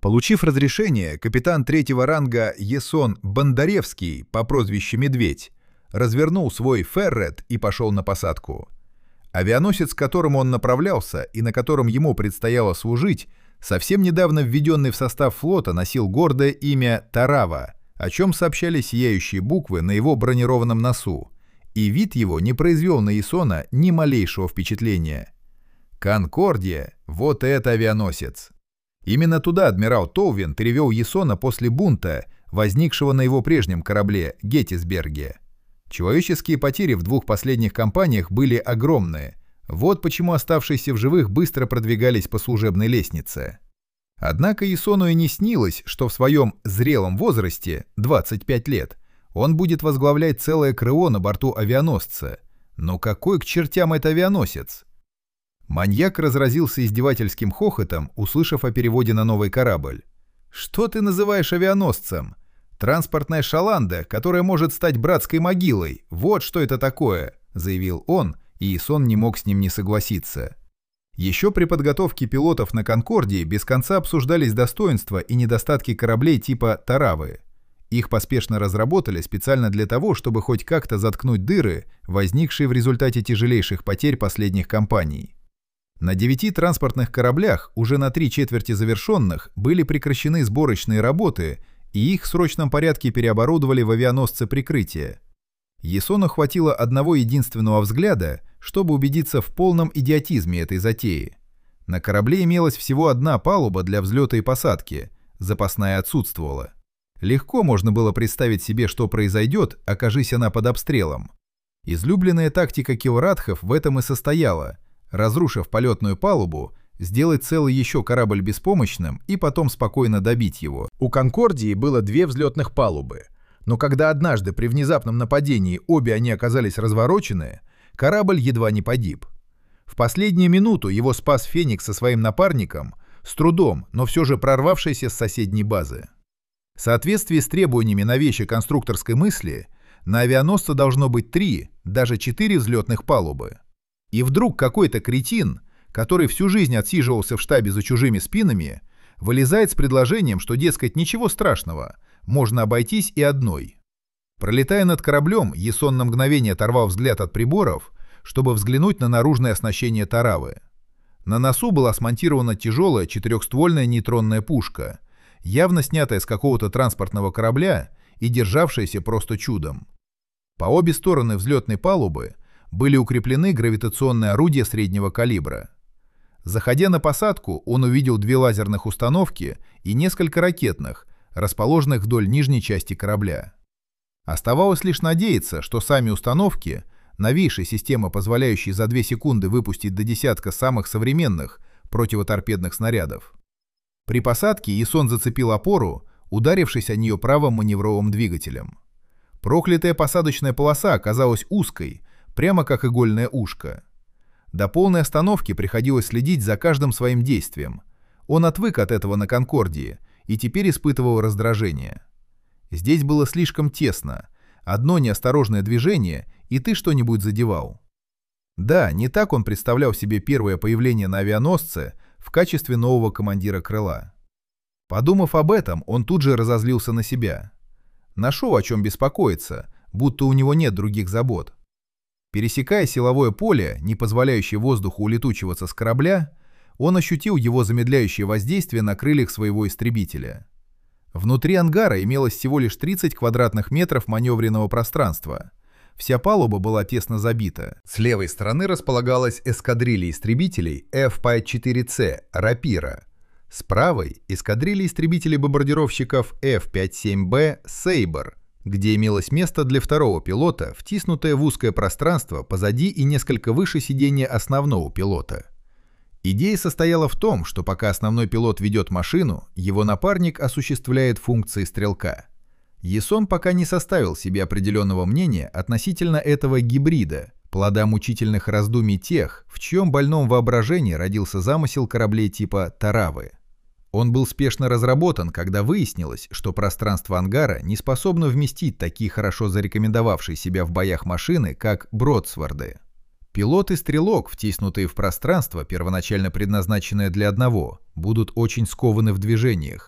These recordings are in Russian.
Получив разрешение, капитан третьего ранга Ясон Бондаревский по прозвищу «Медведь» развернул свой «Феррет» и пошел на посадку. Авианосец, к которому он направлялся и на котором ему предстояло служить, совсем недавно введенный в состав флота, носил гордое имя «Тарава», о чем сообщали сияющие буквы на его бронированном носу, и вид его не произвел на Ясона ни малейшего впечатления. «Конкордия» — вот это авианосец! Именно туда адмирал Толвин перевел Ясона после бунта, возникшего на его прежнем корабле Геттисберге. Человеческие потери в двух последних кампаниях были огромные. Вот почему оставшиеся в живых быстро продвигались по служебной лестнице. Однако Ясону и не снилось, что в своем зрелом возрасте, 25 лет, он будет возглавлять целое крыло на борту авианосца. Но какой к чертям это авианосец? Маньяк разразился издевательским хохотом, услышав о переводе на новый корабль. «Что ты называешь авианосцем? Транспортная шаланда, которая может стать братской могилой. Вот что это такое», — заявил он, и Ясон не мог с ним не согласиться. Еще при подготовке пилотов на «Конкордии» без конца обсуждались достоинства и недостатки кораблей типа «Таравы». Их поспешно разработали специально для того, чтобы хоть как-то заткнуть дыры, возникшие в результате тяжелейших потерь последних кампаний. На 9 транспортных кораблях, уже на 3/4 завершенных, были прекращены сборочные работы, и их в срочном порядке переоборудовали в авианосцы прикрытия. Ясону хватило одного единственного взгляда, чтобы убедиться в полном идиотизме этой затеи. На корабле имелась всего одна палуба для взлета и посадки, запасная отсутствовала. Легко можно было представить себе, что произойдет, окажись она под обстрелом. Излюбленная тактика килрадхов в этом и состояла: разрушив полетную палубу, сделать целый еще корабль беспомощным и потом спокойно добить его. У «Конкордии» было 2 взлетных палубы, но когда однажды при внезапном нападении обе они оказались разворочены, корабль едва не погиб. В последнюю минуту его спас «Феникс» со своим напарником, с трудом, но все же прорвавшийся с соседней базы. В соответствии с требованиями новейшей конструкторской мысли, на авианосце должно быть 3, даже 4 взлетных палубы. И вдруг какой-то кретин, который всю жизнь отсиживался в штабе за чужими спинами, вылезает с предложением, что, дескать, ничего страшного, можно обойтись и одной. Пролетая над кораблем, Ясон на мгновение оторвал взгляд от приборов, чтобы взглянуть на наружное оснащение «Таравы». На носу была смонтирована тяжелая 4-ствольная нейтронная пушка, явно снятая с какого-то транспортного корабля и державшаяся просто чудом. По обе стороны взлетной палубы были укреплены гравитационные орудия среднего калибра. Заходя на посадку, он увидел 2 лазерных установки и несколько ракетных, расположенных вдоль нижней части корабля. Оставалось лишь надеяться, что сами установки, новейшая система, позволяющая за 2 секунды выпустить до десятка самых современных противоторпедных снарядов. При посадке Ясон зацепил опору, ударившись о нее правым маневровым двигателем. Проклятая посадочная полоса оказалась узкой, прямо как игольное ушко. До полной остановки приходилось следить за каждым своим действием. Он отвык от этого на «Конкордии» и теперь испытывал раздражение. Здесь было слишком тесно. Одно неосторожное движение, и ты что-нибудь задевал. Да, не так он представлял себе первое появление на авианосце в качестве нового командира крыла. Подумав об этом, он тут же разозлился на себя. Нашел о чем беспокоиться, будто у него нет других забот. Пересекая силовое поле, не позволяющее воздуху улетучиваться с корабля, он ощутил его замедляющее воздействие на крыльях своего истребителя. Внутри ангара имелось всего лишь 30 квадратных метров маневренного пространства. Вся палуба была тесно забита. С левой стороны располагалась эскадрилья истребителей F-54C «Рапира». С правой — эскадрилья истребителей-бомбардировщиков F-57B «Сейбр», где имелось место для второго пилота, втиснутое в узкое пространство позади и несколько выше сидения основного пилота. Идея состояла в том, что пока основной пилот ведет машину, его напарник осуществляет функции стрелка. Ясон пока не составил себе определенного мнения относительно этого гибрида, плода мучительных раздумий тех, в чьем больном воображении родился замысел кораблей типа «Таравы». Он был спешно разработан, когда выяснилось, что пространство ангара не способно вместить такие хорошо зарекомендовавшие себя в боях машины, как Бродсворды. Пилот и стрелок, втиснутые в пространство, первоначально предназначенное для одного, будут очень скованы в движениях.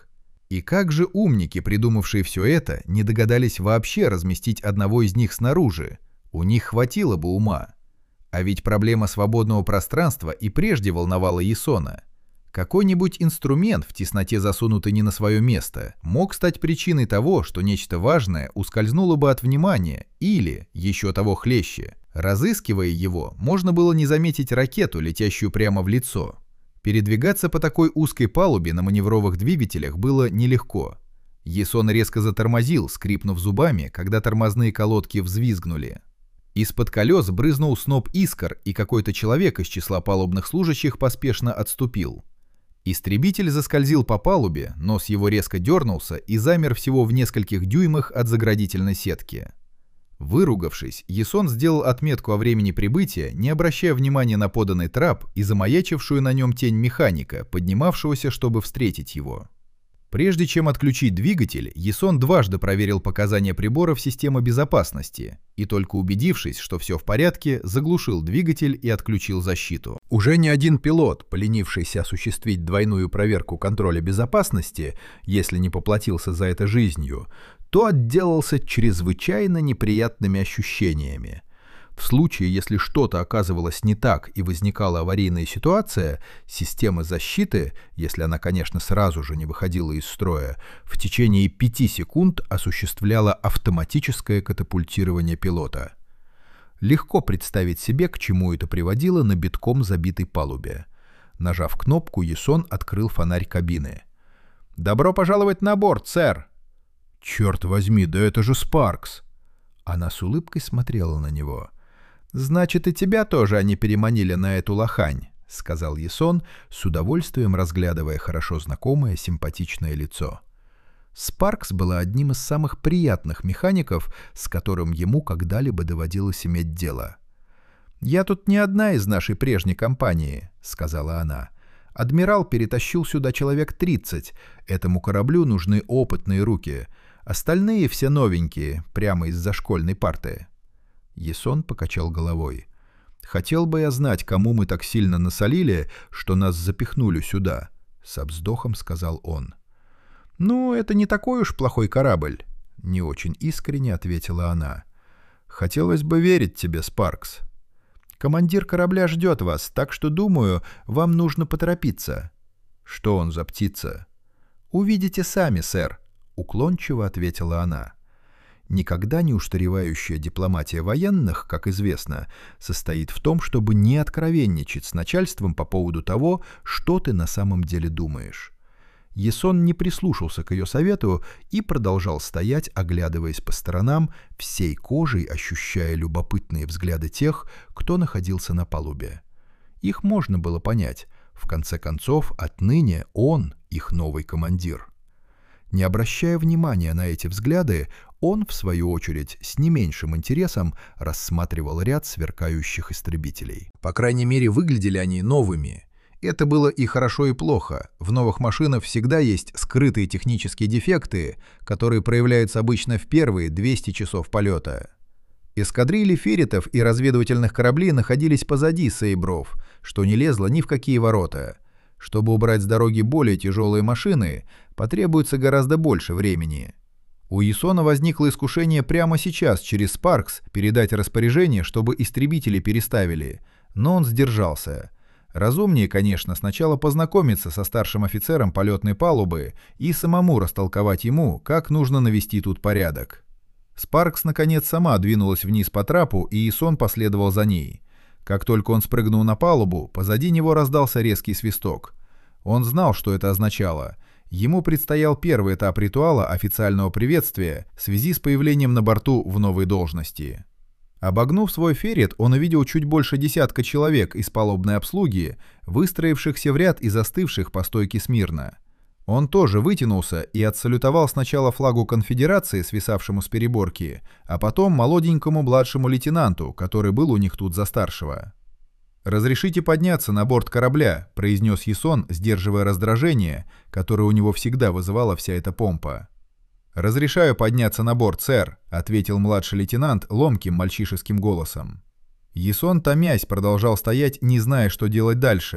И как же умники, придумавшие все это, не догадались вообще разместить одного из них снаружи? У них хватило бы ума. А ведь проблема свободного пространства и прежде волновала Ясона. Какой-нибудь инструмент, в тесноте засунутый не на свое место, мог стать причиной того, что нечто важное ускользнуло бы от внимания или, еще того хлеще, разыскивая его, можно было не заметить ракету, летящую прямо в лицо. Передвигаться по такой узкой палубе на маневровых двигателях было нелегко. Ясон резко затормозил, скрипнув зубами, когда тормозные колодки взвизгнули. Из-под колес брызнул сноп искр, и какой-то человек из числа палубных служащих поспешно отступил. Истребитель заскользил по палубе, нос его резко дернулся и замер всего в нескольких дюймах от заградительной сетки. Выругавшись, Ясон сделал отметку о времени прибытия, не обращая внимания на поданный трап и замаячившую на нем тень механика, поднимавшегося, чтобы встретить его. Прежде чем отключить двигатель, Ясон дважды проверил показания приборов системы безопасности и, только убедившись, что все в порядке, заглушил двигатель и отключил защиту. Уже ни один пилот, поленившийся осуществить двойную проверку контроля безопасности, если не поплатился за это жизнью, то отделался чрезвычайно неприятными ощущениями. В случае, если что-то оказывалось не так и возникала аварийная ситуация, система защиты, если она, конечно, сразу же не выходила из строя, в течение 5 секунд осуществляла автоматическое катапультирование пилота. Легко представить себе, к чему это приводило на битком забитой палубе. Нажав кнопку, Ясон открыл фонарь кабины. «Добро пожаловать на борт, сэр!» «Черт возьми, да это же Спаркс!» Она с улыбкой смотрела на него. «Значит, и тебя тоже они переманили на эту лохань», — сказал Ясон, с удовольствием разглядывая хорошо знакомое симпатичное лицо. Спаркс была одним из самых приятных механиков, с которым ему когда-либо доводилось иметь дело. «Я тут не одна из нашей прежней компании», — сказала она. «Адмирал перетащил сюда человек 30. Этому кораблю нужны опытные руки. Остальные все новенькие, прямо из-за школьной парты». Ясон покачал головой. «Хотел бы я знать, кому мы так сильно насолили, что нас запихнули сюда», — со вздохом сказал он. «Ну, это не такой уж плохой корабль», — не очень искренне ответила она. «Хотелось бы верить тебе, Спаркс. Командир корабля ждет вас, так что, думаю, вам нужно поторопиться». «Что он за птица?» «Увидите сами, сэр», — уклончиво ответила она. Никогда не устаревающая дипломатия военных, как известно, состоит в том, чтобы не откровенничать с начальством по поводу того, что ты на самом деле думаешь. Ясон не прислушался к ее совету и продолжал стоять, оглядываясь по сторонам, всей кожей ощущая любопытные взгляды тех, кто находился на палубе. Их можно было понять. В конце концов, отныне он их новый командир. Не обращая внимания на эти взгляды, он, в свою очередь, с не меньшим интересом рассматривал ряд сверкающих истребителей. По крайней мере, выглядели они новыми. Это было и хорошо, и плохо. В новых машинах всегда есть скрытые технические дефекты, которые проявляются обычно в первые 200 часов полета. Эскадрильи ферритов и разведывательных кораблей находились позади сейбров, что не лезло ни в какие ворота. Чтобы убрать с дороги более тяжелые машины, потребуется гораздо больше времени. У Ясона возникло искушение прямо сейчас через Спаркс передать распоряжение, чтобы истребители переставили, но он сдержался. Разумнее, конечно, сначала познакомиться со старшим офицером полетной палубы и самому растолковать ему, как нужно навести тут порядок. Спаркс, наконец, сама двинулась вниз по трапу, и Ясон последовал за ней. Как только он спрыгнул на палубу, позади него раздался резкий свисток. Он знал, что это означало. Ему предстоял первый этап ритуала официального приветствия в связи с появлением на борту в новой должности. Обогнув свой феррит, он увидел чуть больше десятка человек из палубной обслуги, выстроившихся в ряд и застывших по стойке смирно. Он тоже вытянулся и отсалютовал сначала флагу конфедерации, свисавшему с переборки, а потом молоденькому младшему лейтенанту, который был у них тут за старшего. «Разрешите подняться на борт корабля», — произнес Ясон, сдерживая раздражение, которое у него всегда вызывала вся эта помпа. «Разрешаю подняться на борт, сэр», — ответил младший лейтенант ломким мальчишеским голосом. Ясон, томясь, продолжал стоять, не зная, что делать дальше,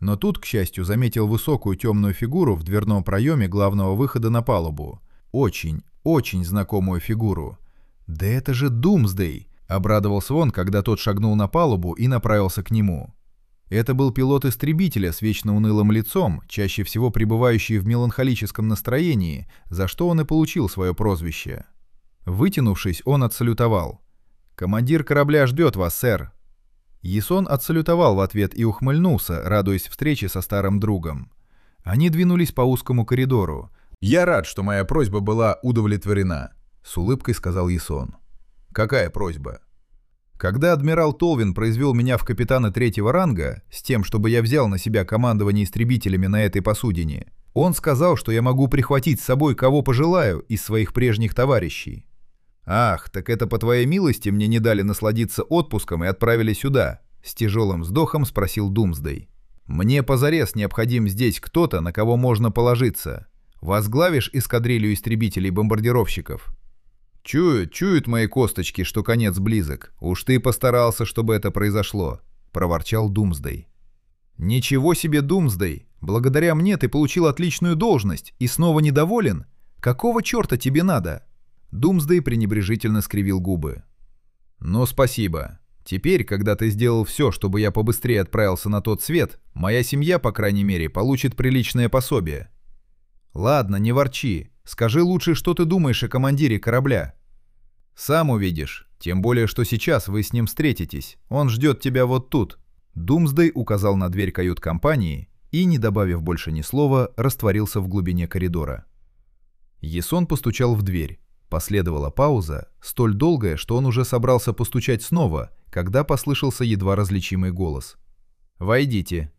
Но тут, к счастью, заметил высокую темную фигуру в дверном проеме главного выхода на палубу. Очень, очень знакомую фигуру. «Да это же Думсдей!» — обрадовался он, когда тот шагнул на палубу и направился к нему. Это был пилот истребителя с вечно унылым лицом, чаще всего пребывающий в меланхолическом настроении, за что он и получил свое прозвище. Вытянувшись, он отсалютовал. «Командир корабля ждет вас, сэр». Ясон отсалютовал в ответ и ухмыльнулся, радуясь встрече со старым другом. Они двинулись по узкому коридору. «Я рад, что моя просьба была удовлетворена», — с улыбкой сказал Ясон. «Какая просьба?» «Когда адмирал Толвин произвел меня в капитана 3-го ранга, с тем, чтобы я взял на себя командование истребителями на этой посудине, он сказал, что я могу прихватить с собой кого пожелаю из своих прежних товарищей». «Ах, так это по твоей милости мне не дали насладиться отпуском и отправили сюда?» — с тяжелым вздохом спросил Думсдей. «Мне позарез необходим здесь кто-то, на кого можно положиться. Возглавишь эскадрилью истребителей-бомбардировщиков?» «Чуют мои косточки, что конец близок. Уж ты постарался, чтобы это произошло», — проворчал Думсдей. «Ничего себе, Думсдей! Благодаря мне ты получил отличную должность и снова недоволен? Какого черта тебе надо?» Думсдей пренебрежительно скривил губы. «Ну, спасибо. Теперь, когда ты сделал все, чтобы я побыстрее отправился на тот свет, моя семья, по крайней мере, получит приличное пособие». «Ладно, не ворчи. Скажи лучше, что ты думаешь о командире корабля». «Сам увидишь. Тем более, что сейчас вы с ним встретитесь. Он ждет тебя вот тут». Думсдей указал на дверь кают-компании и, не добавив больше ни слова, растворился в глубине коридора. Ясон постучал в дверь. Последовала пауза, столь долгая, что он уже собрался постучать снова, когда послышался едва различимый голос. «Войдите».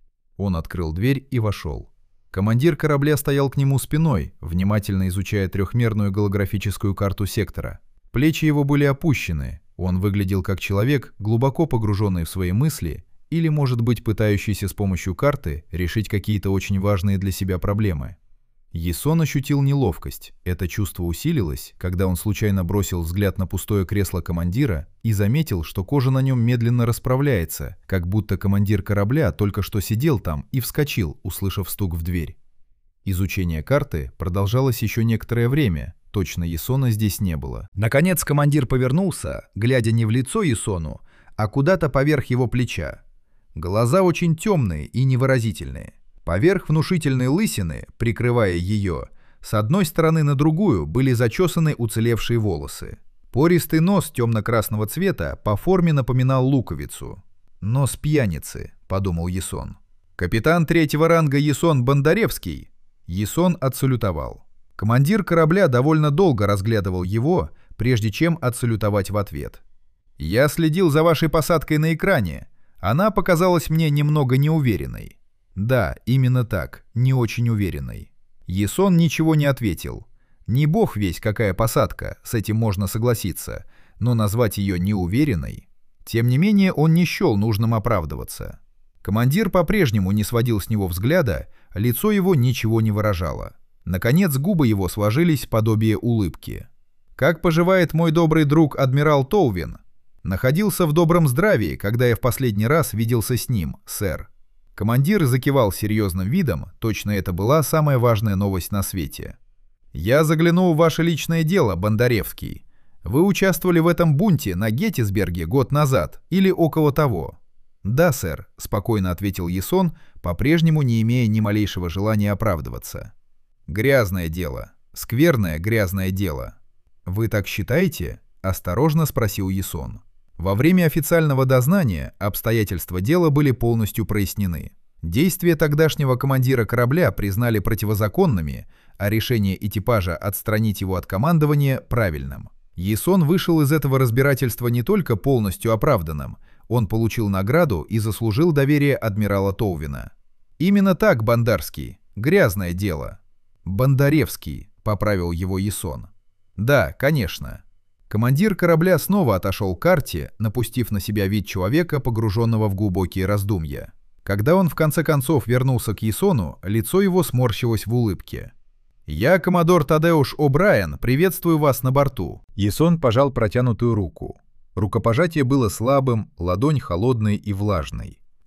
Он открыл дверь и вошел. Командир корабля стоял к нему спиной, внимательно изучая трехмерную голографическую карту сектора. Плечи его были опущены, он выглядел как человек, глубоко погруженный в свои мысли или, может быть, пытающийся с помощью карты решить какие-то очень важные для себя проблемы. Ясон ощутил неловкость. Это чувство усилилось, когда он случайно бросил взгляд на пустое кресло командира и заметил, что кожа на нем медленно расправляется, как будто командир корабля только что сидел там и вскочил, услышав стук в дверь. Изучение карты продолжалось еще некоторое время, точно Ясона здесь не было. Наконец командир повернулся, глядя не в лицо Ясону, а куда-то поверх его плеча. Глаза очень темные и невыразительные. Поверх внушительной лысины, прикрывая ее, с одной стороны на другую были зачесаны уцелевшие волосы. Пористый нос темно-красного цвета по форме напоминал луковицу. «Нос пьяницы», — подумал Ясон. «Капитан 3-го ранга Ясон Бондаревский». Ясон отсалютовал. Командир корабля довольно долго разглядывал его, прежде чем отсалютовать в ответ. «Я следил за вашей посадкой на экране. Она показалась мне немного неуверенной». Да, именно так, не очень уверенной. Ясон ничего не ответил. Не бог весть какая посадка, с этим можно согласиться, но назвать ее неуверенной... Тем не менее, он не счел нужным оправдываться. Командир по-прежнему не сводил с него взгляда, лицо его ничего не выражало. Наконец, губы его сложились в подобие улыбки. «Как поживает мой добрый друг адмирал Толвин? Находился в добром здравии, когда я в последний раз виделся с ним, сэр». Командир закивал серьезным видом, точно это была самая важная новость на свете. «Я заглянул в ваше личное дело, Бондаревский. Вы участвовали в этом бунте на Геттисберге год назад или около того?» «Да, сэр», — спокойно ответил Ясон, по-прежнему не имея ни малейшего желания оправдываться. «Грязное дело. Скверное грязное дело». «Вы так считаете?» — осторожно спросил Ясон. Во время официального дознания обстоятельства дела были полностью прояснены. Действия тогдашнего командира корабля признали противозаконными, а решение экипажа отстранить его от командования правильным. Ясон вышел из этого разбирательства не только полностью оправданным, он получил награду и заслужил доверие адмирала Толвина. «Именно так, Бондарский. Грязное дело». «Бондаревский», — поправил его Ясон. «Да, конечно». Командир корабля снова отошел к карте, напустив на себя вид человека, погруженного в глубокие раздумья. Когда он в конце концов вернулся к Ясону, лицо его сморщилось в улыбке. «Я, коммодор Тадеуш О'Брайен, приветствую вас на борту». Ясон пожал протянутую руку. Рукопожатие было слабым, ладонь холодной и влажной.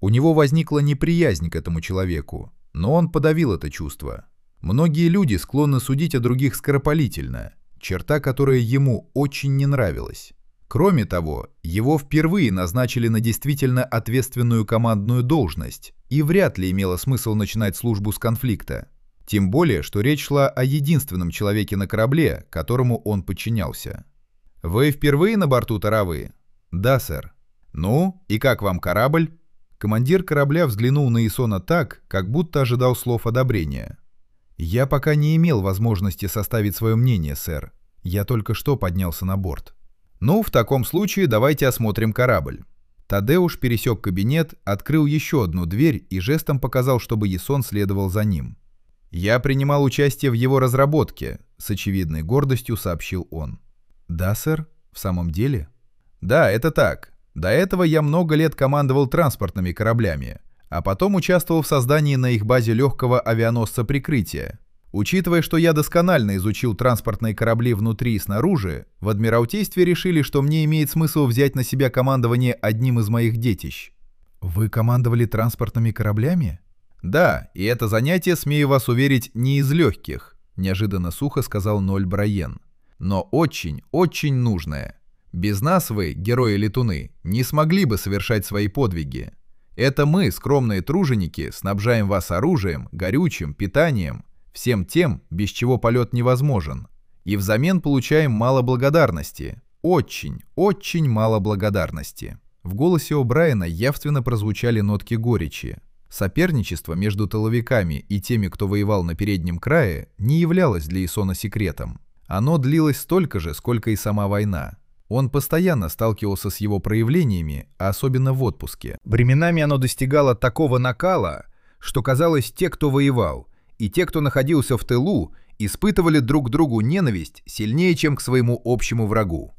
У него возникла неприязнь к этому человеку, но он подавил это чувство. Многие люди склонны судить о других скоропалительно, черта, которая ему очень не нравилась. Кроме того, его впервые назначили на действительно ответственную командную должность, и вряд ли имело смысл начинать службу с конфликта. Тем более, что речь шла о единственном человеке на корабле, которому он подчинялся. «Вы впервые на борту Таравы?» «Да, сэр». «Ну, и как вам корабль?» Командир корабля взглянул на Ясона так, как будто ожидал слов одобрения. «Я пока не имел возможности составить свое мнение, сэр. Я только что поднялся на борт». «Ну, в таком случае давайте осмотрим корабль». Тадеуш пересек кабинет, открыл еще одну дверь и жестом показал, чтобы Ясон следовал за ним. «Я принимал участие в его разработке», — с очевидной гордостью сообщил он. «Да, сэр? В самом деле?» «Да, это так. До этого я много лет командовал транспортными кораблями, а потом участвовал в создании на их базе легкого авианосца прикрытия. Учитывая, что я досконально изучил транспортные корабли внутри и снаружи, в Адмиралтействе решили, что мне имеет смысл взять на себя командование одним из моих детищ». «Вы командовали транспортными кораблями?» «Да, и это занятие, смею вас уверить, не из легких», — неожиданно сухо сказал Ноль Брайен. «Но очень, очень нужное. Без нас вы, герои-летуны, не смогли бы совершать свои подвиги. Это мы, скромные труженики, снабжаем вас оружием, горючим, питанием, всем тем, без чего полет невозможен. И взамен получаем мало благодарности. Очень, очень мало благодарности». В голосе О'Брайена явственно прозвучали нотки горечи. Соперничество между тыловиками и теми, кто воевал на переднем крае, не являлось для Ясона секретом. Оно длилось столько же, сколько и сама война. Он постоянно сталкивался с его проявлениями, а особенно в отпуске. Временами оно достигало такого накала, что казалось, те, кто воевал, и те, кто находился в тылу, испытывали друг к другу ненависть сильнее, чем к своему общему врагу.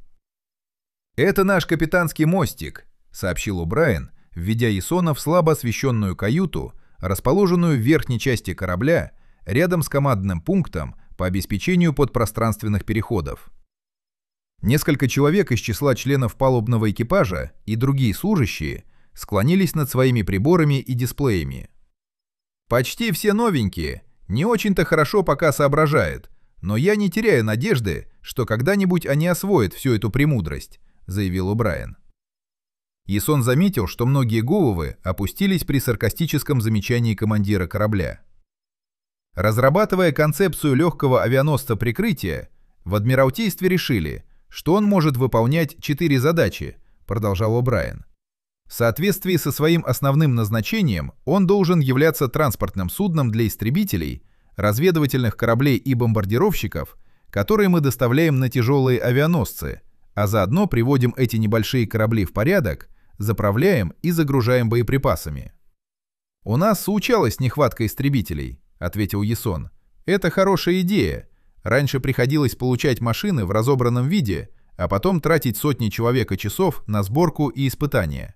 «Это наш капитанский мостик», — сообщил О'Брайен, введя Ясона в слабо освещенную каюту, расположенную в верхней части корабля, рядом с командным пунктом по обеспечению подпространственных переходов. Несколько человек из числа членов палубного экипажа и другие служащие склонились над своими приборами и дисплеями. «Почти все новенькие, не очень-то хорошо пока соображают, но я не теряю надежды, что когда-нибудь они освоят всю эту премудрость», — заявил О'Брайен. Ясон заметил, что многие головы опустились при саркастическом замечании командира корабля. Разрабатывая концепцию легкого авианосца прикрытия, в Адмиралтействе решили, что он может выполнять 4 задачи, продолжал О'Брайен. В соответствии со своим основным назначением он должен являться транспортным судном для истребителей, разведывательных кораблей и бомбардировщиков, которые мы доставляем на тяжелые авианосцы, а заодно приводим эти небольшие корабли в порядок, заправляем и загружаем боеприпасами. «У нас случалась нехватка истребителей», — ответил Ясон. «Это хорошая идея. Раньше приходилось получать машины в разобранном виде, а потом тратить сотни человек и часов на сборку и испытания».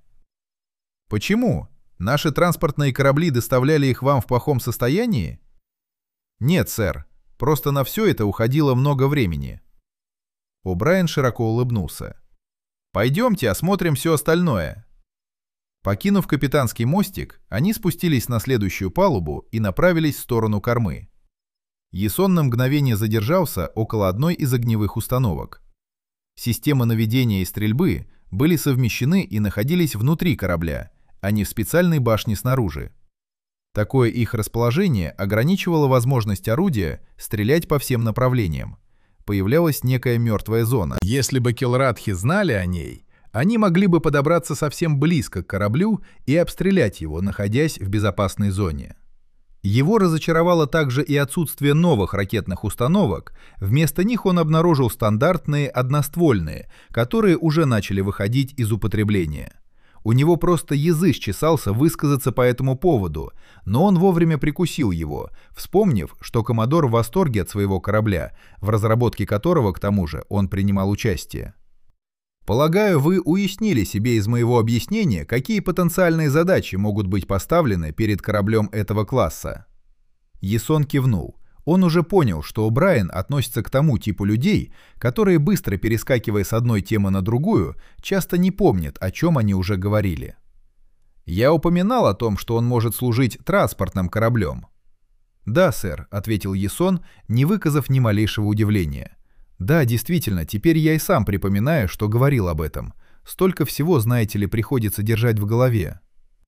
«Почему? Наши транспортные корабли доставляли их вам в плохом состоянии?» «Нет, сэр. Просто на все это уходило много времени». О'Брайен широко улыбнулся. «Пойдемте осмотрим все остальное». Покинув капитанский мостик, они спустились на следующую палубу и направились в сторону кормы. Ясон на мгновение задержался около одной из огневых установок. Системы наведения и стрельбы были совмещены и находились внутри корабля, а не в специальной башне снаружи. Такое их расположение ограничивало возможность орудия стрелять по всем направлениям. Появлялась некая мертвая зона. Если бы Келрадхи знали о ней, они могли бы подобраться совсем близко к кораблю и обстрелять его, находясь в безопасной зоне. Его разочаровало также и отсутствие новых ракетных установок, вместо них он обнаружил стандартные одноствольные, которые уже начали выходить из употребления. У него просто язык чесался высказаться по этому поводу, но он вовремя прикусил его, вспомнив, что Коммодор в восторге от своего корабля, в разработке которого, к тому же, он принимал участие. «Полагаю, вы уяснили себе из моего объяснения, какие потенциальные задачи могут быть поставлены перед кораблем этого класса». Ясон кивнул. Он уже понял, что О'Брайен относится к тому типу людей, которые, быстро перескакивая с одной темы на другую, часто не помнят, о чем они уже говорили. Я упоминал о том, что он может служить транспортным кораблем. «Да, сэр», — ответил Ясон, не выказав ни малейшего удивления. «Да, действительно, теперь я и сам припоминаю, что говорил об этом. Столько всего, знаете ли, приходится держать в голове».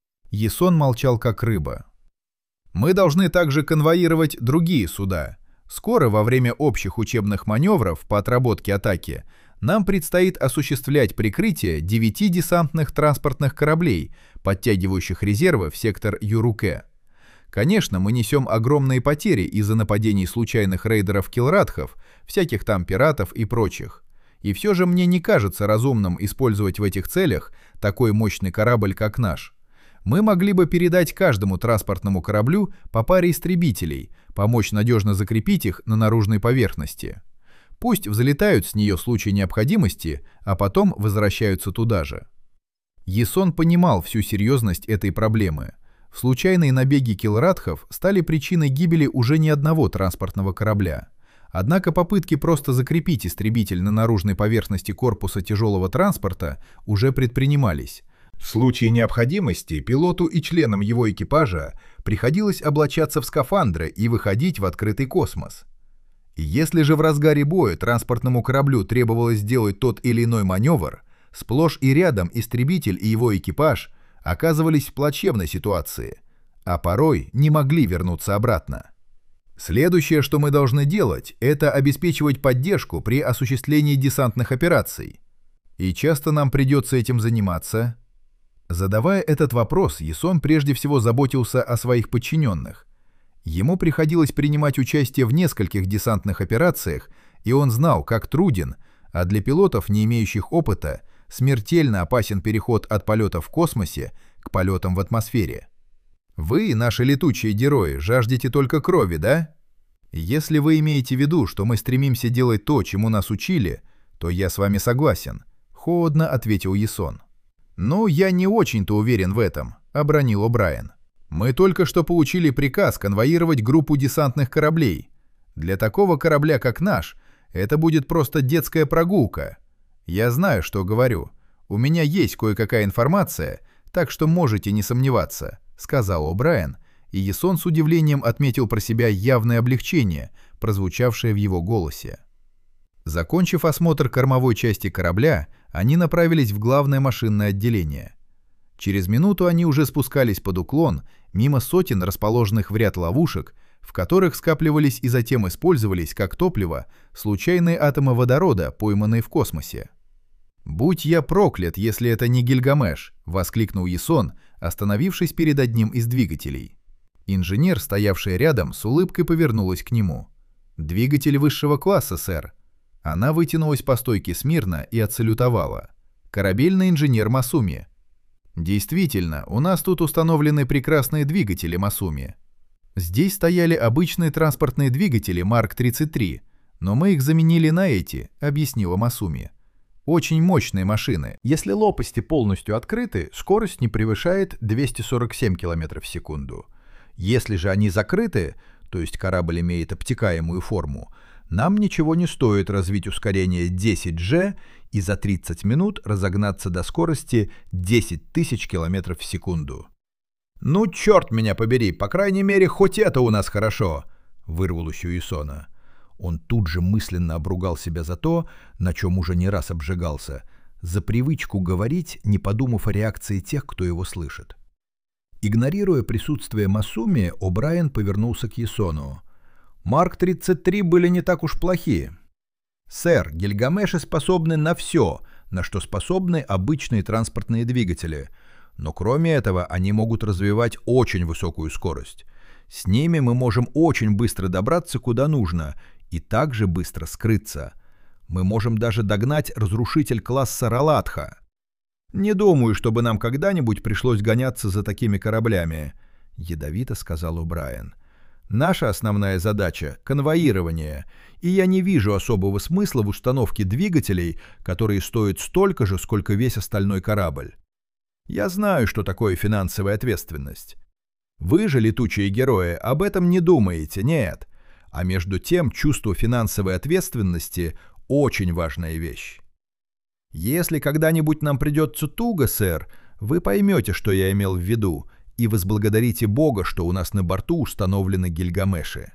Ясон молчал как рыба. «Мы должны также конвоировать другие суда. Скоро, во время общих учебных маневров по отработке атаки, нам предстоит осуществлять прикрытие 9 десантных транспортных кораблей, подтягивающих резервы в сектор Юруке. Конечно, мы несем огромные потери из-за нападений случайных рейдеров-килрадхов, всяких там пиратов и прочих. И все же мне не кажется разумным использовать в этих целях такой мощный корабль, как наш. Мы могли бы передать каждому транспортному кораблю по паре истребителей, помочь надежно закрепить их на наружной поверхности. Пусть взлетают с нее в случае необходимости, а потом возвращаются туда же». Ясон понимал всю серьезность этой проблемы. Случайные набеги килрадхов стали причиной гибели уже не одного транспортного корабля. Однако попытки просто закрепить истребитель на наружной поверхности корпуса тяжелого транспорта уже предпринимались. В случае необходимости пилоту и членам его экипажа приходилось облачаться в скафандры и выходить в открытый космос. И если же в разгаре боя транспортному кораблю требовалось сделать тот или иной маневр, сплошь и рядом истребитель и его экипаж оказывались в плачевной ситуации, а порой не могли вернуться обратно. Следующее, что мы должны делать, это обеспечивать поддержку при осуществлении десантных операций. И часто нам придется этим заниматься. Задавая этот вопрос, Ясон прежде всего заботился о своих подчиненных. Ему приходилось принимать участие в нескольких десантных операциях, и он знал, как труден, а для пилотов, не имеющих опыта, смертельно опасен переход от полета в космосе к полетам в атмосфере. Вы, наши летучие герои, жаждете только крови, да? Если вы имеете в виду, что мы стремимся делать то, чему нас учили, то я с вами согласен, — холодно ответил Ясон. «Ну, я не очень-то уверен в этом», — обронил О'Брайен. «Мы только что получили приказ конвоировать группу десантных кораблей. Для такого корабля, как наш, это будет просто детская прогулка. Я знаю, что говорю. У меня есть кое-какая информация, так что можете не сомневаться», — сказал О'Брайен, и Ясон с удивлением отметил про себя явное облегчение, прозвучавшее в его голосе. Закончив осмотр кормовой части корабля, они направились в главное машинное отделение. Через минуту они уже спускались под уклон, мимо сотен расположенных в ряд ловушек, в которых скапливались и затем использовались как топливо случайные атомы водорода, пойманные в космосе. «Будь я проклят, если это не Гильгамеш!» — воскликнул Ясон, остановившись перед одним из двигателей. Инженер, стоявшая рядом, с улыбкой повернулась к нему. «Двигатель высшего класса, сэр». Она вытянулась по стойке смирно и отсалютовала. «Корабельный инженер Масуми». «Действительно, у нас тут установлены прекрасные двигатели Масуми. Здесь стояли обычные транспортные двигатели Марк-33, но мы их заменили на эти», — объяснила Масуми. «Очень мощные машины. Если лопасти полностью открыты, скорость не превышает 247 км в секунду. Если же они закрыты, то есть корабль имеет обтекаемую форму, нам ничего не стоит развить ускорение 10G и за 30 минут разогнаться до скорости 10 тысяч км в секунду». «Ну, черт меня побери, по крайней мере, хоть это у нас хорошо!» — вырвалось у Ясона. Он тут же мысленно обругал себя за то, на чем уже не раз обжигался, за привычку говорить, не подумав о реакции тех, кто его слышит. Игнорируя присутствие Масуми, О'Брайен повернулся к Ясону. «Марк-33 были не так уж плохи. Сэр, Гильгамеши способны на все, на что способны обычные транспортные двигатели. Но кроме этого они могут развивать очень высокую скорость. С ними мы можем очень быстро добраться куда нужно и также быстро скрыться. Мы можем даже догнать разрушитель класса Ралатха. Не думаю, чтобы нам когда-нибудь пришлось гоняться за такими кораблями», — ядовито сказал О'Брайен. «Наша основная задача — конвоирование, и я не вижу особого смысла в установке двигателей, которые стоят столько же, сколько весь остальной корабль. Я знаю, что такое финансовая ответственность. Вы же, летучие герои, об этом не думаете, нет. А между тем чувство финансовой ответственности — очень важная вещь. Если когда-нибудь нам придется туго, сэр, Вы поймете, что я имел в виду, и возблагодарите Бога, что у нас на борту установлены Гильгамеши.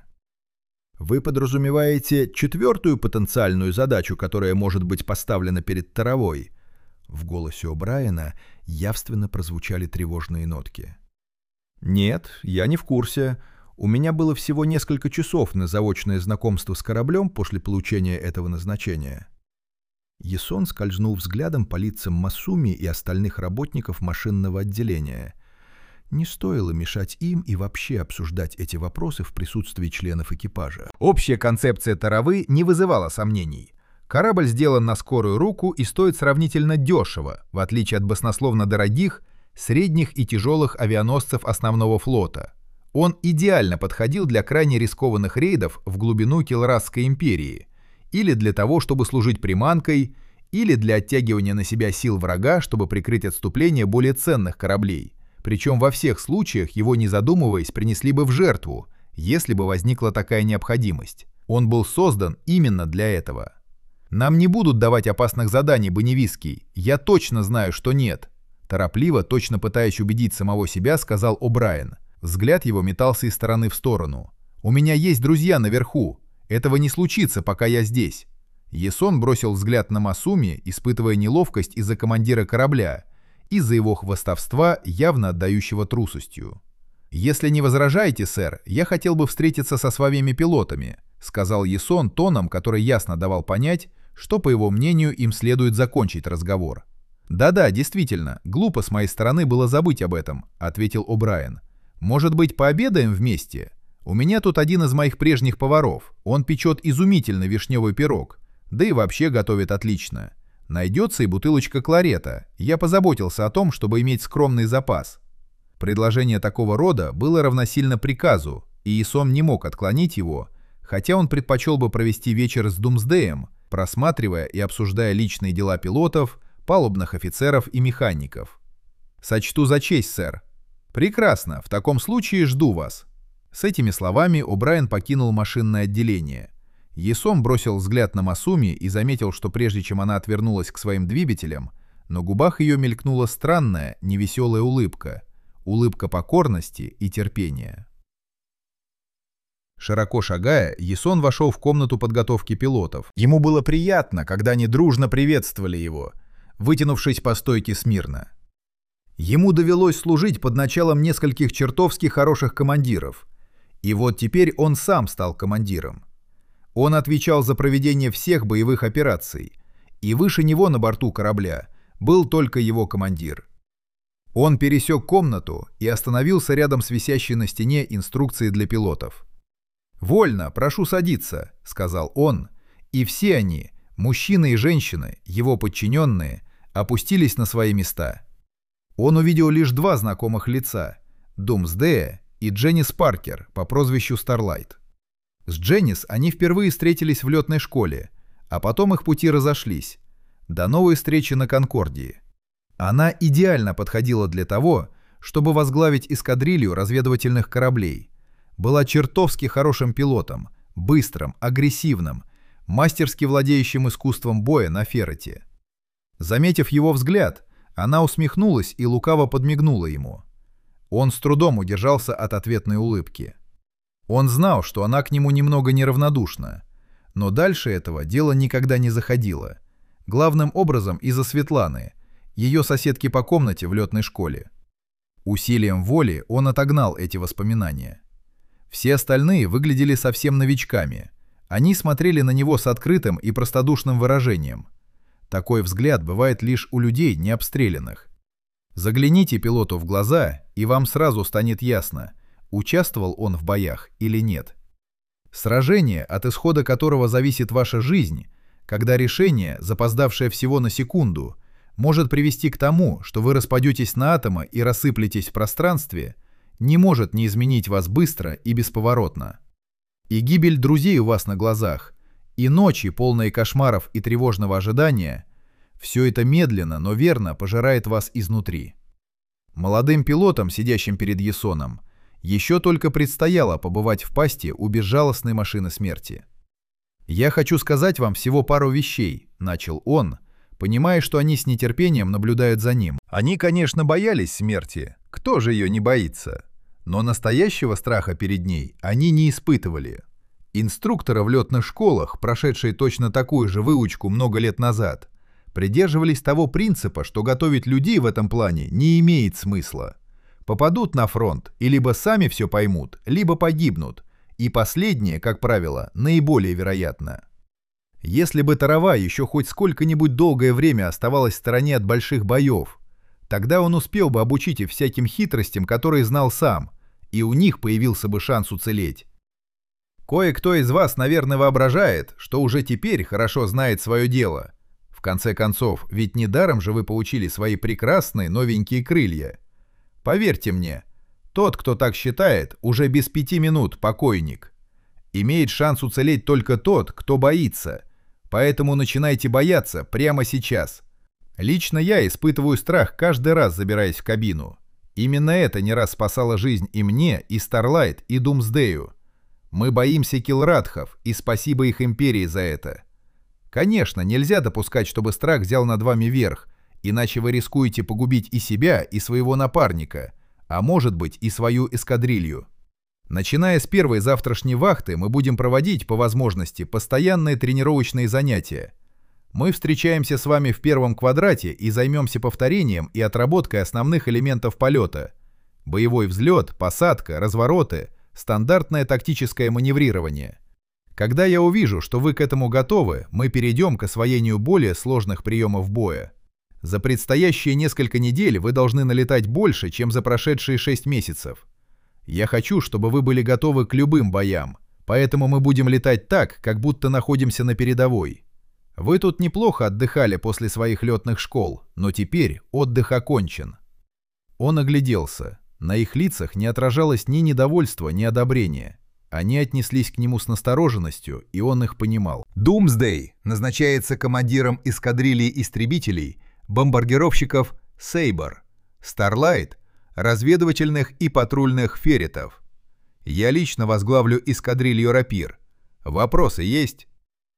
Вы подразумеваете четвертую потенциальную задачу, которая может быть поставлена перед Таровой? В голосе О'Брайена явственно прозвучали тревожные нотки. Нет, я не в курсе. У меня было всего несколько часов на заочное знакомство с кораблем после получения этого назначения. Ясон скользнул взглядом по лицам Масуми и остальных работников машинного отделения. Не стоило мешать им и вообще обсуждать эти вопросы в присутствии членов экипажа. Общая концепция Таровы не вызывала сомнений. Корабль сделан на скорую руку и стоит сравнительно дешево, в отличие от баснословно дорогих, средних и тяжелых авианосцев основного флота. Он идеально подходил для крайне рискованных рейдов в глубину Келрасской империи, или для того, чтобы служить приманкой, или для оттягивания на себя сил врага, чтобы прикрыть отступление более ценных кораблей. Причем во всех случаях его, не задумываясь, принесли бы в жертву, если бы возникла такая необходимость. Он был создан именно для этого. «Нам не будут давать опасных заданий, Бонневиский. Я точно знаю, что нет», — торопливо, точно пытаясь убедить самого себя, сказал О'Брайен. Взгляд его метался из стороны в сторону. «У меня есть друзья наверху. Этого не случится, пока я здесь». Ясон бросил взгляд на Масуми, испытывая неловкость из-за командира корабля, из-за его хвастовства, явно отдающего трусостью. «Если не возражаете, сэр, я хотел бы встретиться со своими пилотами», сказал Ясон тоном, который ясно давал понять, что, по его мнению, им следует закончить разговор. «Да-да, действительно, глупо с моей стороны было забыть об этом», ответил О'Брайен. «Может быть, пообедаем вместе? У меня тут один из моих прежних поваров. Он печет изумительный вишневый пирог. Да и вообще готовит отлично. Найдется и бутылочка кларета. Я позаботился о том, чтобы иметь скромный запас». Предложение такого рода было равносильно приказу, и Ясон не мог отклонить его, хотя он предпочел бы провести вечер с Думсдеем, просматривая и обсуждая личные дела пилотов, палубных офицеров и механиков. «Сочту за честь, сэр». «Прекрасно, в таком случае жду вас». С этими словами О'Брайен покинул машинное отделение. Ясон бросил взгляд на Масуми и заметил, что прежде чем она отвернулась к своим двигателям, на губах ее мелькнула странная, невеселая улыбка. Улыбка покорности и терпения. Широко шагая, Ясон вошел в комнату подготовки пилотов. Ему было приятно, когда они дружно приветствовали его, вытянувшись по стойке смирно. Ему довелось служить под началом нескольких чертовски хороших командиров. И вот теперь он сам стал командиром. Он отвечал за проведение всех боевых операций, и выше него на борту корабля был только его командир. Он пересек комнату и остановился рядом с висящей на стене инструкцией для пилотов. «Вольно, прошу садиться», — сказал он, и все они, мужчины и женщины, его подчиненные, опустились на свои места. Он увидел лишь два знакомых лица — Думсдея и Дженнис Паркер по прозвищу Старлайт. С Дженнис они впервые встретились в летной школе, а потом их пути разошлись. До новой встречи на Конкордии. Она идеально подходила для того, чтобы возглавить эскадрилью разведывательных кораблей. Была чертовски хорошим пилотом, быстрым, агрессивным, мастерски владеющим искусством боя на Феррете. Заметив его взгляд, она усмехнулась и лукаво подмигнула ему. Он с трудом удержался от ответной улыбки. Он знал, что она к нему немного неравнодушна, но дальше этого дело никогда не заходило. Главным образом из-за Светланы, ее соседки по комнате в летной школе. Усилием воли он отогнал эти воспоминания. Все остальные выглядели совсем новичками. Они смотрели на него с открытым и простодушным выражением. Такой взгляд бывает лишь у людей, не обстрелянных. Загляните пилоту в глаза, и вам сразу станет ясно, участвовал он в боях или нет. Сражение, от исхода которого зависит ваша жизнь, когда решение, запоздавшее всего на секунду, может привести к тому, что вы распадетесь на атомы и рассыплетесь в пространстве, не может не изменить вас быстро и бесповоротно. И гибель друзей у вас на глазах, и ночи, полные кошмаров и тревожного ожидания, все это медленно, но верно пожирает вас изнутри. Молодым пилотам, сидящим перед Ясоном, еще только предстояло побывать в пасти у безжалостной машины смерти. «Я хочу сказать вам всего пару вещей», — начал он, понимая, что они с нетерпением наблюдают за ним. Они, конечно, боялись смерти. Кто же ее не боится? Но настоящего страха перед ней они не испытывали. Инструкторы в летных школах, прошедшие точно такую же выучку много лет назад, придерживались того принципа, что готовить людей в этом плане не имеет смысла. Попадут на фронт и либо сами все поймут, либо погибнут, и последнее, как правило, наиболее вероятно. Если бы Тарава еще хоть сколько-нибудь долгое время оставалась в стороне от больших боев, тогда он успел бы обучить их всяким хитростям, которые знал сам, и у них появился бы шанс уцелеть. Кое-кто из вас, наверное, воображает, что уже теперь хорошо знает свое дело. В конце концов, ведь недаром же вы получили свои прекрасные новенькие крылья. Поверьте мне, тот, кто так считает, уже без 5 минут покойник. Имеет шанс уцелеть только тот, кто боится. Поэтому начинайте бояться прямо сейчас. Лично я испытываю страх каждый раз, забираясь в кабину. Именно это не раз спасало жизнь и мне, и Старлайт, и Думсдею. Мы боимся килрадхов, и спасибо их империи за это. Конечно, нельзя допускать, чтобы страх взял над вами верх, иначе вы рискуете погубить и себя, и своего напарника, а может быть и свою эскадрилью. Начиная с первой завтрашней вахты, мы будем проводить, по возможности, постоянные тренировочные занятия. Мы встречаемся с вами в первом квадрате и займемся повторением и отработкой основных элементов полета. Боевой взлет, посадка, развороты, стандартное тактическое маневрирование. Когда я увижу, что вы к этому готовы, мы перейдем к освоению более сложных приемов боя. За предстоящие несколько недель вы должны налетать больше, чем за прошедшие 6 месяцев. Я хочу, чтобы вы были готовы к любым боям, поэтому мы будем летать так, как будто находимся на передовой. Вы тут неплохо отдыхали после своих летных школ, но теперь отдых окончен». Он огляделся. На их лицах не отражалось ни недовольства, ни одобрения. Они отнеслись к нему с настороженностью, и он их понимал. Думсдей назначается командиром эскадрильи истребителей, бомбардировщиков «Сейбр», Старлайт — разведывательных и патрульных «Ферритов». Я лично возглавлю эскадрилью «Рапир». Вопросы есть?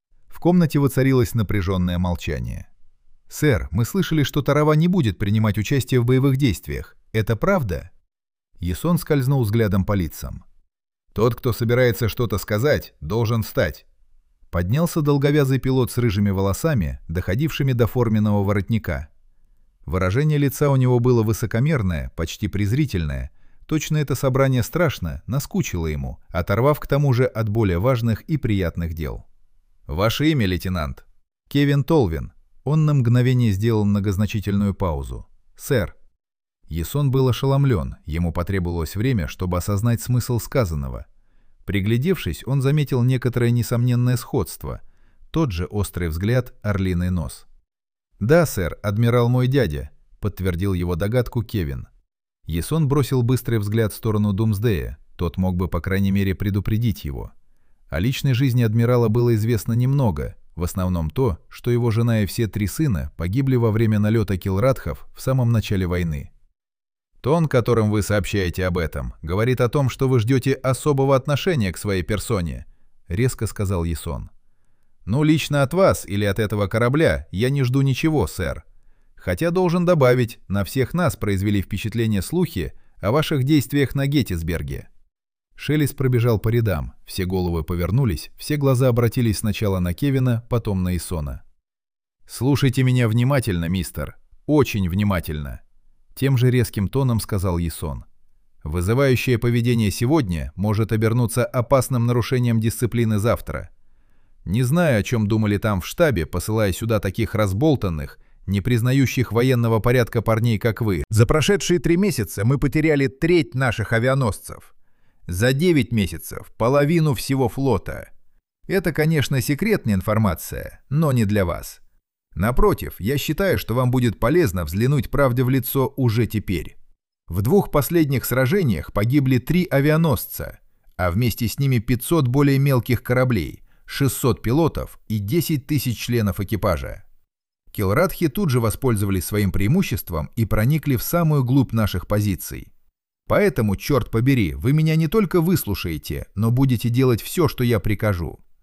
В комнате воцарилось напряженное молчание. «Сэр, мы слышали, что Тарава не будет принимать участие в боевых действиях. Это правда?» Ясон скользнул взглядом по лицам. «Тот, кто собирается что-то сказать, должен встать». Поднялся долговязый пилот с рыжими волосами, доходившими до форменного воротника. Выражение лица у него было высокомерное, почти презрительное. Точно это собрание страшно наскучило ему, оторвав к тому же от более важных и приятных дел. «Ваше имя, лейтенант?» «Кевин Толвин». Он на мгновение сделал многозначительную паузу. «Сэр». Ясон был ошеломлен, ему потребовалось время, чтобы осознать смысл сказанного. Приглядевшись, он заметил некоторое несомненное сходство. Тот же острый взгляд, орлиный нос. «Да, сэр, адмирал мой дядя», — подтвердил его догадку Кевин. Ясон бросил быстрый взгляд в сторону Думсдея, тот мог бы, по крайней мере, предупредить его. О личной жизни адмирала было известно немного, в основном то, что его жена и все 3 сына погибли во время налета килрадхов в самом начале войны. «Тон, которым вы сообщаете об этом, говорит о том, что вы ждете особого отношения к своей персоне», — резко сказал Ясон. «Ну, лично от вас или от этого корабля я не жду ничего, сэр. Хотя должен добавить, на всех нас произвели впечатление слухи о ваших действиях на Геттисберге». Шелест пробежал по рядам, все головы повернулись, все глаза обратились сначала на Кевина, потом на Ясона. «Слушайте меня внимательно, мистер, очень внимательно», — тем же резким тоном сказал Ясон. «Вызывающее поведение сегодня может обернуться опасным нарушением дисциплины завтра. Не знаю, о чем думали там в штабе, посылая сюда таких разболтанных, не признающих военного порядка парней, как вы. За прошедшие 3 месяца мы потеряли треть наших авианосцев. За 9 месяцев половину всего флота. Это, конечно, секретная информация, но не для вас. Напротив, я считаю, что вам будет полезно взглянуть правде в лицо уже теперь. В 2 последних сражениях погибли 3 авианосца, а вместе с ними 500 более мелких кораблей, 600 пилотов и 10 тысяч членов экипажа. Килрадхи тут же воспользовались своим преимуществом и проникли в самую глубь наших позиций. Поэтому, черт побери, вы меня не только выслушаете, но будете делать все, что я прикажу.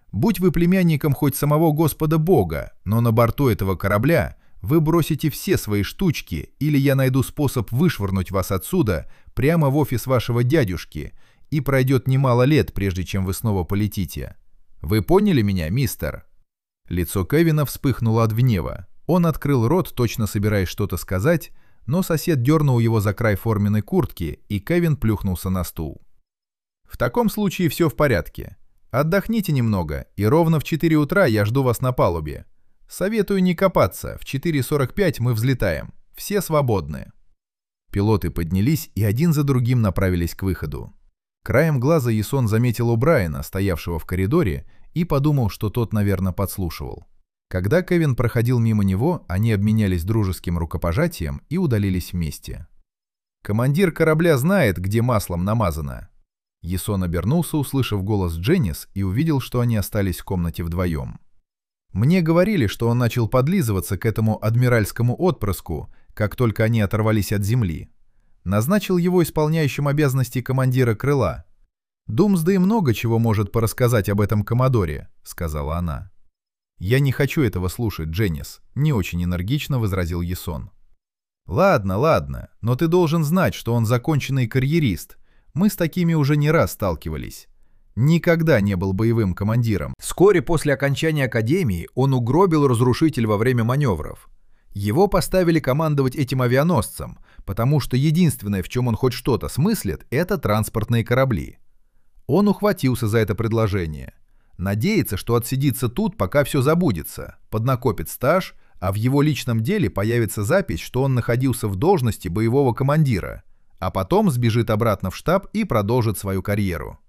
Будь вы племянником хоть самого Господа Бога, но на борту этого корабля вы бросите все свои штучки, или я найду способ вышвырнуть вас отсюда прямо в офис вашего дядюшки, и пройдет немало лет, прежде чем вы снова полетите. Вы поняли меня, мистер?» Лицо Кевина вспыхнуло от гнева. Он открыл рот, точно собираясь что-то сказать, но сосед дернул его за край форменной куртки, и Кевин плюхнулся на стул. «В таком случае все в порядке. Отдохните немного, и ровно в 4 утра я жду вас на палубе. Советую не копаться, в 4:45 мы взлетаем. Все свободны». Пилоты поднялись и один за другим направились к выходу. Краем глаза Ясон заметил О'Брайена, стоявшего в коридоре, и подумал, что тот, наверное, подслушивал. Когда Кевин проходил мимо него, они обменялись дружеским рукопожатием и удалились вместе. «Командир корабля знает, где маслом намазано». Ясон обернулся, услышав голос Дженнис, и увидел, что они остались в комнате вдвоем. «Мне говорили, что он начал подлизываться к этому адмиральскому отпрыску, как только они оторвались от земли. Назначил его исполняющим обязанности командира крыла. «Думсдей много чего может порассказать об этом коммодоре», — сказала она. «Я не хочу этого слушать, Дженнис», — не очень энергично возразил Ясон. «Ладно, ладно, но ты должен знать, что он законченный карьерист. Мы с такими уже не раз сталкивались. Никогда не был боевым командиром. Вскоре после окончания академии он угробил разрушитель во время маневров. Его поставили командовать этим авианосцем, потому что единственное, в чем он хоть что-то смыслит, это транспортные корабли. Он ухватился за это предложение. Надеется, что отсидится тут, пока все забудется, поднакопит стаж, а в его личном деле появится запись, что он находился в должности боевого командира, а потом сбежит обратно в штаб и продолжит свою карьеру.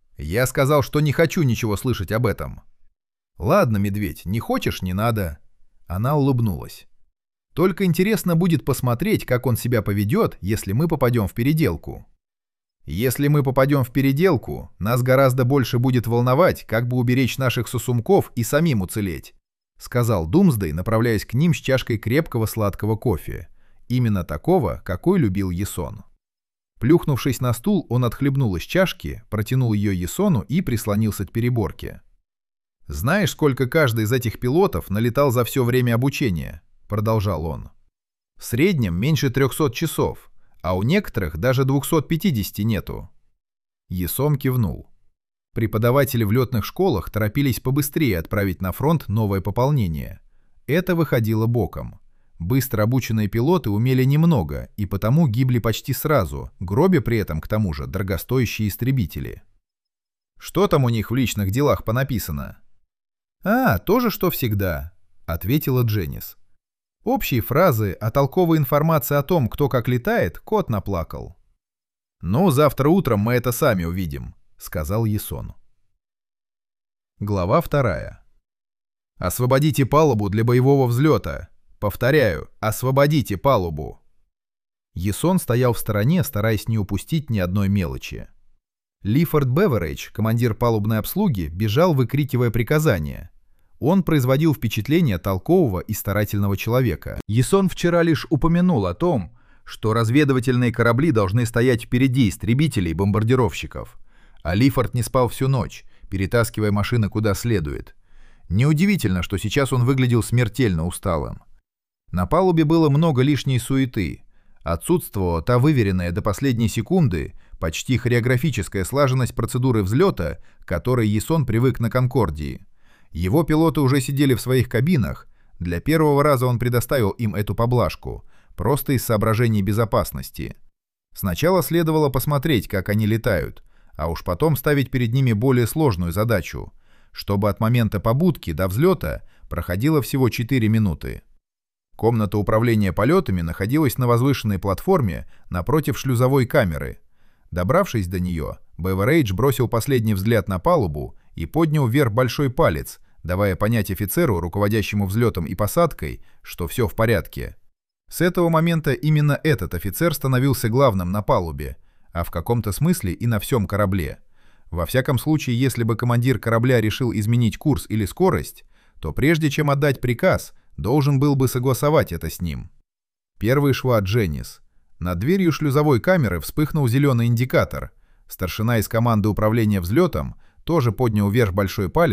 Я сказал, что не хочу ничего слышать об этом. Ладно, медведь, не хочешь — не надо. Она улыбнулась. Только интересно будет посмотреть, как он себя поведет, если мы попадем в переделку. Если мы попадем в переделку, нас гораздо больше будет волновать, как бы уберечь наших сосумков и самим уцелеть, сказал Думсдей, направляясь к ним с чашкой крепкого сладкого кофе. Именно такого, какой любил Ясон. Плюхнувшись на стул, он отхлебнул из чашки, протянул ее Ясону и прислонился к переборке. «Знаешь, сколько каждый из этих пилотов налетал за все время обучения?» — продолжал он. «В среднем меньше 300 часов, а у некоторых даже 250 нету». Ясон кивнул. Преподаватели в летных школах торопились побыстрее отправить на фронт новое пополнение. Это выходило боком. Быстро обученные пилоты умели немного и потому гибли почти сразу, гробя при этом, к тому же, дорогостоящие истребители. «Что там у них в личных делах понаписано?» «А, то же, что всегда», — ответила Дженнис. «Общие фразы, а толковая информация о том, кто как летает, кот наплакал». «Ну, завтра утром мы это сами увидим», — сказал Ясон. Глава 2. «Освободите палубу для боевого взлета. Повторяю, освободите палубу». Ясон стоял в стороне, стараясь не упустить ни одной мелочи. Лифорд Беверидж, командир палубной обслуги, бежал, выкрикивая приказания. Он производил впечатление толкового и старательного человека. Ясон вчера лишь упомянул о том, что разведывательные корабли должны стоять впереди истребителей и бомбардировщиков. А Лифорд не спал всю ночь, перетаскивая машины куда следует. Неудивительно, что сейчас он выглядел смертельно усталым. На палубе было много лишней суеты. Отсутствовала та выверенная до последней секунды, почти хореографическая слаженность процедуры взлета, к которой Ясон привык на Конкордии. Его пилоты уже сидели в своих кабинах. Для первого раза он предоставил им эту поблажку, просто из соображений безопасности. Сначала следовало посмотреть, как они летают, а уж потом ставить перед ними более сложную задачу, чтобы от момента побудки до взлета проходило всего 4 минуты. Комната управления полетами находилась на возвышенной платформе напротив шлюзовой камеры. Добравшись до нее, Беверидж бросил последний взгляд на палубу и поднял вверх большой палец, давая понять офицеру, руководящему взлетом и посадкой, что все в порядке. С этого момента именно этот офицер становился главным на палубе, а в каком-то смысле и на всем корабле. Во всяком случае, если бы командир корабля решил изменить курс или скорость, то прежде чем отдать приказ, должен был бы согласовать это с ним. Первой шла Дженнис. Над дверью шлюзовой камеры вспыхнул зеленый индикатор. Старшина из команды управления взлетом тоже поднял вверх большой палец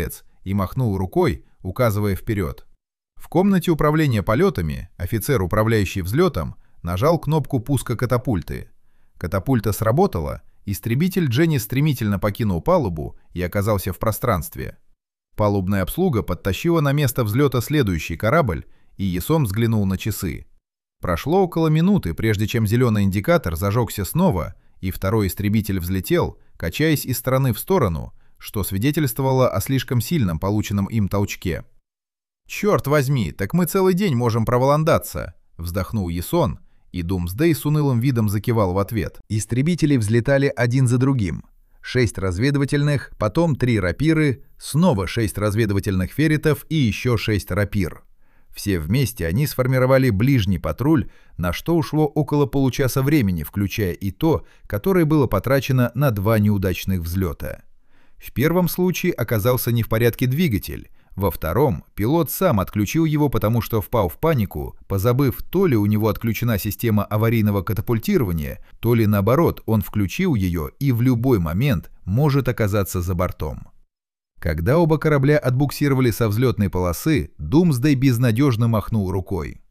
и махнул рукой, указывая вперед. В комнате управления полетами офицер, управляющий взлетом, нажал кнопку пуска катапульты. Катапульта сработала, истребитель Дженни стремительно покинул палубу и оказался в пространстве. Палубная обслуга подтащила на место взлета следующий корабль, и Ясон взглянул на часы. Прошло около минуты, прежде чем зеленый индикатор зажегся снова, и второй истребитель взлетел, качаясь из стороны в сторону, что свидетельствовало о слишком сильном полученном им толчке. «Черт возьми, так мы целый день можем проволандаться!» — вздохнул Ясон, и Думсдей с унылым видом закивал в ответ. Истребители взлетали один за другим. 6 разведывательных, потом 3 рапиры, снова 6 разведывательных ферритов и еще 6 рапир. Все вместе они сформировали ближний патруль, на что ушло около получаса времени, включая и то, которое было потрачено на 2 неудачных взлета. В первом случае оказался не в порядке двигатель, во втором пилот сам отключил его, потому что впал в панику, позабыв, то ли у него отключена система аварийного катапультирования, то ли наоборот, он включил ее и в любой момент может оказаться за бортом. Когда оба корабля отбуксировали со взлетной полосы, Думсдей безнадежно махнул рукой.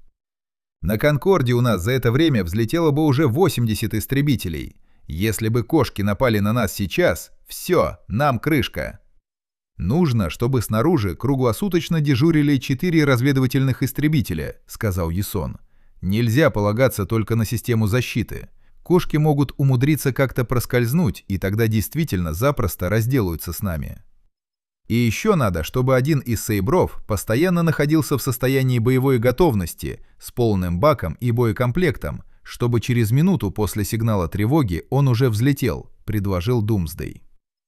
«На Конкорде у нас за это время взлетело бы уже 80 истребителей. Если бы кошки напали на нас сейчас, все, нам крышка. Нужно, чтобы снаружи круглосуточно дежурили 4 разведывательных истребителя», — сказал Ясон. «Нельзя полагаться только на систему защиты. Кошки могут умудриться как-то проскользнуть, и тогда действительно запросто разделаются с нами. И еще надо, чтобы один из сейбров постоянно находился в состоянии боевой готовности с полным баком и боекомплектом, чтобы через минуту после сигнала тревоги он уже взлетел», — предложил Думсдей.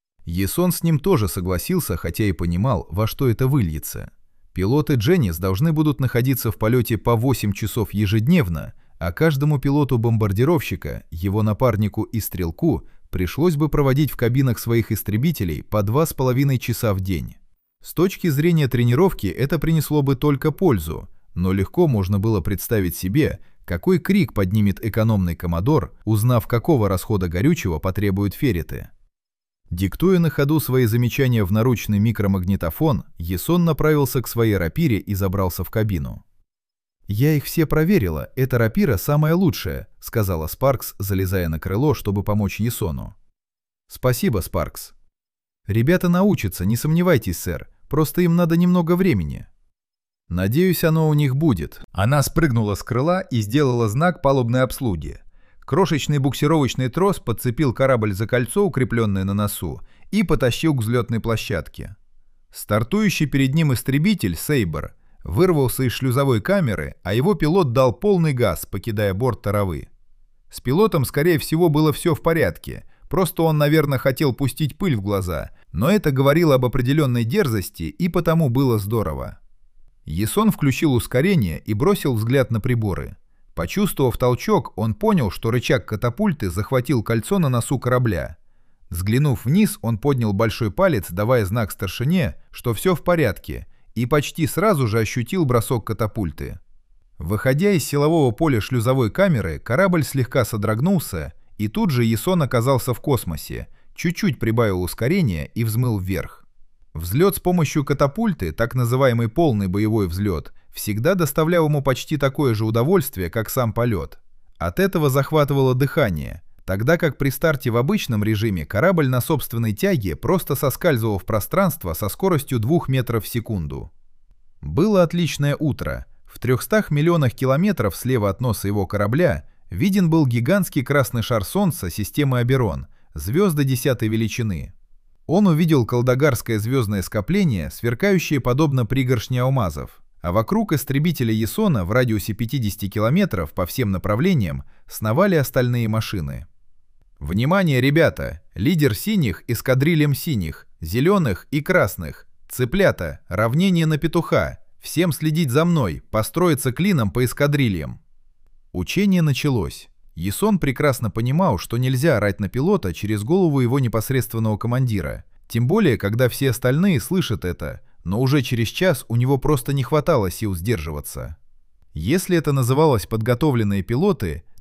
Ясон с ним тоже согласился, хотя и понимал, во что это выльется. Пилоты Дженнис должны будут находиться в полете по 8 часов ежедневно, а каждому пилоту-бомбардировщика, его напарнику и стрелку пришлось бы проводить в кабинах своих истребителей по 2,5 часа в день. С точки зрения тренировки это принесло бы только пользу, но легко можно было представить себе, какой крик поднимет экономный коммодор, узнав, какого расхода горючего потребуют ферриты. Диктуя на ходу свои замечания в наручный микромагнитофон, Ясон направился к своей рапире и забрался в кабину. «Я их все проверила, эта рапира самая лучшая», — сказала Спаркс, залезая на крыло, чтобы помочь Ясону. «Спасибо, Спаркс». «Ребята научатся, не сомневайтесь, сэр, просто им надо немного времени». «Надеюсь, оно у них будет». Она спрыгнула с крыла и сделала знак палубной обслуги. Крошечный буксировочный трос подцепил корабль за кольцо, укрепленное на носу, и потащил к взлетной площадке. Стартующий перед ним истребитель «Сейбр» вырвался из шлюзовой камеры, а его пилот дал полный газ, покидая борт таровы. С пилотом, скорее всего, было все в порядке, просто он, наверное, хотел пустить пыль в глаза, но это говорило об определенной дерзости, и потому было здорово. Ясон включил ускорение и бросил взгляд на приборы. Почувствовав толчок, он понял, что рычаг катапульты захватил кольцо на носу корабля. Взглянув вниз, он поднял большой палец, давая знак старшине, что все в порядке, и почти сразу же ощутил бросок катапульты. Выходя из силового поля шлюзовой камеры, корабль слегка содрогнулся, и тут же Ясон оказался в космосе, чуть-чуть прибавил ускорение и взмыл вверх. Взлет с помощью катапульты, так называемый полный боевой взлет, всегда доставлял ему почти такое же удовольствие, как сам полет. От этого захватывало дыхание, тогда как при старте в обычном режиме корабль на собственной тяге просто соскальзывал в пространство со скоростью 2 метров в секунду. Было отличное утро. В 300 миллионах километров слева от носа его корабля виден был гигантский красный шар Солнца системы Оберон, звезды 10-й величины. Он увидел Калдагарское звездное скопление, сверкающее подобно пригоршне алмазов, а вокруг истребителя Ясона в радиусе 50 километров по всем направлениям сновали остальные машины. «Внимание, ребята! Лидер синих эскадрильям синих, зеленых и красных. Цыплята, равнение на петуха. Всем следить за мной, построиться клином по эскадрильям». Учение началось. Ясон прекрасно понимал, что нельзя орать на пилота через голову его непосредственного командира, тем более, когда все остальные слышат это, но уже через час у него просто не хватало сил сдерживаться. Если это называлось подготовленные пилоты,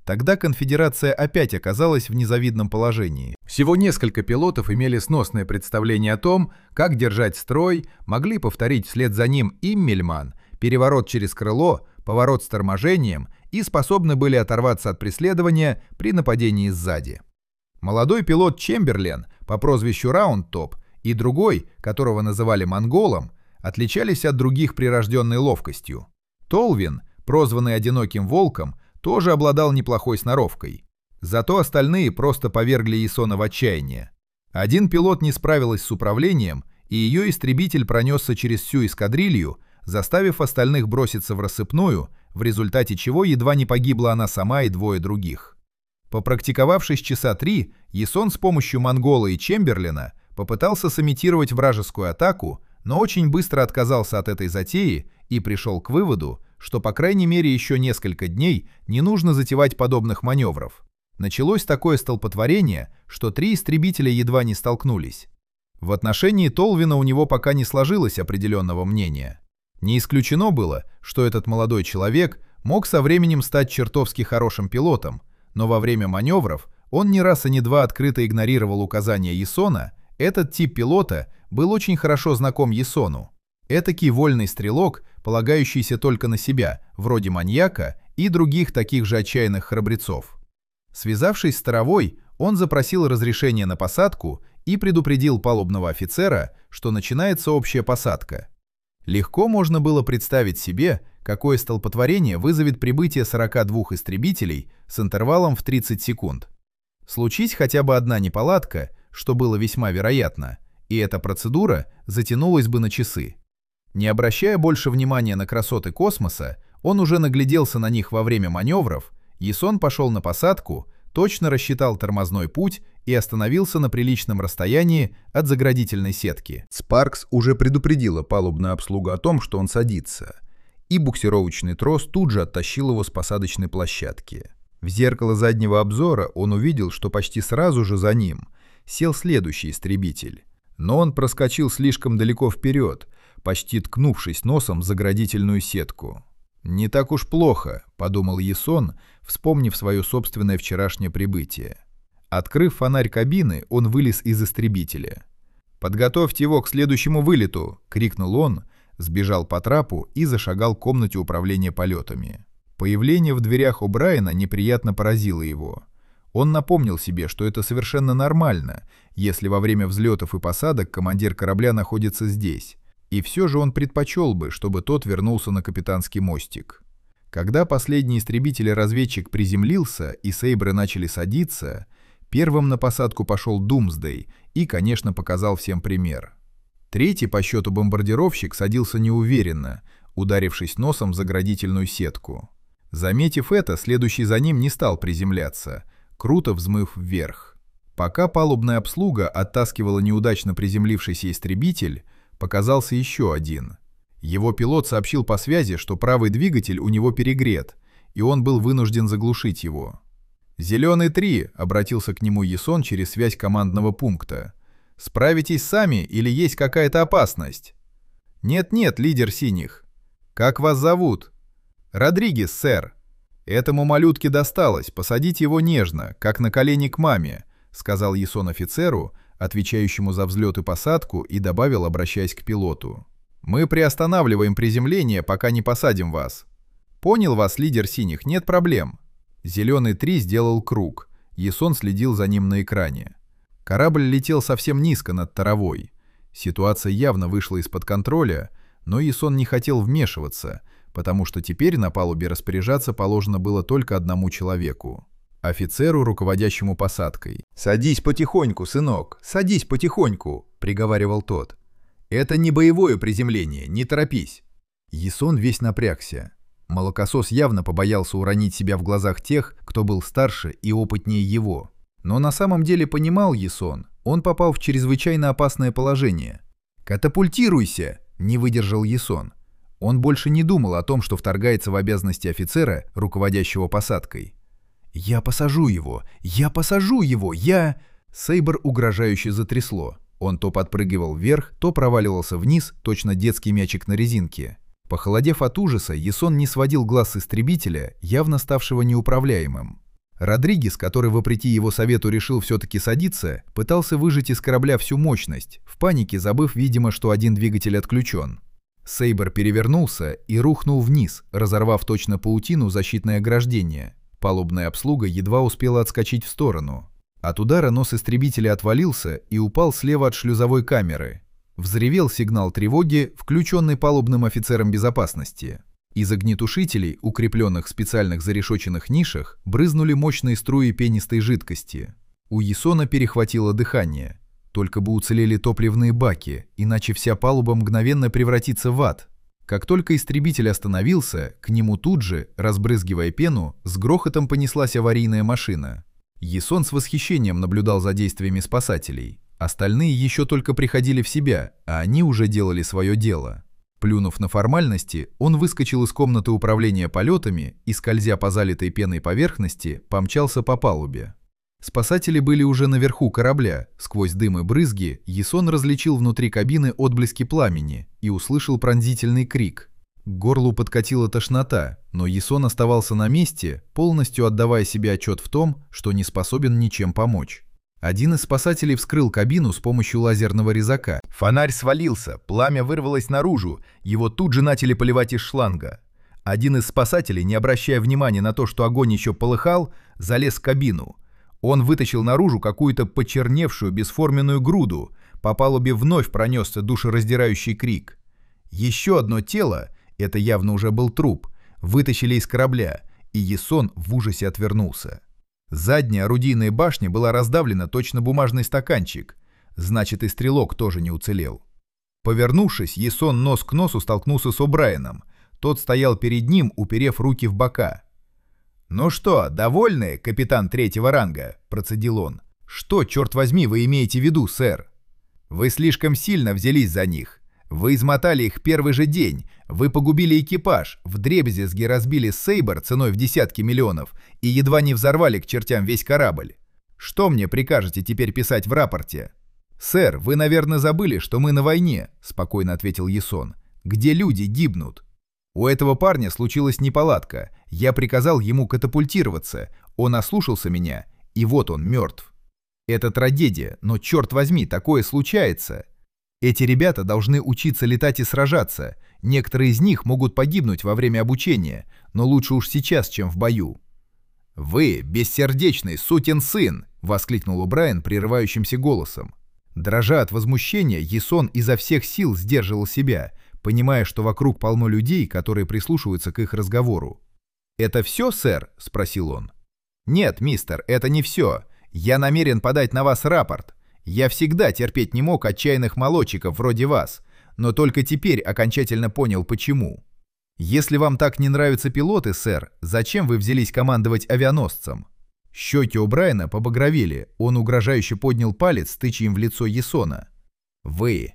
Тогда конфедерация опять оказалась в незавидном положении. Всего несколько пилотов имели сносное представление о том, как держать строй, могли повторить вслед за ним Иммельман, переворот через крыло, поворот с торможением и способны были оторваться от преследования при нападении сзади. Молодой пилот Чемберлен по прозвищу Раундтоп и другой, которого называли Монголом, отличались от других прирожденной ловкостью. Толвин, прозванный Одиноким Волком, тоже обладал неплохой сноровкой. Зато остальные просто повергли Ясона в отчаяние. Один пилот не справилась с управлением, и ее истребитель пронесся через всю эскадрилью, заставив остальных броситься в рассыпную, в результате чего едва не погибла она сама и двое других. Попрактиковавшись часа 3, Ясон с помощью Монгола и Чемберлена попытался сымитировать вражескую атаку, но очень быстро отказался от этой затеи и пришел к выводу, что по крайней мере еще несколько дней не нужно затевать подобных маневров. Началось такое столпотворение, что 3 истребителя едва не столкнулись. В отношении Толвина у него пока не сложилось определенного мнения. Не исключено было, что этот молодой человек мог со временем стать чертовски хорошим пилотом, но во время маневров он не раз и не два открыто игнорировал указания Ясона. Этот тип пилота был очень хорошо знаком Ясону. Этакий вольный стрелок, полагающийся только на себя, вроде маньяка и других таких же отчаянных храбрецов. Связавшись с Таровой, он запросил разрешение на посадку и предупредил палубного офицера, что начинается общая посадка. Легко можно было представить себе, какое столпотворение вызовет прибытие 42 истребителей с интервалом в 30 секунд. Случись хотя бы одна неполадка, что было весьма вероятно, и эта процедура затянулась бы на часы. Не обращая больше внимания на красоты космоса, он уже нагляделся на них во время маневров, Ясон пошел на посадку, точно рассчитал тормозной путь и остановился на приличном расстоянии от заградительной сетки. Спаркс уже предупредила палубную обслугу о том, что он садится, и буксировочный трос тут же оттащил его с посадочной площадки. В зеркало заднего обзора он увидел, что почти сразу же за ним сел следующий истребитель, но он проскочил слишком далеко вперед, почти ткнувшись носом в заградительную сетку. «Не так уж плохо», — подумал Ясон, вспомнив свое собственное вчерашнее прибытие. Открыв фонарь кабины, он вылез из истребителя. «Подготовьте его к следующему вылету!» — крикнул он, сбежал по трапу и зашагал к комнате управления полетами. Появление в дверях О'Брайена неприятно поразило его. Он напомнил себе, что это совершенно нормально, если во время взлетов и посадок командир корабля находится здесь. И все же он предпочел бы, чтобы тот вернулся на капитанский мостик. Когда последний истребитель-разведчик приземлился и сейбры начали садиться, первым на посадку пошел Думсдей и, конечно, показал всем пример. Третий по счету бомбардировщик садился неуверенно, ударившись носом в заградительную сетку. Заметив это, следующий за ним не стал приземляться, круто взмыв вверх. Пока палубная обслуга оттаскивала неудачно приземлившийся истребитель, показался еще один. Его пилот сообщил по связи, что правый двигатель у него перегрет, и он был вынужден заглушить его. «Зеленый 3», — обратился к нему Ясон через связь командного пункта. «Справитесь сами или есть какая-то опасность?» «Нет-нет, лидер синих». «Как вас зовут?» «Родригес, сэр». «Этому малютке досталось, посадить его нежно, как на колени к маме», — сказал Ясон офицеру, отвечающему за взлет и посадку, и добавил, обращаясь к пилоту. «Мы приостанавливаем приземление, пока не посадим вас». «Понял вас, лидер синих, нет проблем». Зеленый 3 сделал круг. Ясон следил за ним на экране. Корабль летел совсем низко над Таровой. Ситуация явно вышла из-под контроля, но Ясон не хотел вмешиваться, потому что теперь на палубе распоряжаться положено было только одному человеку. Офицеру, руководящему посадкой. «Садись потихоньку, сынок, садись потихоньку», — приговаривал тот. «Это не боевое приземление, не торопись». Ясон весь напрягся. Молокосос явно побоялся уронить себя в глазах тех, кто был старше и опытнее его. Но на самом деле понимал Ясон, он попал в чрезвычайно опасное положение. «Катапультируйся!» — не выдержал Ясон. Он больше не думал о том, что вторгается в обязанности офицера, руководящего посадкой. «Я посажу его! Я посажу его! Я...» Сейбр угрожающе затрясло. Он то подпрыгивал вверх, то проваливался вниз, точно детский мячик на резинке. Похолодев от ужаса, Ясон не сводил глаз с истребителя, явно ставшего неуправляемым. Родригес, который вопреки его совету решил все-таки садиться, пытался выжать из корабля всю мощность, в панике забыв, видимо, что один двигатель отключен. Сейбр перевернулся и рухнул вниз, разорвав точно паутину защитное ограждение. Палубная обслуга едва успела отскочить в сторону. От удара нос истребителя отвалился и упал слева от шлюзовой камеры. Взревел сигнал тревоги, включенный палубным офицером безопасности. Из огнетушителей, укрепленных в специальных зарешоченных нишах, брызнули мощные струи пенистой жидкости. У Ясона перехватило дыхание. Только бы уцелели топливные баки, иначе вся палуба мгновенно превратится в ад. Как только истребитель остановился, к нему тут же, разбрызгивая пену, с грохотом понеслась аварийная машина. Ясон с восхищением наблюдал за действиями спасателей. Остальные еще только приходили в себя, а они уже делали свое дело. Плюнув на формальности, он выскочил из комнаты управления полетами и, скользя по залитой пеной поверхности, помчался по палубе. Спасатели были уже наверху корабля. Сквозь дым и брызги Ясон различил внутри кабины отблески пламени и услышал пронзительный крик. К горлу подкатила тошнота, но Ясон оставался на месте, полностью отдавая себе отчет в том, что не способен ничем помочь. Один из спасателей вскрыл кабину с помощью лазерного резака. Фонарь свалился, пламя вырвалось наружу, его тут же начали поливать из шланга. Один из спасателей, не обращая внимания на то, что огонь еще полыхал, залез в кабину. Он вытащил наружу какую-то почерневшую бесформенную груду, по палубе вновь пронесся душераздирающий крик. Еще одно тело, это явно уже был труп, вытащили из корабля, и Ясон в ужасе отвернулся. Задняя орудийная башня была раздавлена точно бумажный стаканчик, значит и стрелок тоже не уцелел. Повернувшись, Ясон нос к носу столкнулся с О'Брайеном. Тот стоял перед ним, уперев руки в бока. «Ну что, довольны, капитан третьего ранга?» – процедил он. «Что, черт возьми, вы имеете в виду, сэр? Вы слишком сильно взялись за них. Вы измотали их первый же день, вы погубили экипаж, вдребезги разбили Сейбр ценой в десятки миллионов и едва не взорвали к чертям весь корабль. Что мне прикажете теперь писать в рапорте?» «Сэр, вы, наверное, забыли, что мы на войне», — спокойно ответил Ясон, — «где люди гибнут. У этого парня случилась неполадка, я приказал ему катапультироваться, он ослушался меня, и вот он мертв. Это трагедия, но, черт возьми, такое случается. Эти ребята должны учиться летать и сражаться. Некоторые из них могут погибнуть во время обучения, но лучше уж сейчас, чем в бою». «Вы, бессердечный сукин сын!» — воскликнул О'Брайен прерывающимся голосом. Дрожа от возмущения, Ясон изо всех сил сдерживал себя, понимая, что вокруг полно людей, которые прислушиваются к их разговору. «Это все, сэр?» — спросил он. «Нет, мистер, это не все. Я намерен подать на вас рапорт. Я всегда терпеть не мог отчаянных молодчиков вроде вас, но только теперь окончательно понял, почему. Если вам так не нравятся пилоты, сэр, зачем вы взялись командовать авианосцем?» Щеки О'Брайена побагровели, он угрожающе поднял палец, тыча им в лицо Ясона. «Вы!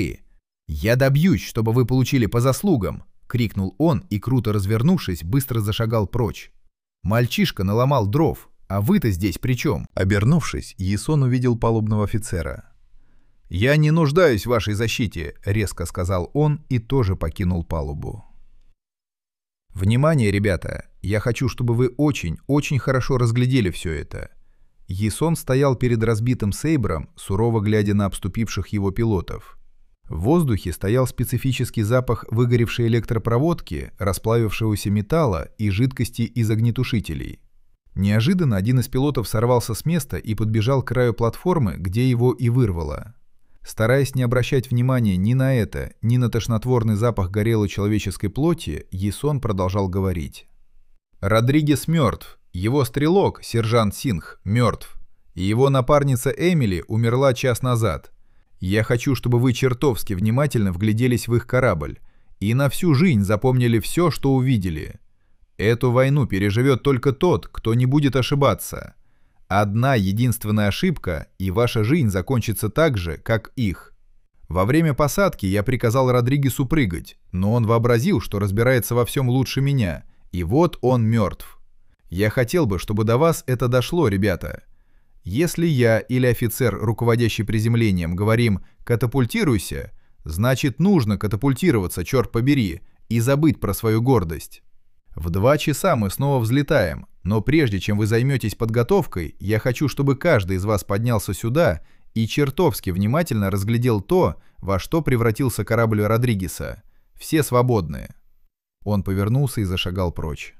Я добьюсь, чтобы вы получили по заслугам!» — крикнул он и, круто развернувшись, быстро зашагал прочь. «Мальчишка наломал дров. А вы-то здесь при чем?» Обернувшись, Ясон увидел палубного офицера. «Я не нуждаюсь в вашей защите», — резко сказал он и тоже покинул палубу. «Внимание, ребята! Я хочу, чтобы вы очень хорошо разглядели все это». Ясон стоял перед разбитым Сейбром, сурово глядя на обступивших его пилотов. В воздухе стоял специфический запах выгоревшей электропроводки, расплавившегося металла и жидкости из огнетушителей. Неожиданно один из пилотов сорвался с места и подбежал к краю платформы, где его и вырвало. Стараясь не обращать внимания ни на это, ни на тошнотворный запах горелой человеческой плоти, Ясон продолжал говорить. «Родригес мертв, его стрелок, сержант Сингх, мертв, и его напарница Эмили умерла час назад. Я хочу, чтобы вы чертовски внимательно вгляделись в их корабль и на всю жизнь запомнили все, что увидели. Эту войну переживет только тот, кто не будет ошибаться. Одна единственная ошибка, и ваша жизнь закончится так же, как их. Во время посадки я приказал Родригесу прыгать, но он вообразил, что разбирается во всем лучше меня, и вот он мертв. Я хотел бы, чтобы до вас это дошло, ребята. Если я или офицер, руководящий приземлением, говорим «катапультируйся», значит нужно катапультироваться, черт побери, и забыть про свою гордость. В 2 часа мы снова взлетаем, Но прежде чем вы займетесь подготовкой, я хочу, чтобы каждый из вас поднялся сюда и чертовски внимательно разглядел то, во что превратился корабль Родригеса. Все свободные». Он повернулся и зашагал прочь.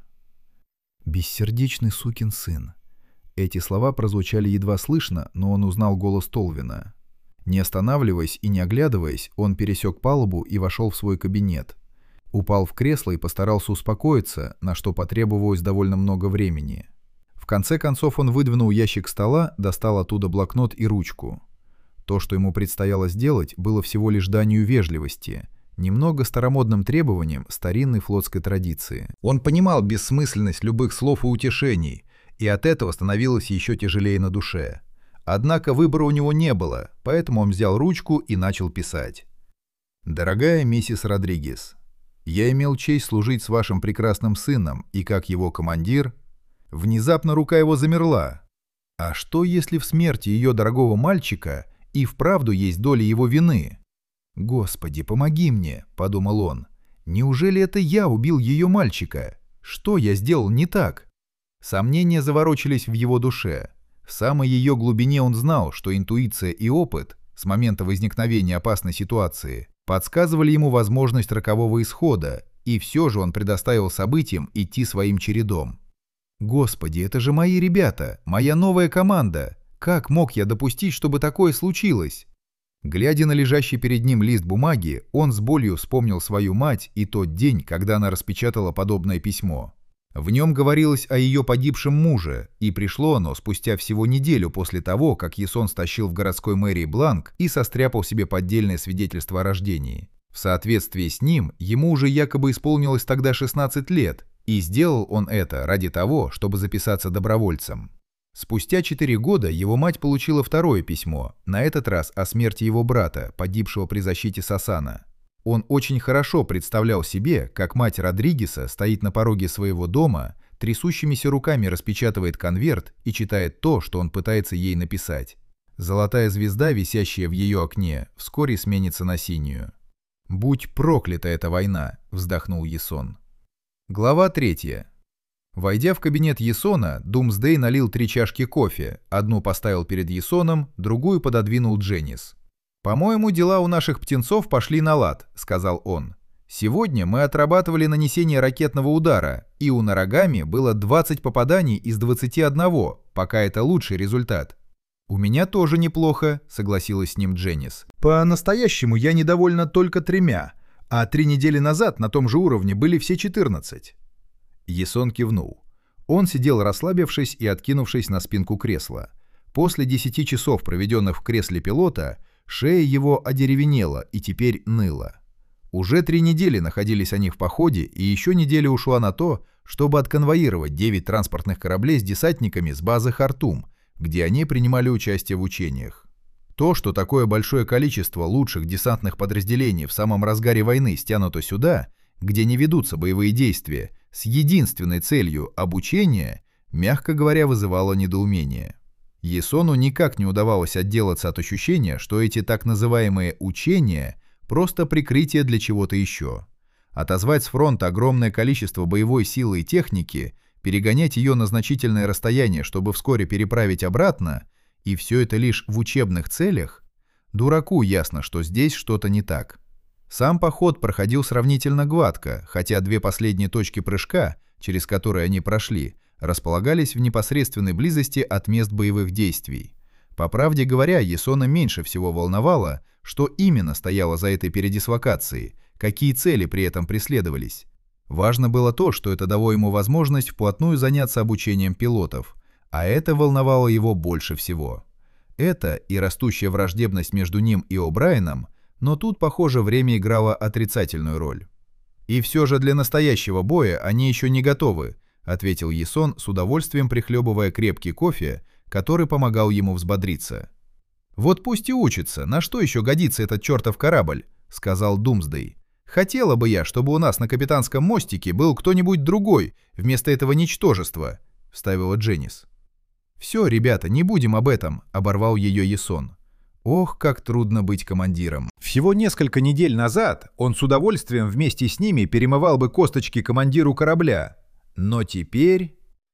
«Бессердечный сукин сын». Эти слова прозвучали едва слышно, но он узнал голос Толвина. Не останавливаясь и не оглядываясь, он пересек палубу и вошел в свой кабинет. Упал в кресло и постарался успокоиться, на что потребовалось довольно много времени. В конце концов он выдвинул ящик стола, достал оттуда блокнот и ручку. То, что ему предстояло сделать, было всего лишь данью вежливости, немного старомодным требованием старинной флотской традиции. Он понимал бессмысленность любых слов и утешений, и от этого становилось еще тяжелее на душе. Однако выбора у него не было, поэтому он взял ручку и начал писать. «Дорогая миссис Родригес, я имел честь служить с вашим прекрасным сыном, и как его командир...» Внезапно рука его замерла. А что, если в смерти ее дорогого мальчика и вправду есть доля его вины? «Господи, помоги мне», — подумал он. «Неужели это я убил ее мальчика? Что я сделал не так?» Сомнения заворочились в его душе. В самой ее глубине он знал, что интуиция и опыт с момента возникновения опасной ситуации подсказывали ему возможность рокового исхода, и все же он предоставил событиям идти своим чередом. «Господи, это же мои ребята, моя новая команда! Как мог я допустить, чтобы такое случилось?» Глядя на лежащий перед ним лист бумаги, он с болью вспомнил свою мать и тот день, когда она распечатала подобное письмо. В нем говорилось о ее погибшем муже, и пришло оно спустя всего неделю после того, как Ясон стащил в городской мэрии бланк и состряпал себе поддельное свидетельство о рождении. В соответствии с ним, ему уже якобы исполнилось тогда 16 лет, и сделал он это ради того, чтобы записаться добровольцем. Спустя 4 года его мать получила второе письмо, на этот раз о смерти его брата, погибшего при защите Сасана. Он очень хорошо представлял себе, как мать Родригеса стоит на пороге своего дома, трясущимися руками распечатывает конверт и читает то, что он пытается ей написать. Золотая звезда, висящая в ее окне, вскоре сменится на синюю. «Будь проклята эта война», — вздохнул Ясон. Глава 3. Войдя в кабинет Ясона, Думсдей налил 3 чашки кофе, одну поставил перед Ясоном, другую пододвинул Дженнис. «По-моему, дела у наших птенцов пошли на лад», — сказал он. «Сегодня мы отрабатывали нанесение ракетного удара, и у Нарагами было 20 попаданий из 21, пока это лучший результат». «У меня тоже неплохо», — согласилась с ним Дженнис. «По-настоящему я недовольна только 3, а 3 недели назад на том же уровне были все 14. Ясон кивнул. Он сидел расслабившись и откинувшись на спинку кресла. После 10 часов, проведенных в кресле пилота, шея его одеревенела и теперь ныла. Уже 3 недели находились они в походе, и еще неделя ушла на то, чтобы отконвоировать 9 транспортных кораблей с десантниками с базы Хартум, где они принимали участие в учениях. То, что такое большое количество лучших десантных подразделений в самом разгаре войны стянуто сюда, где не ведутся боевые действия, с единственной целью обучения, мягко говоря, вызывало недоумение. Ясону никак не удавалось отделаться от ощущения, что эти так называемые «учения» — просто прикрытие для чего-то еще. Отозвать с фронта огромное количество боевой силы и техники, перегонять ее на значительное расстояние, чтобы вскоре переправить обратно, и все это лишь в учебных целях, дураку ясно, что здесь что-то не так. Сам поход проходил сравнительно гладко, хотя 2 последние точки прыжка, через которые они прошли, располагались в непосредственной близости от мест боевых действий. По правде говоря, Ясона меньше всего волновало, что именно стояло за этой передислокацией, какие цели при этом преследовались. Важно было то, что это дало ему возможность вплотную заняться обучением пилотов, а это волновало его больше всего. Это и растущая враждебность между ним и О'Брайеном, но тут, похоже, время играло отрицательную роль. «И все же для настоящего боя они еще не готовы», — ответил Ясон, с удовольствием прихлебывая крепкий кофе, который помогал ему взбодриться. «Вот пусть и учится, на что еще годится этот чертов корабль», — сказал Думсдей. «Хотела бы я, чтобы у нас на капитанском мостике был кто-нибудь другой вместо этого ничтожества», — вставила Дженнис. «Все, ребята, не будем об этом», — оборвал ее Ясон. Ох, как трудно быть командиром. Всего несколько недель назад он с удовольствием вместе с ними перемывал бы косточки командиру корабля. Но теперь...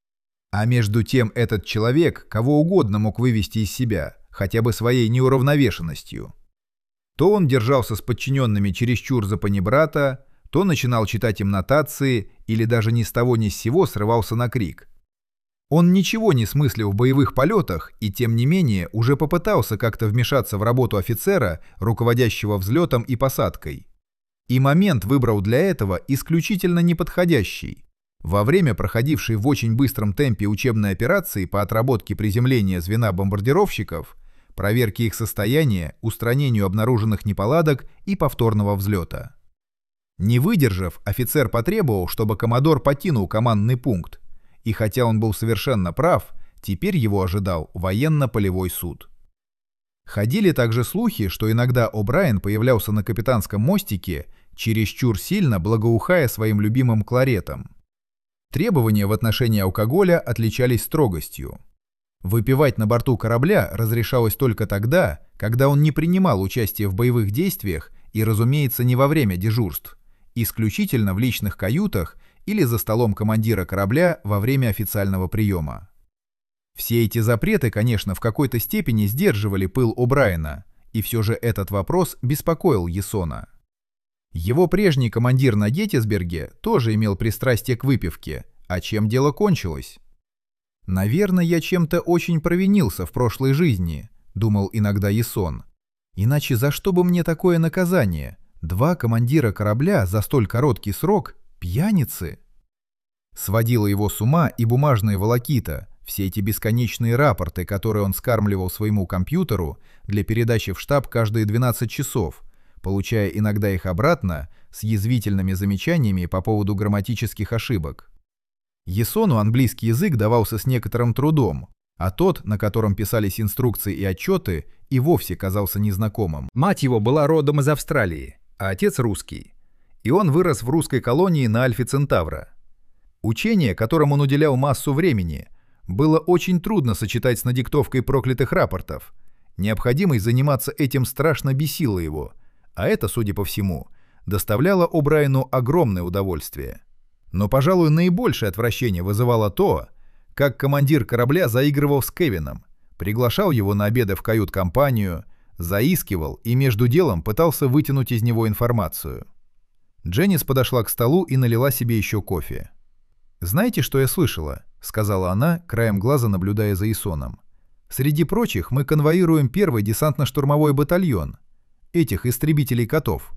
А между тем этот человек кого угодно мог вывести из себя, хотя бы своей неуравновешенностью. То он держался с подчиненными чересчур за панибрата, то начинал читать им нотации или даже ни с того ни с сего срывался на крик. Он ничего не смыслил в боевых полетах и, тем не менее, уже попытался как-то вмешаться в работу офицера, руководящего взлетом и посадкой. И момент выбрал для этого исключительно неподходящий. Во время проходившей в очень быстром темпе учебной операции по отработке приземления звена бомбардировщиков, проверке их состояния, устранению обнаруженных неполадок и повторного взлета. Не выдержав, офицер потребовал, чтобы коммодор покинул командный пункт, и хотя он был совершенно прав, теперь его ожидал военно-полевой суд. Ходили также слухи, что иногда О'Брайен появлялся на капитанском мостике, чересчур сильно благоухая своим любимым кларетом. Требования в отношении алкоголя отличались строгостью. Выпивать на борту корабля разрешалось только тогда, когда он не принимал участия в боевых действиях и, разумеется, не во время дежурств, исключительно в личных каютах или за столом командира корабля во время официального приема. Все эти запреты, конечно, в какой-то степени сдерживали пыл О'Брайена, и все же этот вопрос беспокоил Есона. Его прежний командир на Геттисберге тоже имел пристрастие к выпивке, а чем дело кончилось? «Наверное, я чем-то очень провинился в прошлой жизни», — думал иногда Есон. «Иначе за что бы мне такое наказание? 2 командира корабля за столь короткий срок? Пьяницы?» Сводила его с ума и бумажная волокита, все эти бесконечные рапорты, которые он скармливал своему компьютеру для передачи в штаб каждые 12 часов, получая иногда их обратно с язвительными замечаниями по поводу грамматических ошибок. Есону английский язык давался с некоторым трудом, а тот, на котором писались инструкции и отчеты, и вовсе казался незнакомым. Мать его была родом из Австралии, а отец русский. И он вырос в русской колонии на Альфе Центавра. Учение, которому он уделял массу времени, было очень трудно сочетать с надиктовкой проклятых рапортов. Необходимость заниматься этим страшно бесила его, а это, судя по всему, доставляло О'Брайену огромное удовольствие. Но, пожалуй, наибольшее отвращение вызывало то, как командир корабля заигрывал с Кевином, приглашал его на обеды в кают-компанию, заискивал и между делом пытался вытянуть из него информацию. Дженнис подошла к столу и налила себе еще кофе. «Знаете, что я слышала?» — сказала она, краем глаза наблюдая за Есоном. «Среди прочих мы конвоируем 1-й десантно-штурмовой батальон. Этих истребителей котов».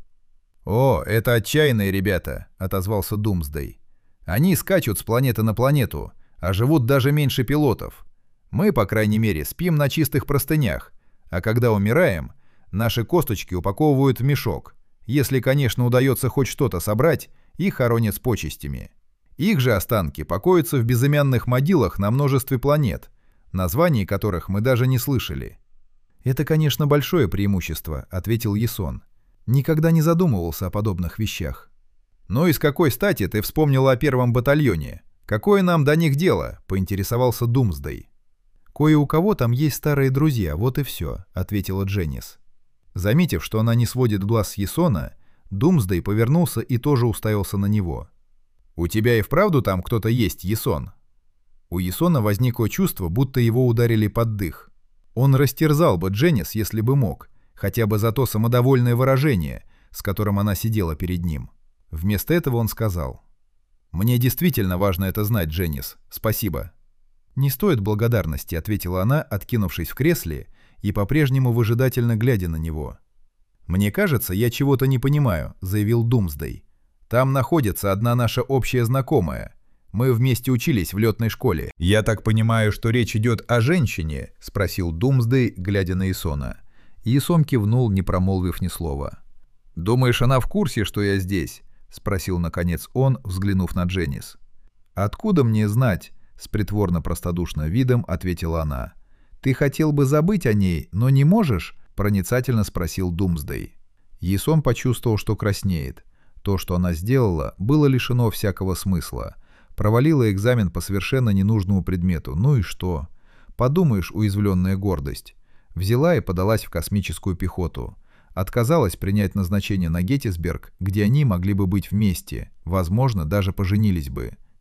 «О, это отчаянные ребята», — отозвался Думсдей. «Они скачут с планеты на планету, а живут даже меньше пилотов. Мы, по крайней мере, спим на чистых простынях, а когда умираем, наши косточки упаковывают в мешок. Если, конечно, удается хоть что-то собрать, их хоронят с почестями. Их же останки покоятся в безымянных могилах на множестве планет, названий которых мы даже не слышали». «Это, конечно, большое преимущество», — ответил Есон. «Никогда не задумывался о подобных вещах». «Ну и с какой стати ты вспомнила о 1-м батальоне? Какое нам до них дело?» — поинтересовался Думсдей. «Кое у кого там есть старые друзья, вот и все», — ответила Дженнис. Заметив, что она не сводит глаз с Есона, Думсдей повернулся и тоже уставился на него. «У тебя и вправду там кто-то есть, Есон?» У Есона возникло чувство, будто его ударили под дых. Он растерзал бы Дженнис, если бы мог, хотя бы за то самодовольное выражение, с которым она сидела перед ним. Вместо этого он сказал: «Мне действительно важно это знать, Дженнис. Спасибо». «Не стоит благодарности», — ответила она, откинувшись в кресле и по-прежнему выжидательно глядя на него. «Мне кажется, я чего-то не понимаю», — заявил Думсдей. «Там находится одна наша общая знакомая. Мы вместе учились в летной школе». «Я так понимаю, что речь идет о женщине?» — спросил Думсдей, глядя на Есона. Есон кивнул, не промолвив ни слова. «Думаешь, она в курсе, что я здесь?» — спросил, наконец, он, взглянув на Дженнис. «Откуда мне знать?» — с притворно-простодушным видом ответила она. «Ты хотел бы забыть о ней, но не можешь?» — проницательно спросил Думсдей. Есон почувствовал, что краснеет. То, что она сделала, было лишено всякого смысла. Провалила экзамен по совершенно ненужному предмету. Ну и что? Подумаешь, уязвленная гордость. Взяла и подалась в космическую пехоту. Отказалась принять назначение на Геттисберг, где они могли бы быть вместе, возможно, даже поженились бы.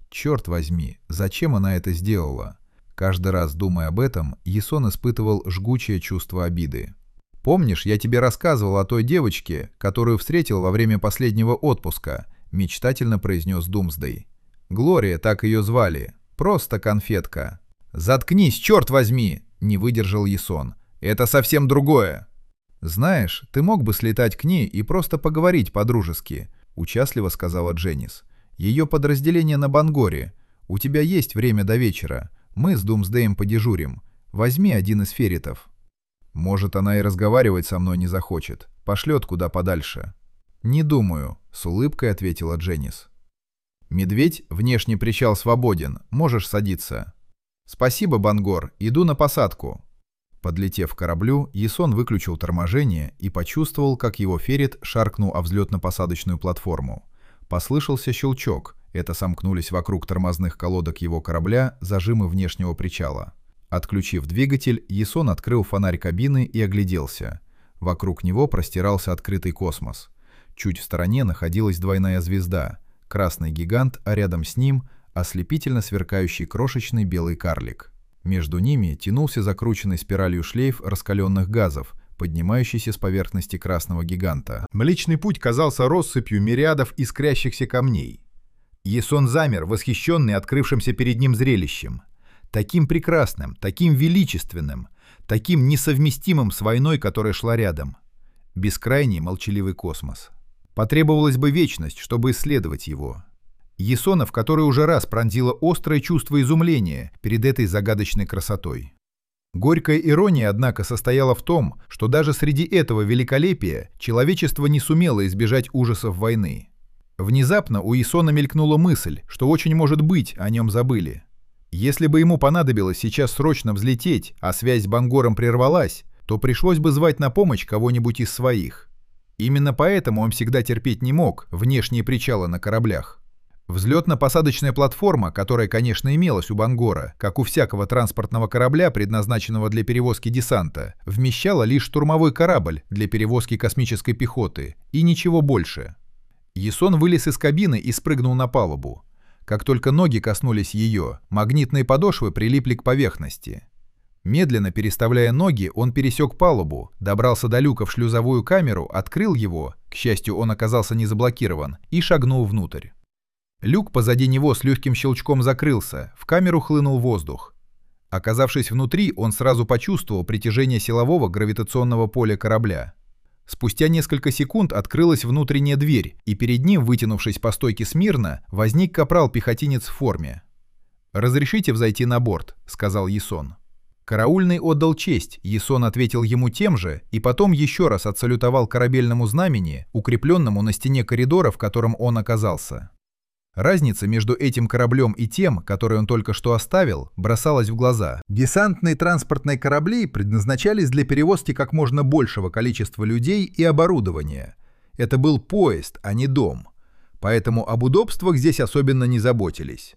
Черт возьми, зачем она это сделала? Каждый раз, думая об этом, Ясон испытывал жгучее чувство обиды. «Помнишь, я тебе рассказывал о той девочке, которую встретил во время последнего отпуска?» — мечтательно произнес Думсдей. «Глория, так ее звали. Просто конфетка». «Заткнись, черт возьми!» — не выдержал Ясон. «Это совсем другое». «Знаешь, ты мог бы слетать к ней и просто поговорить по-дружески», — участливо сказала Дженнис. «Ее подразделение на Бангоре. У тебя есть время до вечера. Мы с Думсдеем подежурим. Возьми один из ферритов». «Может, она и разговаривать со мной не захочет. Пошлет куда подальше». «Не думаю», — с улыбкой ответила Дженнис. «Медведь, внешний причал свободен. Можешь садиться». «Спасибо, Бангор. Иду на посадку». Подлетев к кораблю, Ясон выключил торможение и почувствовал, как его феррит шаркнул о взлетно-посадочную платформу. Послышался щелчок. Это сомкнулись вокруг тормозных колодок его корабля зажимы внешнего причала. Отключив двигатель, Ясон открыл фонарь кабины и огляделся. Вокруг него простирался открытый космос. Чуть в стороне находилась двойная звезда, красный гигант, а рядом с ним ослепительно сверкающий крошечный белый карлик. Между ними тянулся закрученный спиралью шлейф раскаленных газов, поднимающийся с поверхности красного гиганта. Млечный путь казался россыпью мириадов искрящихся камней. Ясон замер, восхищенный открывшимся перед ним зрелищем. Таким прекрасным, таким величественным, таким несовместимым с войной, которая шла рядом. Бескрайний молчаливый космос. Потребовалась бы вечность, чтобы исследовать его. Ясона в который уже раз пронзило острое чувство изумления перед этой загадочной красотой. Горькая ирония, однако, состояла в том, что даже среди этого великолепия человечество не сумело избежать ужасов войны. Внезапно у Ясона мелькнула мысль, что очень может быть, о нем забыли. Если бы ему понадобилось сейчас срочно взлететь, а связь с Бангором прервалась, то пришлось бы звать на помощь кого-нибудь из своих. Именно поэтому он всегда терпеть не мог внешние причалы на кораблях. Взлетно-посадочная платформа, которая, конечно, имелась у Бангора, как у всякого транспортного корабля, предназначенного для перевозки десанта, вмещала лишь штурмовой корабль для перевозки космической пехоты, и ничего больше. Ясон вылез из кабины и спрыгнул на палубу. Как только ноги коснулись ее, магнитные подошвы прилипли к поверхности. Медленно переставляя ноги, он пересек палубу, добрался до люка в шлюзовую камеру, открыл его, к счастью, он оказался не заблокирован, и шагнул внутрь. Люк позади него с легким щелчком закрылся, в камеру хлынул воздух. Оказавшись внутри, он сразу почувствовал притяжение силового гравитационного поля корабля. Спустя несколько секунд открылась внутренняя дверь, и перед ним, вытянувшись по стойке смирно, возник капрал-пехотинец в форме. «Разрешите взойти на борт», — сказал Ясон. Караульный отдал честь, Ясон ответил ему тем же, и потом еще раз отсалютовал корабельному знамени, укрепленному на стене коридора, в котором он оказался. Разница между этим кораблем и тем, который он только что оставил, бросалась в глаза. Десантные транспортные корабли предназначались для перевозки как можно большего количества людей и оборудования. Это был поезд, а не дом. Поэтому об удобствах здесь особенно не заботились.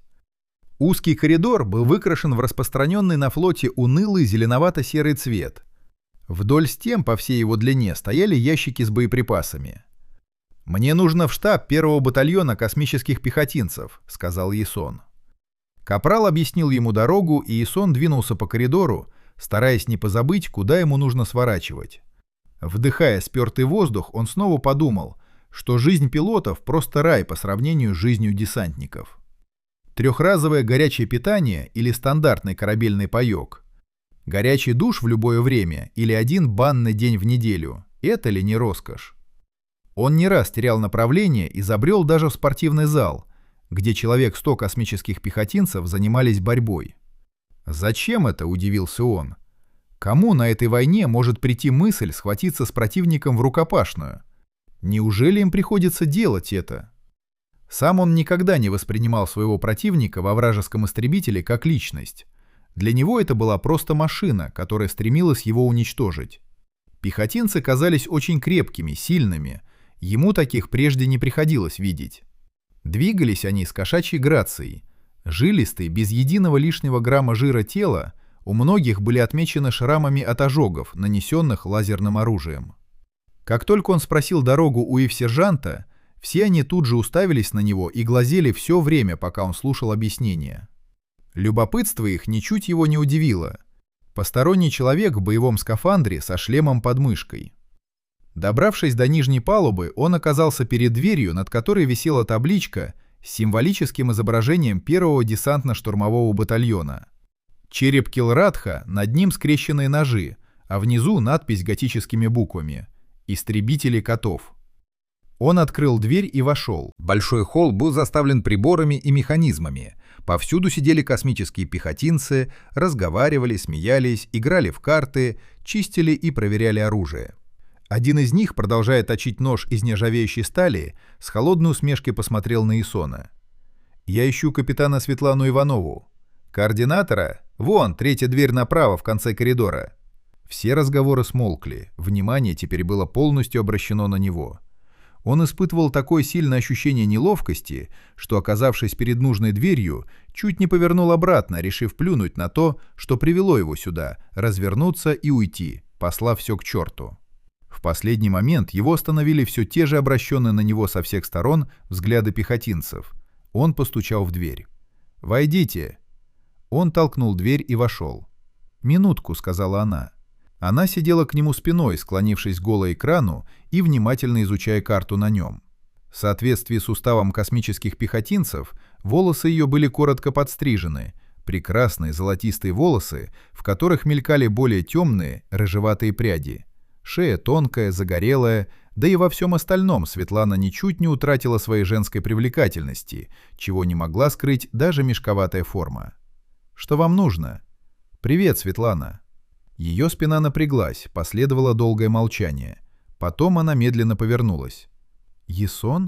Узкий коридор был выкрашен в распространенный на флоте унылый зеленовато-серый цвет. Вдоль стен по всей его длине стояли ящики с боеприпасами. «Мне нужно в штаб 1-го батальона космических пехотинцев», — сказал Ясон. Капрал объяснил ему дорогу, и Ясон двинулся по коридору, стараясь не позабыть, куда ему нужно сворачивать. Вдыхая спертый воздух, он снова подумал, что жизнь пилотов просто рай по сравнению с жизнью десантников. Трехразовое горячее питание или стандартный корабельный паёк, горячий душ в любое время или один банный день в неделю — это ли не роскошь? Он не раз терял направление и забрел даже в спортивный зал, где человек 100 космических пехотинцев занимались борьбой. «Зачем это?» – удивился он. «Кому на этой войне может прийти мысль схватиться с противником в рукопашную? Неужели им приходится делать это?» Сам он никогда не воспринимал своего противника во вражеском истребителе как личность. Для него это была просто машина, которая стремилась его уничтожить. Пехотинцы казались очень крепкими, сильными. Ему таких прежде не приходилось видеть. Двигались они с кошачьей грацией. Жилистые, без единого лишнего грамма жира тела, у многих были отмечены шрамами от ожогов, нанесенных лазерным оружием. Как только он спросил дорогу у ив-сержанта, Все они тут же уставились на него и глазели все время, пока он слушал объяснения. Любопытство их ничуть его не удивило. Посторонний человек в боевом скафандре со шлемом под мышкой. Добравшись до нижней палубы, он оказался перед дверью, над которой висела табличка с символическим изображением первого десантно-штурмового батальона. Череп Килрадха, над ним скрещенные ножи, а внизу надпись готическими буквами «Истребители котов». Он открыл дверь и вошел. Большой холл был заставлен приборами и механизмами. Повсюду сидели космические пехотинцы, разговаривали, смеялись, играли в карты, чистили и проверяли оружие. Один из них, продолжая точить нож из нержавеющей стали, с холодной усмешкой посмотрел на Есона. «Я ищу капитана Светлану Иванову. Координатора? Вон, третья дверь направо, в конце коридора». Все разговоры смолкли, внимание теперь было полностью обращено на него. Он испытывал такое сильное ощущение неловкости, что, оказавшись перед нужной дверью, чуть не повернул обратно, решив плюнуть на то, что привело его сюда, развернуться и уйти, послав все к черту. В последний момент его остановили все те же обращенные на него со всех сторон взгляды пехотинцев. Он постучал в дверь. «Войдите!» Он толкнул дверь и вошел. «Минутку», — сказала она. Она сидела к нему спиной, склонившись голой к экрану и внимательно изучая карту на нем. В соответствии с уставом космических пехотинцев, волосы ее были коротко подстрижены, прекрасные золотистые волосы, в которых мелькали более темные, рыжеватые пряди. Шея тонкая, загорелая, да и во всем остальном Светлана ничуть не утратила своей женской привлекательности, чего не могла скрыть даже мешковатая форма. «Что вам нужно?» «Привет, Светлана». Ее спина напряглась, последовало долгое молчание. Потом она медленно повернулась. «Есон?»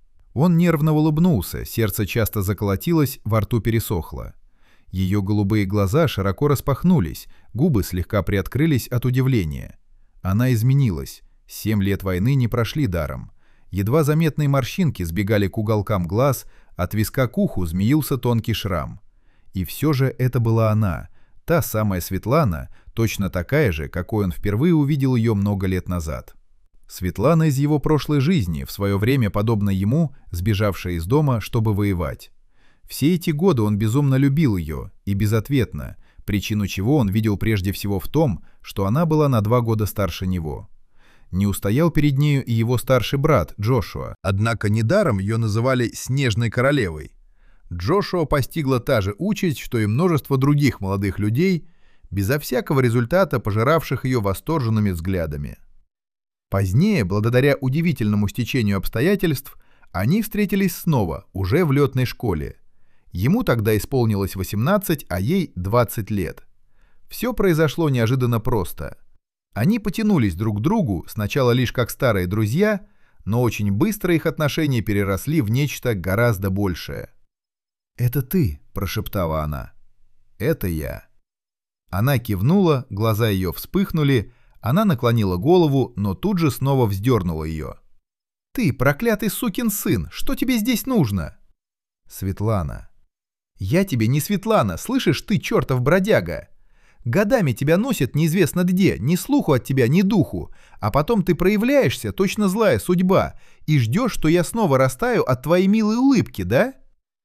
Он нервно улыбнулся, сердце часто заколотилось, во рту пересохло. Ее голубые глаза широко распахнулись, губы слегка приоткрылись от удивления. Она изменилась. 7 лет войны не прошли даром. Едва заметные морщинки сбегали к уголкам глаз, от виска к уху змеился тонкий шрам. И все же это была она, та самая Светлана, точно такая же, какой он впервые увидел ее много лет назад. Светлана из его прошлой жизни, в свое время подобно ему, сбежавшая из дома, чтобы воевать. Все эти годы он безумно любил ее, и безответно, причину чего он видел прежде всего в том, что она была на 2 года старше него. Не устоял перед нею и его старший брат Джошуа, однако недаром ее называли «Снежной королевой». Джошуа постигла та же участь, что и множество других молодых людей, безо всякого результата пожиравших ее восторженными взглядами. Позднее, благодаря удивительному стечению обстоятельств, они встретились снова, уже в летной школе. Ему тогда исполнилось 18, а ей 20 лет. Все произошло неожиданно просто. Они потянулись друг к другу, сначала лишь как старые друзья, но очень быстро их отношения переросли в нечто гораздо большее. «Это ты», — прошептала она. «Это я». Она кивнула, глаза ее вспыхнули, она наклонила голову, но тут же снова вздернула ее. «Ты, проклятый сукин сын, что тебе здесь нужно?» «Светлана». «Я тебе не Светлана, слышишь ты, чертов бродяга? Годами тебя носят неизвестно где, ни слуху от тебя, ни духу, а потом ты проявляешься, точно злая судьба, и ждешь, что я снова растаю от твоей милой улыбки, да?»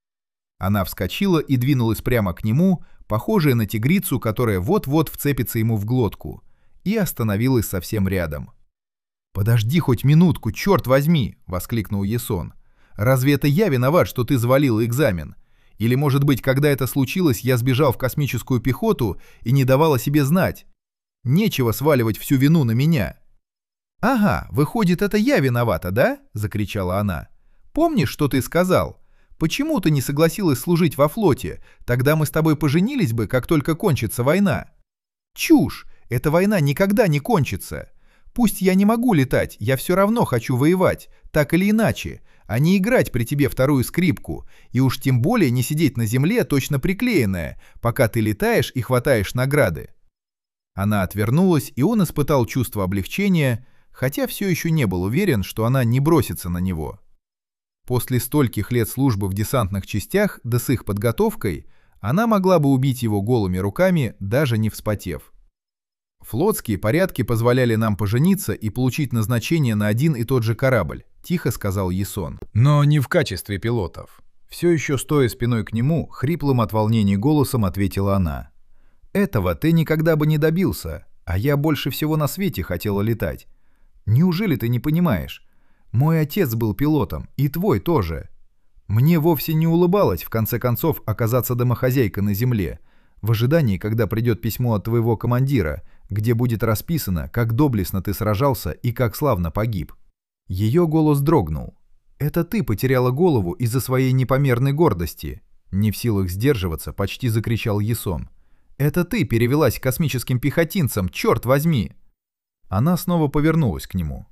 Она вскочила и двинулась прямо к нему, похожая на тигрицу, которая вот-вот вцепится ему в глотку, и остановилась совсем рядом. «Подожди хоть минутку, черт возьми!» — воскликнул Есон. «Разве это я виноват, что ты завалила экзамен? Или, может быть, когда это случилось, я сбежал в космическую пехоту и не давал о себе знать? Нечего сваливать всю вину на меня». «Ага, выходит, это я виновата, да?» — закричала она. «Помнишь, что ты сказал? Почему ты не согласилась служить во флоте? Тогда мы с тобой поженились бы, как только кончится война». «Чушь! Эта война никогда не кончится. Пусть я не могу летать, я все равно хочу воевать, так или иначе, а не играть при тебе вторую скрипку, и уж тем более не сидеть на земле, точно приклеенная, пока ты летаешь и хватаешь награды». Она отвернулась, и он испытал чувство облегчения, хотя все еще не был уверен, что она не бросится на него. После стольких лет службы в десантных частях, да с их подготовкой, она могла бы убить его голыми руками, даже не вспотев. «Флотские порядки позволяли нам пожениться и получить назначение на один и тот же корабль», — тихо сказал Ясон. «Но не в качестве пилотов». Все еще стоя спиной к нему, хриплым от волнения голосом ответила она. «Этого ты никогда бы не добился, а я больше всего на свете хотела летать. Неужели ты не понимаешь? Мой отец был пилотом, и твой тоже. Мне вовсе не улыбалось, в конце концов, оказаться домохозяйкой на земле, в ожидании, когда придет письмо от твоего командира, где будет расписано, как доблестно ты сражался и как славно погиб». Ее голос дрогнул. «Это ты потеряла голову из-за своей непомерной гордости!» Не в силах сдерживаться, почти закричал Ясон. «Это ты перевелась к космическим пехотинцам, черт возьми!» Она снова повернулась к нему.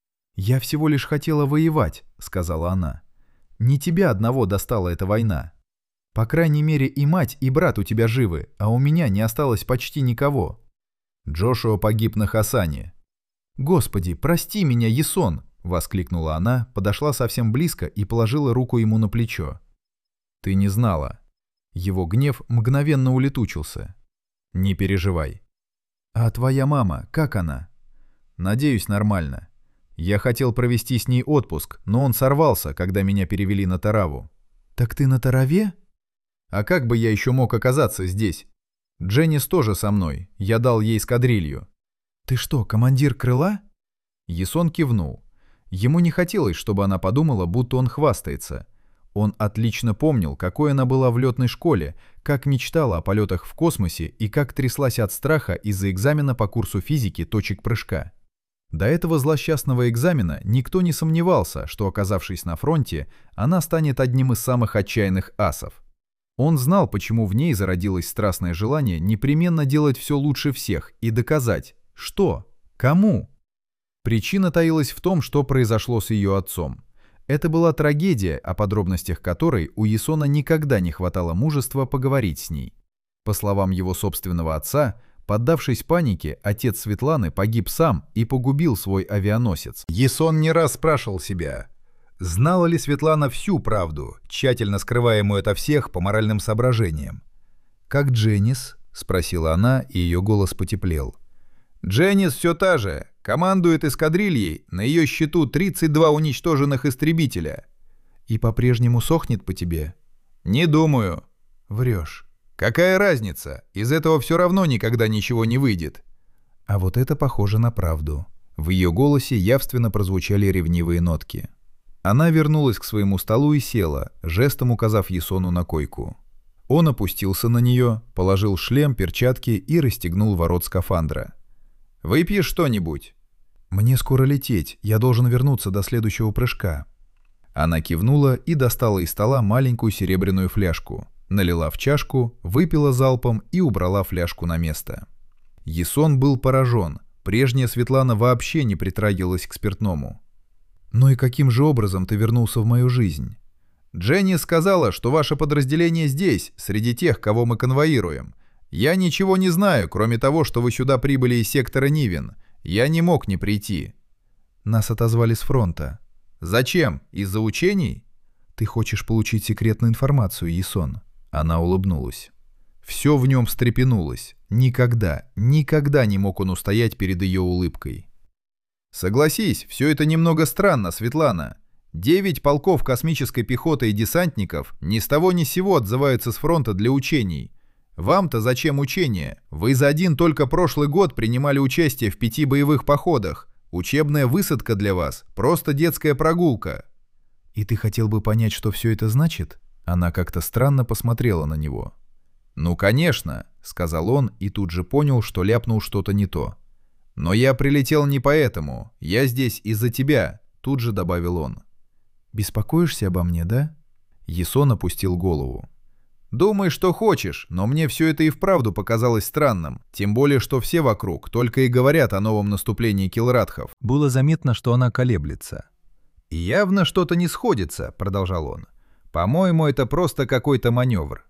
«Я всего лишь хотела воевать», — сказала она. «Не тебя одного достала эта война. По крайней мере, и мать, и брат у тебя живы, а у меня не осталось почти никого. Джошуа погиб на Хасане». «Господи, прости меня, Ясон!» — воскликнула она, подошла совсем близко и положила руку ему на плечо. «Ты не знала». Его гнев мгновенно улетучился. «Не переживай». «А твоя мама, как она?» «Надеюсь, нормально. Я хотел провести с ней отпуск, но он сорвался, когда меня перевели на Тараву». «Так ты на Тараве?» «А как бы я еще мог оказаться здесь? Дженнис тоже со мной, я дал ей эскадрилью». «Ты что, командир крыла?» Ясон кивнул. Ему не хотелось, чтобы она подумала, будто он хвастается. Он отлично помнил, какой она была в летной школе, как мечтала о полетах в космосе и как тряслась от страха из-за экзамена по курсу физики точек прыжка. До этого злосчастного экзамена никто не сомневался, что, оказавшись на фронте, она станет одним из самых отчаянных асов. Он знал, почему в ней зародилось страстное желание непременно делать все лучше всех и доказать, что, кому. Причина таилась в том, что произошло с ее отцом. Это была трагедия, о подробностях которой у Ясона никогда не хватало мужества поговорить с ней. По словам его собственного отца, поддавшись панике, отец Светланы погиб сам и погубил свой авианосец. Ясон не раз спрашивал себя, знала ли Светлана всю правду, тщательно скрываемую ото всех по моральным соображениям. «Как Дженнис?» — спросила она, и ее голос потеплел. «Дженнис все та же. Командует эскадрильей, на ее счету 32 уничтоженных истребителя». «И по-прежнему сохнет по тебе?» «Не думаю». «Врешь». «Какая разница? Из этого все равно никогда ничего не выйдет». А вот это похоже на правду. В ее голосе явственно прозвучали ревнивые нотки. Она вернулась к своему столу и села, жестом указав Ясону на койку. Он опустился на нее, положил шлем, перчатки и расстегнул ворот скафандра. «Выпьешь что-нибудь?» «Мне скоро лететь, я должен вернуться до следующего прыжка». Она кивнула и достала из стола маленькую серебряную фляжку, налила в чашку, выпила залпом и убрала фляжку на место. Ясон был поражен, прежняя Светлана вообще не притрагивалась к спиртному. «Ну и каким же образом ты вернулся в мою жизнь?» «Дженни сказала, что ваше подразделение здесь, среди тех, кого мы конвоируем. Я ничего не знаю, кроме того, что вы сюда прибыли из сектора Нивен. Я не мог не прийти». «Нас отозвали с фронта». «Зачем? Из-за учений?» «Ты хочешь получить секретную информацию, Ясон?» Она улыбнулась. Все в нем встрепенулось. Никогда, никогда не мог он устоять перед ее улыбкой. «Согласись, все это немного странно, Светлана. 9 полков космической пехоты и десантников ни с того ни с сего отзываются с фронта для учений. Вам-то зачем учения? Вы за один только прошлый год принимали участие в 5 боевых походах. Учебная высадка для вас – просто детская прогулка». «И ты хотел бы понять, что все это значит?» Она как-то странно посмотрела на него. «Ну, конечно», — сказал он и тут же понял, что ляпнул что-то не то. «Но я прилетел не поэтому. Я здесь из-за тебя», — тут же добавил он. «Беспокоишься обо мне, да?» Ясон опустил голову. «Думай, что хочешь, но мне все это и вправду показалось странным, тем более, что все вокруг только и говорят о новом наступлении килрадхов». Было заметно, что она колеблется. «И явно что-то не сходится», — продолжал он. «По-моему, это просто какой-то маневр».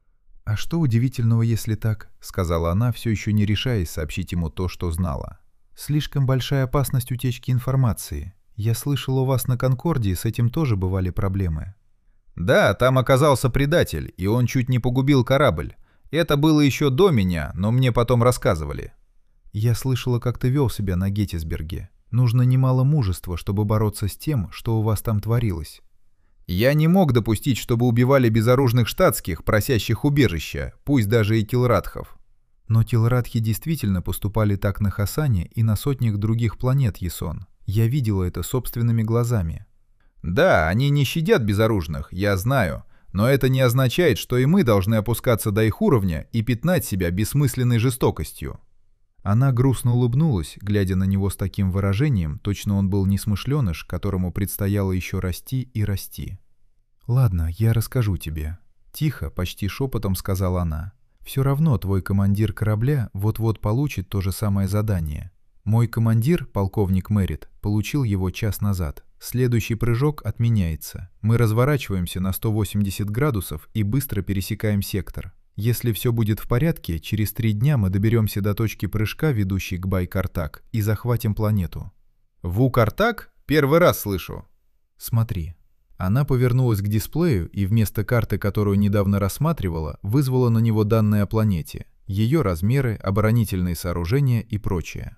«А что удивительного, если так?» — сказала она, все еще не решаясь сообщить ему то, что знала. «Слишком большая опасность утечки информации. Я слышал, у вас на Конкордии с этим тоже бывали проблемы». «Да, там оказался предатель, и он чуть не погубил корабль. Это было еще до меня, но мне потом рассказывали». «Я слышала, как ты вел себя на Геттисберге. Нужно немало мужества, чтобы бороться с тем, что у вас там творилось. Я не мог допустить, чтобы убивали безоружных штатских, просящих убежища, пусть даже и килрадхов. Но килрадхи действительно поступали так на Хасане и на сотнях других планет, Ясон. Я видела это собственными глазами. Да, они не щадят безоружных, я знаю, но это не означает, что и мы должны опускаться до их уровня и пятнать себя бессмысленной жестокостью. Она грустно улыбнулась, глядя на него с таким выражением, точно он был несмышленыш, которому предстояло еще расти и расти. «Ладно, я расскажу тебе», — тихо, почти шепотом сказала она. «Все равно твой командир корабля вот-вот получит то же самое задание. Мой командир, полковник Мэрит, получил его час назад. Следующий прыжок отменяется. Мы разворачиваемся на 180 градусов и быстро пересекаем сектор. Если все будет в порядке, через 3 дня мы доберемся до точки прыжка, ведущей к Бай-Картак, и захватим планету». «Ву-Картак? Первый раз слышу». «Смотри». Она повернулась к дисплею и вместо карты, которую недавно рассматривала, вызвала на него данные о планете, ее размеры, оборонительные сооружения и прочее.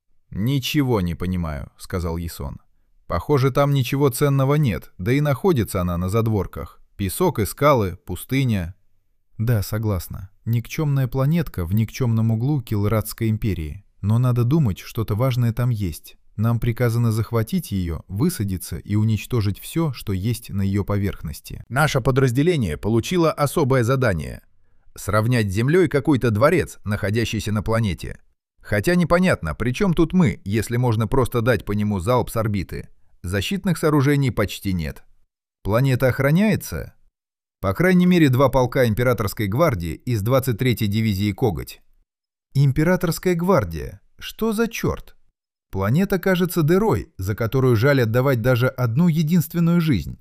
«Ничего не понимаю», — сказал Ясон. «Похоже, там ничего ценного нет, да и находится она на задворках. Песок и скалы, пустыня». «Да, согласна. Никчемная планетка в никчемном углу Килрадской империи. Но надо думать, что-то важное там есть. Нам приказано захватить ее, высадиться и уничтожить все, что есть на ее поверхности». «Наше подразделение получило особое задание — сравнять с Землей какой-то дворец, находящийся на планете. Хотя непонятно, при чем тут мы, если можно просто дать по нему залп с орбиты. Защитных сооружений почти нет. Планета охраняется? По крайней мере, 2 полка Императорской гвардии из 23-й дивизии «Коготь». Императорская гвардия? Что за черт? Планета кажется дырой, за которую жаль отдавать даже одну единственную жизнь.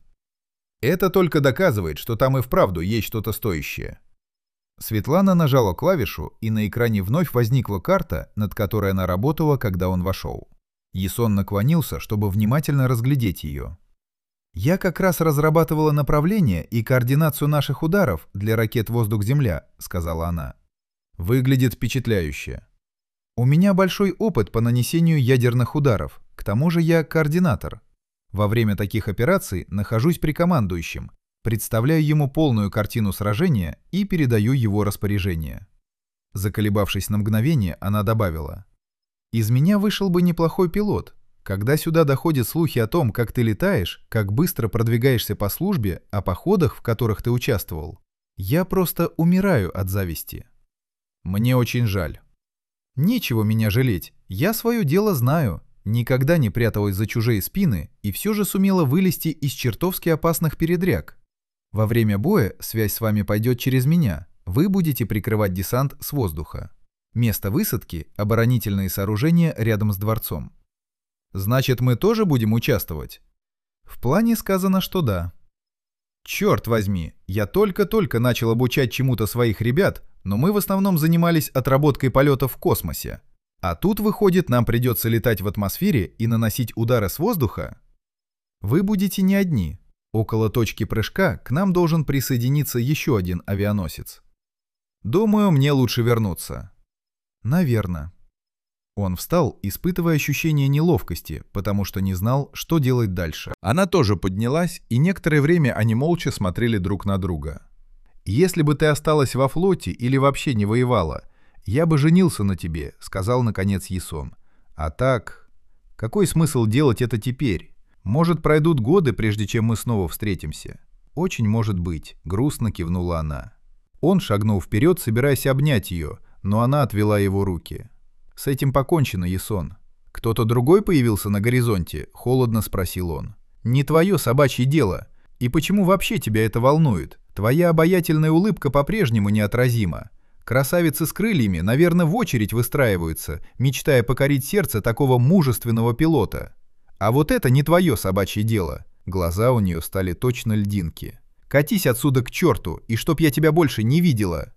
Это только доказывает, что там и вправду есть что-то стоящее. Светлана нажала клавишу, и на экране вновь возникла карта, над которой она работала, когда он вошел. Ясон наклонился, чтобы внимательно разглядеть ее. «Я как раз разрабатывала направление и координацию наших ударов для ракет «Воздух-Земля», — сказала она. «Выглядит впечатляюще. У меня большой опыт по нанесению ядерных ударов. К тому же я координатор. Во время таких операций нахожусь при командующем, представляю ему полную картину сражения и передаю его распоряжение». Заколебавшись на мгновение, она добавила: «Из меня вышел бы неплохой пилот. Когда сюда доходят слухи о том, как ты летаешь, как быстро продвигаешься по службе, о походах, в которых ты участвовал, я просто умираю от зависти». «Мне очень жаль». «Нечего меня жалеть. Я свое дело знаю. Никогда не пряталась за чужие спины и все же сумела вылезти из чертовски опасных передряг. Во время боя связь с вами пойдет через меня. Вы будете прикрывать десант с воздуха. Место высадки – оборонительные сооружения рядом с дворцом». «Значит, мы тоже будем участвовать?» «В плане сказано, что да». «Черт возьми, я только-только начал обучать чему-то своих ребят, но мы в основном занимались отработкой полетов в космосе. А тут, выходит, нам придется летать в атмосфере и наносить удары с воздуха?» «Вы будете не одни. Около точки прыжка к нам должен присоединиться еще один авианосец». «Думаю, мне лучше вернуться». «Наверно». Он встал, испытывая ощущение неловкости, потому что не знал, что делать дальше. Она тоже поднялась, и некоторое время они молча смотрели друг на друга. «Если бы ты осталась во флоте или вообще не воевала, я бы женился на тебе», — сказал наконец Ясон. «А так, какой смысл делать это теперь? Может, пройдут годы, прежде чем мы снова встретимся?» «Очень может быть», — грустно кивнула она. Он шагнул вперед, собираясь обнять ее, но она отвела его руки. «С этим покончено, Ясон. Кто-то другой появился на горизонте?» — холодно спросил он. «Не твое собачье дело. И почему вообще тебя это волнует? Твоя обаятельная улыбка по-прежнему неотразима. Красавицы с крыльями, наверное, в очередь выстраиваются, мечтая покорить сердце такого мужественного пилота. А вот это не твое собачье дело». Глаза у нее стали точно льдинки. «Катись отсюда к черту, и чтоб я тебя больше не видела».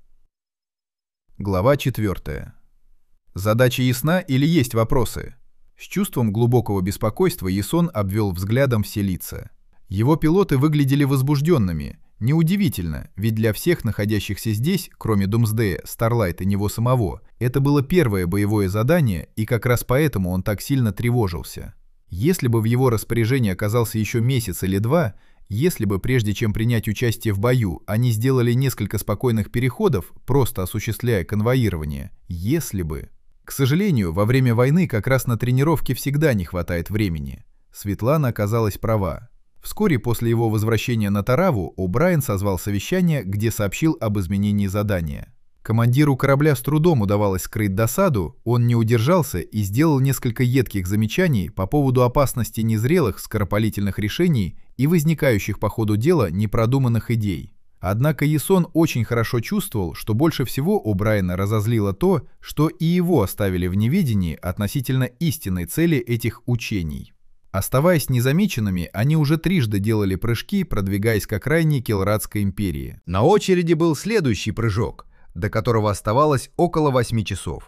Глава 4. Задача ясна или есть вопросы? С чувством глубокого беспокойства Ясон обвел взглядом все лица. Его пилоты выглядели возбужденными. Неудивительно, ведь для всех находящихся здесь, кроме Думсдея, Старлайта и него самого, это было первое боевое задание, и как раз поэтому он так сильно тревожился. Если бы в его распоряжении оказался еще месяц или два, если бы прежде чем принять участие в бою, они сделали несколько спокойных переходов, просто осуществляя конвоирование, если бы... К сожалению, во время войны как раз на тренировке всегда не хватает времени. Светлана оказалась права. Вскоре после его возвращения на Тараву О'Брайен созвал совещание, где сообщил об изменении задания. Командиру корабля с трудом удавалось скрыть досаду, он не удержался и сделал несколько едких замечаний по поводу опасности незрелых, скоропалительных решений и возникающих по ходу дела непродуманных идей. Однако Ясон очень хорошо чувствовал, что больше всего О'Брайена разозлило то, что и его оставили в неведении относительно истинной цели этих учений. Оставаясь незамеченными, они уже трижды делали прыжки, продвигаясь к окраине Келрадской империи. На очереди был следующий прыжок, до которого оставалось около 8 часов.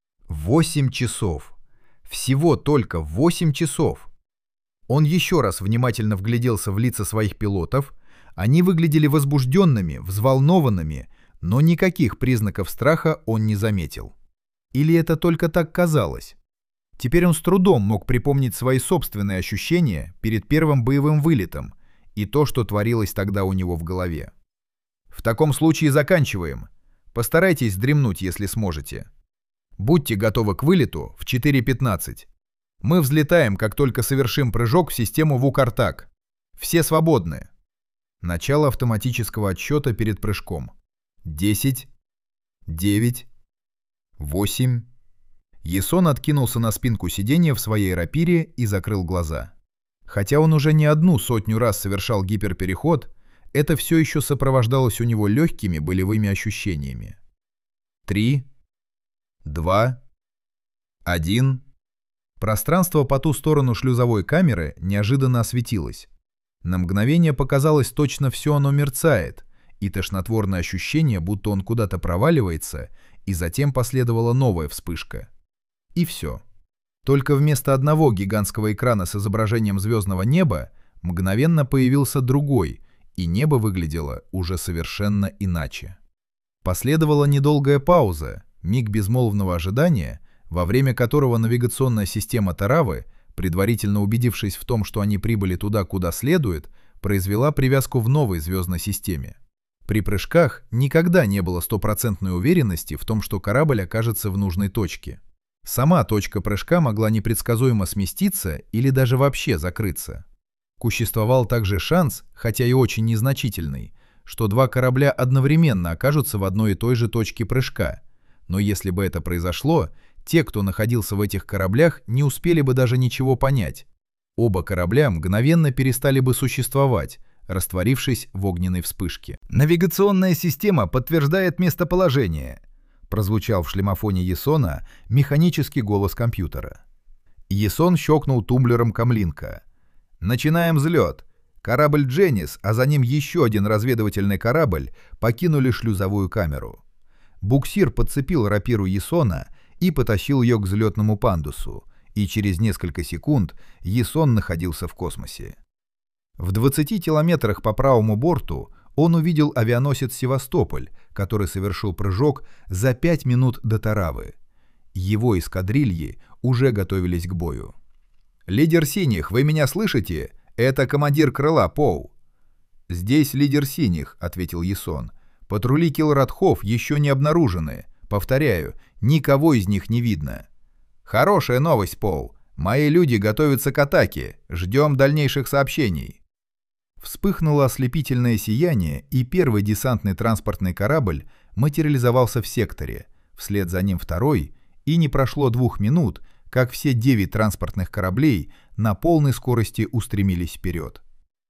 8 часов. Всего только 8 часов. Он еще раз внимательно вгляделся в лица своих пилотов. Они выглядели возбужденными, взволнованными, но никаких признаков страха он не заметил. Или это только так казалось? Теперь он с трудом мог припомнить свои собственные ощущения перед первым боевым вылетом и то, что творилось тогда у него в голове. В таком случае заканчиваем. Постарайтесь дремнуть, если сможете. Будьте готовы к вылету в 4:15. Мы взлетаем, как только совершим прыжок в систему Вукартак. Все свободны. Начало автоматического отсчета перед прыжком. 10, 9, 8. Ясон откинулся на спинку сиденья в своей рапире и закрыл глаза. Хотя он уже не 100 раз совершал гиперпереход, это все еще сопровождалось у него легкими болевыми ощущениями. 3, 2, 1. Пространство по ту сторону шлюзовой камеры неожиданно осветилось. На мгновение показалось, точно все оно мерцает, и тошнотворное ощущение, будто он куда-то проваливается, и затем последовала новая вспышка. И все. Только вместо одного гигантского экрана с изображением звездного неба мгновенно появился другой, и небо выглядело уже совершенно иначе. Последовала недолгая пауза, миг безмолвного ожидания, во время которого навигационная система Таравы, предварительно убедившись в том, что они прибыли туда, куда следует, произвела привязку в новой звездной системе. При прыжках никогда не было стопроцентной уверенности в том, что корабль окажется в нужной точке. Сама точка прыжка могла непредсказуемо сместиться или даже вообще закрыться. Существовал также шанс, хотя и очень незначительный, что два корабля одновременно окажутся в одной и той же точке прыжка. Но если бы это произошло, те, кто находился в этих кораблях, не успели бы даже ничего понять. Оба корабля мгновенно перестали бы существовать, растворившись в огненной вспышке. «Навигационная система подтверждает местоположение», — прозвучал в шлемофоне Ясона механический голос компьютера. Ясон щелкнул тумблером камлинка. «Начинаем взлет. Корабль «Дженнис», а за ним еще один разведывательный корабль покинули шлюзовую камеру». Буксир подцепил рапиру Ясона и потащил ее к взлетному пандусу, и через несколько секунд Ясон находился в космосе. В 20 километрах по правому борту он увидел авианосец «Севастополь», который совершил прыжок за 5 минут до Таравы. Его эскадрильи уже готовились к бою. «Лидер синих, вы меня слышите? Это командир крыла Поу». «Здесь лидер синих», — ответил Ясон. «Патрули Килрадхов еще не обнаружены. Повторяю, никого из них не видно». «Хорошая новость, Поу. Мои люди готовятся к атаке. Ждем дальнейших сообщений». Вспыхнуло ослепительное сияние, и первый десантный транспортный корабль материализовался в секторе, вслед за ним второй, и не прошло 2 минут, как все 9 транспортных кораблей на полной скорости устремились вперед.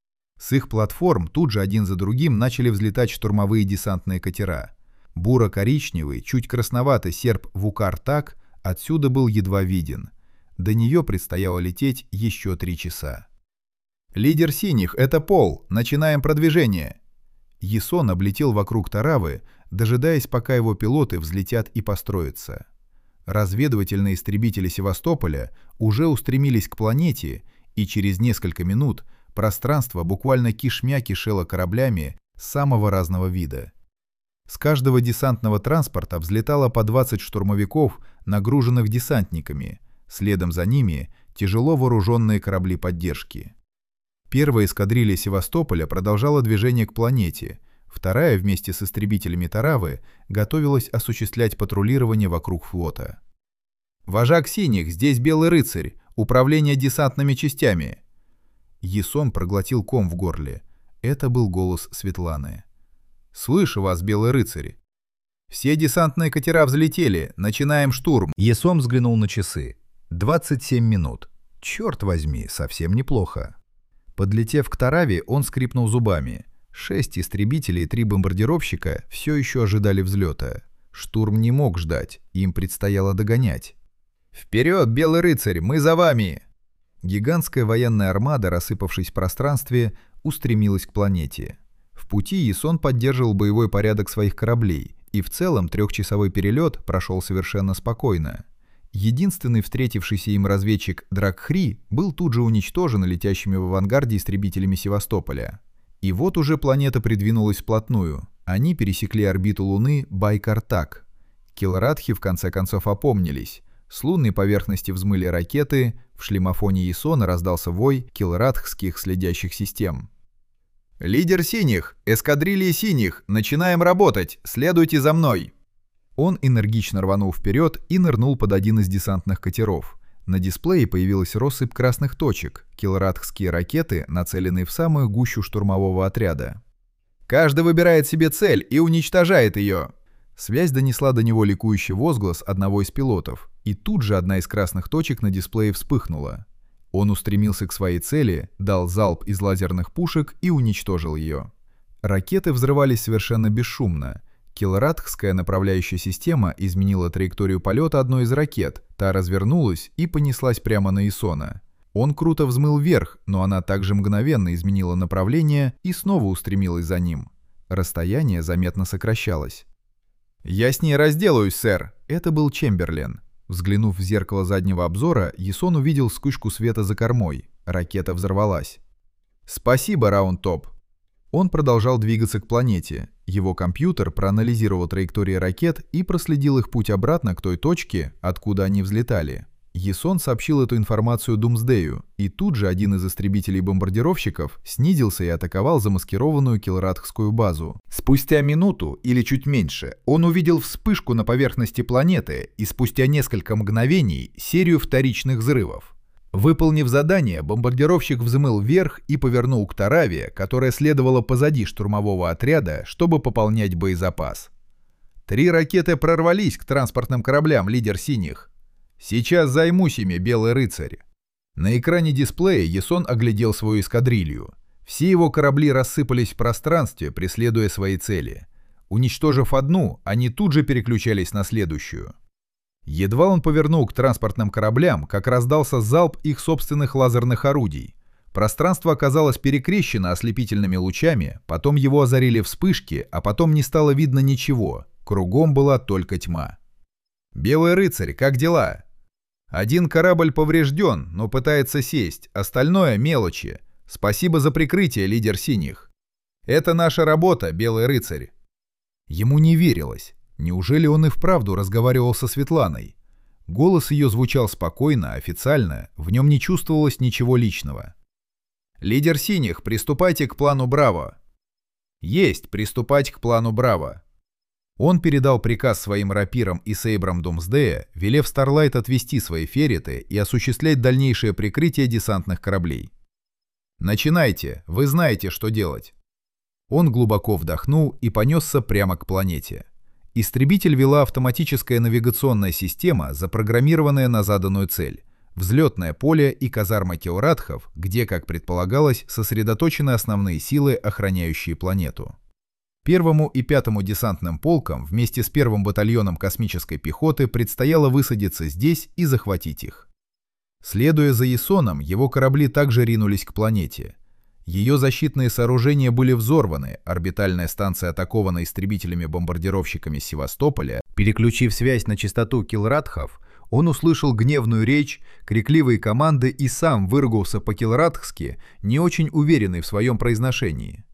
С их платформ тут же один за другим начали взлетать штурмовые десантные катера. Буро-коричневый, чуть красноватый серп Вукартак отсюда был едва виден. До нее предстояло лететь еще 3 часа. «Лидер синих, это Пол. Начинаем продвижение». Ясон облетел вокруг Таравы, дожидаясь, пока его пилоты взлетят и построятся. Разведывательные истребители Севастополя уже устремились к планете, и через несколько минут пространство буквально кишмя кишело кораблями, самого разного вида. С каждого десантного транспорта взлетало по 20 штурмовиков, нагруженных десантниками, следом за ними тяжело вооруженные корабли поддержки. Первая эскадрилья Севастополя продолжала движение к планете, вторая вместе с истребителями Таравы готовилась осуществлять патрулирование вокруг флота. «Вожак синих, здесь Белый рыцарь, управление десантными частями!» Ясон проглотил ком в горле. Это был голос Светланы. «Слышу вас, Белый рыцарь. Все десантные катера взлетели, начинаем штурм». Ясон взглянул на часы. 27 минут. Черт возьми, совсем неплохо. Подлетев к Тараве, он скрипнул зубами. 6 истребителей и 3 бомбардировщика все еще ожидали взлета. Штурм не мог ждать, им предстояло догонять. «Вперед, Белый рыцарь, мы за вами!» Гигантская военная армада, рассыпавшись в пространстве, устремилась к планете. В пути Ясон поддерживал боевой порядок своих кораблей, и в целом 3-часовой перелет прошел совершенно спокойно. Единственный встретившийся им разведчик Дракхри был тут же уничтожен летящими в авангарде истребителями Севастополя. И вот уже планета придвинулась вплотную. Они пересекли орбиту Луны Байкартак. Килрадхи в конце концов опомнились. С лунной поверхности взмыли ракеты, в шлемофоне Ясона раздался вой килрадхских следящих систем. «Лидер синих! Эскадрилья синих! Начинаем работать! Следуйте за мной!» Он энергично рванул вперед и нырнул под один из десантных катеров. На дисплее появилась россыпь красных точек, килрадхские ракеты, нацеленные в самую гущу штурмового отряда. «Каждый выбирает себе цель и уничтожает ее!» Связь донесла до него ликующий возглас одного из пилотов, и тут же одна из красных точек на дисплее вспыхнула. Он устремился к своей цели, дал залп из лазерных пушек и уничтожил ее. Ракеты взрывались совершенно бесшумно. Килрадхская направляющая система изменила траекторию полета одной из ракет, та развернулась и понеслась прямо на Ясона. Он круто взмыл вверх, но она также мгновенно изменила направление и снова устремилась за ним. Расстояние заметно сокращалось. «Я с ней разделаюсь, сэр!» Это был Чемберлен. Взглянув в зеркало заднего обзора, Ясон увидел вспышку света за кормой. Ракета взорвалась. «Спасибо, Раундтоп!» Он продолжал двигаться к планете. Его компьютер проанализировал траектории ракет и проследил их путь обратно к той точке, откуда они взлетали. Ясон сообщил эту информацию Думсдею, и тут же один из истребителей-бомбардировщиков снизился и атаковал замаскированную килрадхскую базу. Спустя минуту, или чуть меньше, он увидел вспышку на поверхности планеты и спустя несколько мгновений серию вторичных взрывов. Выполнив задание, бомбардировщик взмыл вверх и повернул к Тараве, которая следовала позади штурмового отряда, чтобы пополнять боезапас. 3 ракеты прорвались к транспортным кораблям «Лидер синих». «Сейчас займусь ими, Белый рыцарь». На экране дисплея Ясон оглядел свою эскадрилью. Все его корабли рассыпались в пространстве, преследуя свои цели. Уничтожив одну, они тут же переключались на следующую. Едва он повернул к транспортным кораблям, как раздался залп их собственных лазерных орудий. Пространство оказалось перекрещено ослепительными лучами, потом его озарили вспышки, а потом не стало видно ничего. Кругом была только тьма. «Белый рыцарь, как дела?» «Один корабль поврежден, но пытается сесть, остальное — мелочи. Спасибо за прикрытие, лидер синих». «Это наша работа, Белый рыцарь». Ему не верилось. Неужели он и вправду разговаривал со Светланой? Голос ее звучал спокойно, официально, в нем не чувствовалось ничего личного. «Лидер синих, приступайте к плану Браво». «Есть, приступать к плану Браво». Он передал приказ своим рапирам и сейбрам Думсдея, велев Старлайт отвести свои ферриты и осуществлять дальнейшее прикрытие десантных кораблей. «Начинайте, вы знаете, что делать». Он глубоко вдохнул и понесся прямо к планете. Истребитель вела автоматическая навигационная система, запрограммированная на заданную цель. Взлетное поле и казарма килрадхов, где, как предполагалось, сосредоточены основные силы, охраняющие планету. 1-му и 5-му десантным полкам вместе с 1-м батальоном космической пехоты предстояло высадиться здесь и захватить их. Следуя за Ясоном, его корабли также ринулись к планете. Ее защитные сооружения были взорваны, орбитальная станция атакована истребителями-бомбардировщиками Севастополя. Переключив связь на частоту килрадхов, он услышал гневную речь, крикливые команды и сам выругался по-килрадхски, не очень уверенный в своем произношении.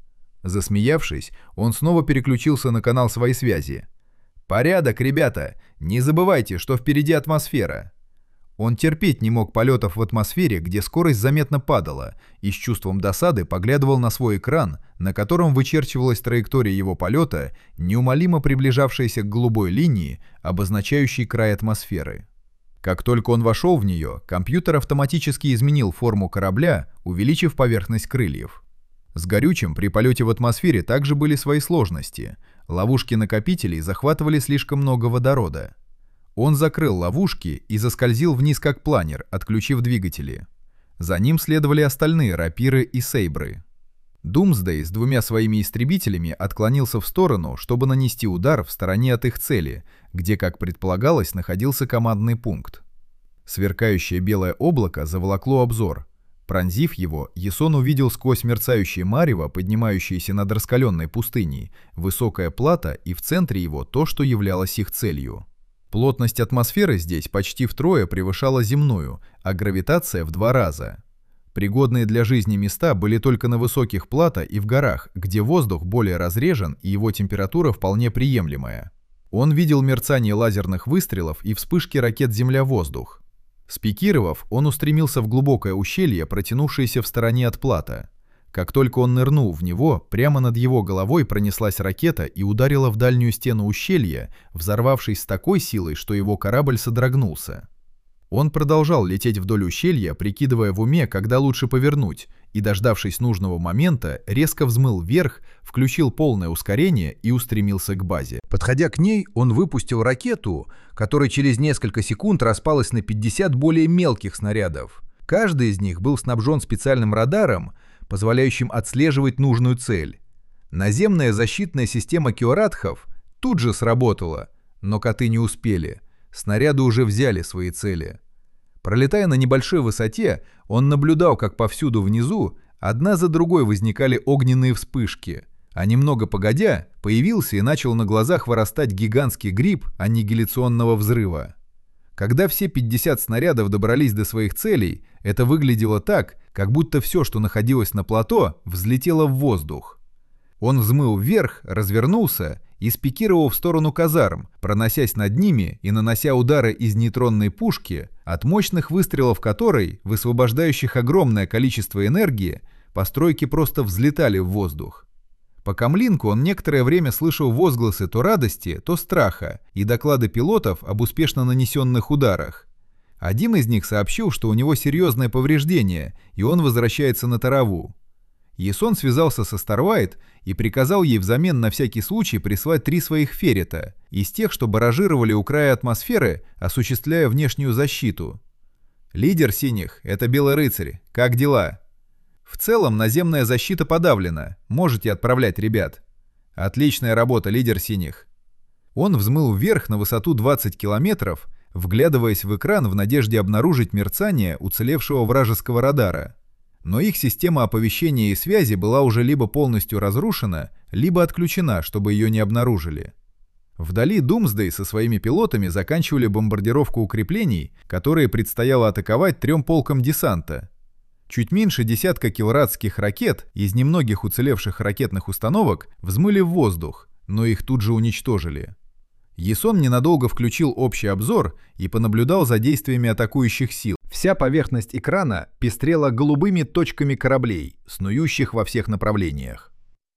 Засмеявшись, он снова переключился на канал своей связи. «Порядок, ребята! Не забывайте, что впереди атмосфера!» Он терпеть не мог полетов в атмосфере, где скорость заметно падала, и с чувством досады поглядывал на свой экран, на котором вычерчивалась траектория его полета, неумолимо приближавшаяся к голубой линии, обозначающей край атмосферы. Как только он вошел в нее, компьютер автоматически изменил форму корабля, увеличив поверхность крыльев. С горючим при полете в атмосфере также были свои сложности. Ловушки накопителей захватывали слишком много водорода. Он закрыл ловушки и заскользил вниз как планер, отключив двигатели. За ним следовали остальные рапиры и сейбры. Думсдей с двумя своими истребителями отклонился в сторону, чтобы нанести удар в стороне от их цели, где, как предполагалось, находился командный пункт. Сверкающее белое облако заволокло обзор. Пронзив его, Ясон увидел сквозь мерцающее марево, поднимающееся над раскаленной пустыней, высокая плата и в центре его то, что являлось их целью. Плотность атмосферы здесь почти втрое превышала земную, а гравитация в 2 раза. Пригодные для жизни места были только на высоких плато и в горах, где воздух более разрежен и его температура вполне приемлемая. Он видел мерцание лазерных выстрелов и вспышки ракет Земля-воздух. Спикировав, он устремился в глубокое ущелье, протянувшееся в стороне от плато. Как только он нырнул в него, прямо над его головой пронеслась ракета и ударила в дальнюю стену ущелья, взорвавшись с такой силой, что его корабль содрогнулся. Он продолжал лететь вдоль ущелья, прикидывая в уме, когда лучше повернуть, и, дождавшись нужного момента, резко взмыл вверх, включил полное ускорение и устремился к базе. Подходя к ней, он выпустил ракету, которая через несколько секунд распалась на 50 более мелких снарядов. Каждый из них был снабжен специальным радаром, позволяющим отслеживать нужную цель. Наземная защитная система киоратхов тут же сработала, но коты не успели. Снаряды уже взяли свои цели. Пролетая на небольшой высоте, он наблюдал, как повсюду внизу одна за другой возникали огненные вспышки, а немного погодя появился и начал на глазах вырастать гигантский гриб аннигиляционного взрыва. Когда все 50 снарядов добрались до своих целей, это выглядело так, как будто все, что находилось на плато, взлетело в воздух. Он взмыл вверх, развернулся и спикировал в сторону казарм, проносясь над ними и нанося удары из нейтронной пушки, от мощных выстрелов которой, высвобождающих огромное количество энергии, постройки просто взлетали в воздух. По камлинку он некоторое время слышал возгласы то радости, то страха и доклады пилотов об успешно нанесенных ударах. Один из них сообщил, что у него серьезное повреждение, и он возвращается на Тараву. Ясон связался со Старвайт и приказал ей взамен на всякий случай прислать 3 своих феррета, из тех, что баражировали у края атмосферы, осуществляя внешнюю защиту. «Лидер синих, это Белый рыцарь. Как дела?» «В целом наземная защита подавлена. Можете отправлять ребят». «Отличная работа, лидер синих». Он взмыл вверх на высоту 20 километров, вглядываясь в экран в надежде обнаружить мерцание уцелевшего вражеского радара. Но их система оповещения и связи была уже либо полностью разрушена, либо отключена, чтобы ее не обнаружили. Вдали Думсдей со своими пилотами заканчивали бомбардировку укреплений, которые предстояло атаковать 3 полкам десанта. Чуть меньше десятка килрадских ракет из немногих уцелевших ракетных установок взмыли в воздух, но их тут же уничтожили. Ясон ненадолго включил общий обзор и понаблюдал за действиями атакующих сил. Вся поверхность экрана пестрела голубыми точками кораблей, снующих во всех направлениях.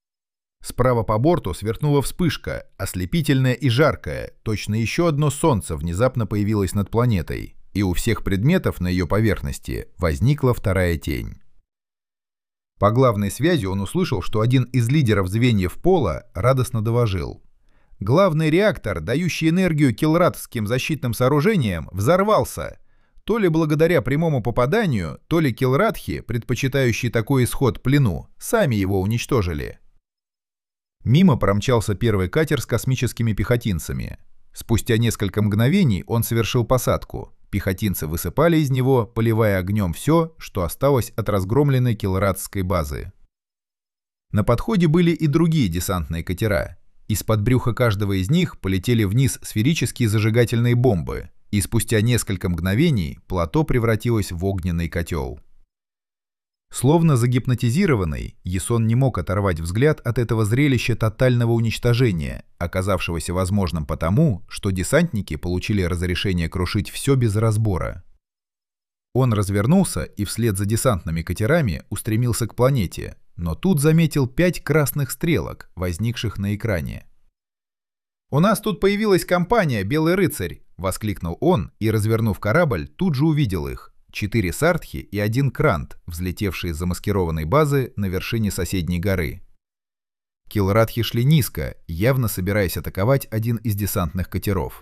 Справа по борту сверкнула вспышка, ослепительная и жаркая, точно еще одно солнце внезапно появилось над планетой, и у всех предметов на ее поверхности возникла вторая тень. По главной связи он услышал, что один из лидеров звеньев пола радостно доложил. Главный реактор, дающий энергию килрадским защитным сооружениям, взорвался. То ли благодаря прямому попаданию, то ли килрадхи, предпочитающие такой исход плену, сами его уничтожили. Мимо промчался первый катер с космическими пехотинцами. Спустя несколько мгновений он совершил посадку. Пехотинцы высыпали из него, поливая огнем все, что осталось от разгромленной килрадской базы. На подходе были и другие десантные катера. Из-под брюха каждого из них полетели вниз сферические зажигательные бомбы, и спустя несколько мгновений плато превратилось в огненный котел. Словно загипнотизированный, Ясон не мог оторвать взгляд от этого зрелища тотального уничтожения, оказавшегося возможным потому, что десантники получили разрешение крушить все без разбора. Он развернулся и вслед за десантными катерами устремился к планете, но тут заметил 5 красных стрелок, возникших на экране. «У нас тут появилась компания «Белый рыцарь», — воскликнул он и, развернув корабль, тут же увидел их. 4 сартхи и 1 крант, взлетевшие с замаскированной базы на вершине соседней горы. Килрадхи шли низко, явно собираясь атаковать один из десантных катеров.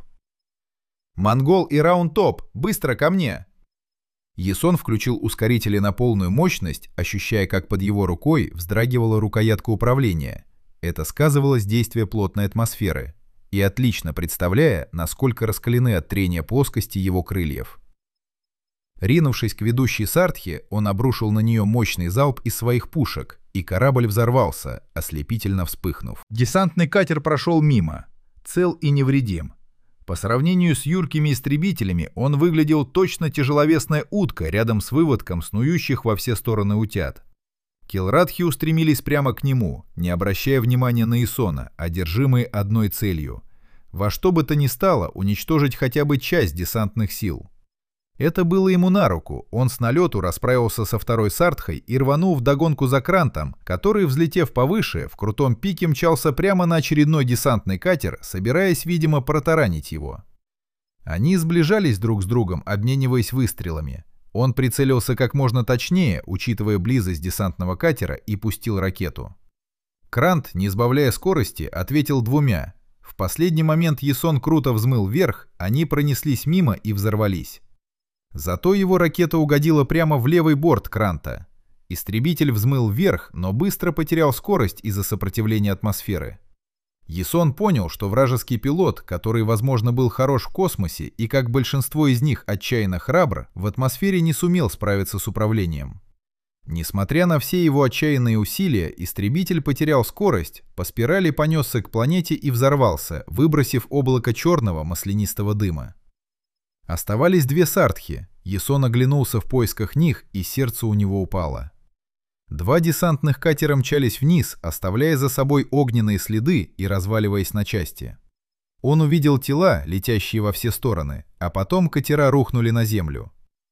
«Монгол и Раунд-Топ, быстро ко мне!» Ясон включил ускорители на полную мощность, ощущая, как под его рукой вздрагивала рукоятка управления. Это сказывалось действие плотной атмосферы, и отлично представляя, насколько раскалены от трения плоскости его крыльев. Ринувшись к ведущей сартхе, он обрушил на нее мощный залп из своих пушек, и корабль взорвался, ослепительно вспыхнув. Десантный катер прошел мимо, цел и невредим. По сравнению с юркими истребителями он выглядел точно тяжеловесная утка рядом с выводком снующих во все стороны утят. Килрадхи устремились прямо к нему, не обращая внимания на Ясона, одержимые одной целью – во что бы то ни стало уничтожить хотя бы часть десантных сил. Это было ему на руку, он с налету расправился со второй сартхой и рванул вдогонку за крантом, который, взлетев повыше, в крутом пике мчался прямо на очередной десантный катер, собираясь, видимо, протаранить его. Они сближались друг с другом, обмениваясь выстрелами. Он прицелился как можно точнее, учитывая близость десантного катера, и пустил ракету. Крант, не сбавляя скорости, ответил 2. В последний момент Ясон круто взмыл вверх, они пронеслись мимо и взорвались. Зато его ракета угодила прямо в левый борт кранта. Истребитель взмыл вверх, но быстро потерял скорость из-за сопротивления атмосферы. Ясон понял, что вражеский пилот, который, возможно, был хорош в космосе и, как большинство из них, отчаянно храбр, в атмосфере не сумел справиться с управлением. Несмотря на все его отчаянные усилия, истребитель потерял скорость, по спирали понесся к планете и взорвался, выбросив облако черного маслянистого дыма. Оставались 2 сартхи. Ясон оглянулся в поисках них, и сердце у него упало. 2 десантных катера мчались вниз, оставляя за собой огненные следы и разваливаясь на части. Он увидел тела, летящие во все стороны, а потом катера рухнули на землю.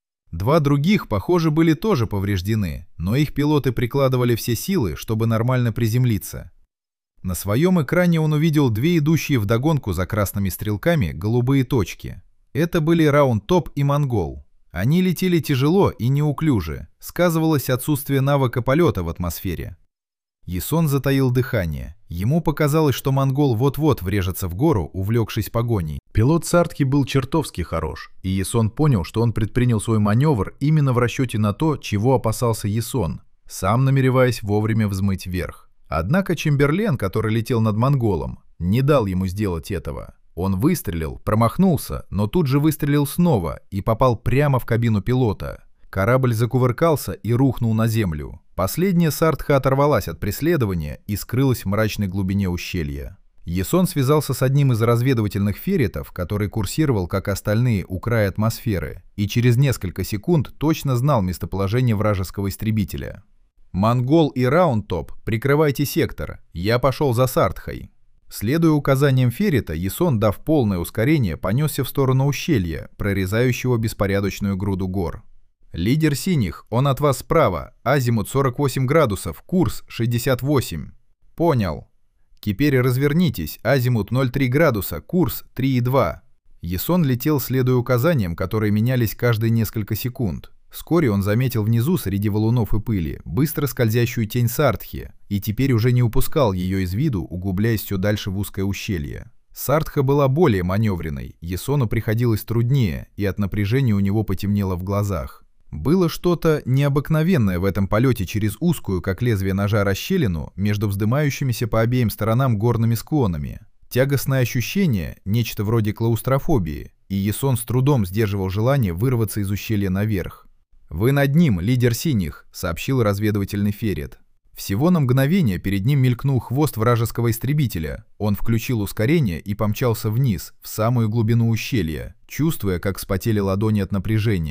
2 других, похоже, были тоже повреждены, но их пилоты прикладывали все силы, чтобы нормально приземлиться. На своем экране он увидел 2 идущие вдогонку за красными стрелками голубые точки. Это были Раунд-Топ и Монгол. Они летели тяжело и неуклюже, сказывалось отсутствие навыка полета в атмосфере. Ясон затаил дыхание. Ему показалось, что Монгол вот-вот врежется в гору, увлекшись погоней. Пилот сартхи был чертовски хорош, и Ясон понял, что он предпринял свой маневр именно в расчете на то, чего опасался Ясон, сам намереваясь вовремя взмыть вверх. Однако Чемберлен, который летел над Монголом, не дал ему сделать этого. Он выстрелил, промахнулся, но тут же выстрелил снова и попал прямо в кабину пилота. Корабль закувыркался и рухнул на землю. Последняя сартха оторвалась от преследования и скрылась в мрачной глубине ущелья. Ясон связался с одним из разведывательных ферритов, который курсировал, как остальные, у края атмосферы, и через несколько секунд точно знал местоположение вражеского истребителя. «Монгол и Раунд-Топ, прикрывайте сектор. Я пошел за сартхой». Следуя указаниям феррита, Ясон, дав полное ускорение, понесся в сторону ущелья, прорезающего беспорядочную груду гор. «Лидер синих, он от вас справа, азимут 48 градусов, курс 68». «Понял». «Теперь развернитесь, азимут 0,3 градуса, курс 3,2». Ясон летел, следуя указаниям, которые менялись каждые несколько секунд. Вскоре он заметил внизу, среди валунов и пыли, быстро скользящую тень сартхи, и теперь уже не упускал ее из виду, углубляясь все дальше в узкое ущелье. Сартха была более маневренной, Ясону приходилось труднее, и от напряжения у него потемнело в глазах. Было что-то необыкновенное в этом полете через узкую, как лезвие ножа, расщелину между вздымающимися по обеим сторонам горными склонами. Тягостное ощущение, нечто вроде клаустрофобии, и Ясон с трудом сдерживал желание вырваться из ущелья наверх. «Вы над ним, лидер синих», — сообщил разведывательный феррит. Всего на мгновение перед ним мелькнул хвост вражеского истребителя. Он включил ускорение и помчался вниз, в самую глубину ущелья, чувствуя, как вспотели ладони от напряжения.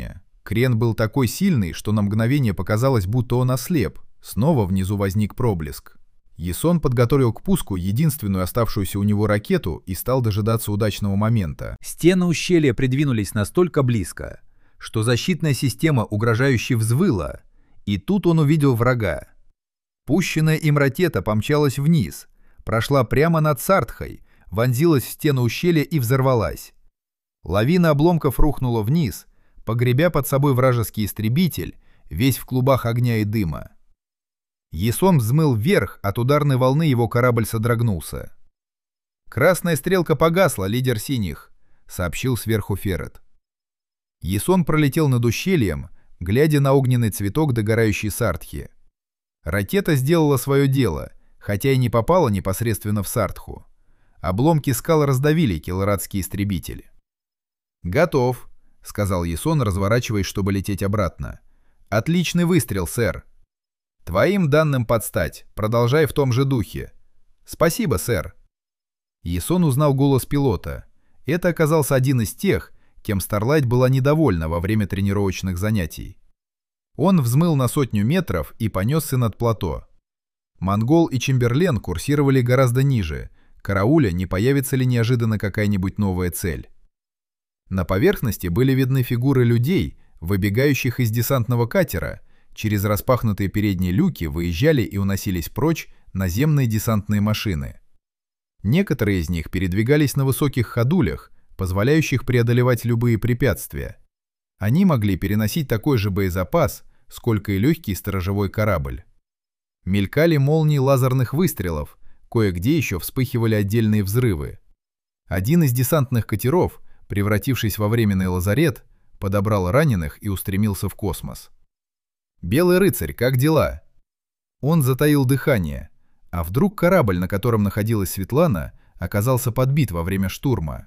Крен был такой сильный, что на мгновение показалось, будто он ослеп. Снова внизу возник проблеск. Ясон подготовил к пуску единственную оставшуюся у него ракету и стал дожидаться удачного момента. Стены ущелья придвинулись настолько близко, что защитная система угрожающе взвыла, и тут он увидел врага. Пущенная им ракета помчалась вниз, прошла прямо над Сартхой, вонзилась в стену ущелья и взорвалась. Лавина обломков рухнула вниз, погребя под собой вражеский истребитель, весь в клубах огня и дыма. Ясон взмыл вверх, от ударной волны его корабль содрогнулся. «Красная стрелка погасла, лидер синих», — сообщил сверху Феррет. Ясон пролетел над ущельем, глядя на огненный цветок догорающей Сартхи. Ракета сделала свое дело, хотя и не попала непосредственно в Сартху. Обломки скал раздавили килрадский истребитель. «Готов», — сказал Ясон, разворачиваясь, чтобы лететь обратно. «Отличный выстрел, сэр». «Твоим данным подстать. Продолжай в том же духе». «Спасибо, сэр». Ясон узнал голос пилота. Это оказался один из тех, кем Старлайт была недовольна во время тренировочных занятий. Он взмыл на 100 метров и понесся над плато. Монгол и Чемберлен курсировали гораздо ниже, карауля, не появится ли неожиданно какая-нибудь новая цель. На поверхности были видны фигуры людей, выбегающих из десантного катера. Через распахнутые передние люки выезжали и уносились прочь наземные десантные машины. Некоторые из них передвигались на высоких ходулях, позволяющих преодолевать любые препятствия. Они могли переносить такой же боезапас, сколько и легкий сторожевой корабль. Мелькали молнии лазерных выстрелов, кое-где еще вспыхивали отдельные взрывы. Один из десантных катеров, превратившись во временный лазарет, подобрал раненых и устремился в космос. «Белый рыцарь, как дела?» Он затаил дыхание. А вдруг корабль, на котором находилась Светлана, оказался подбит во время штурма?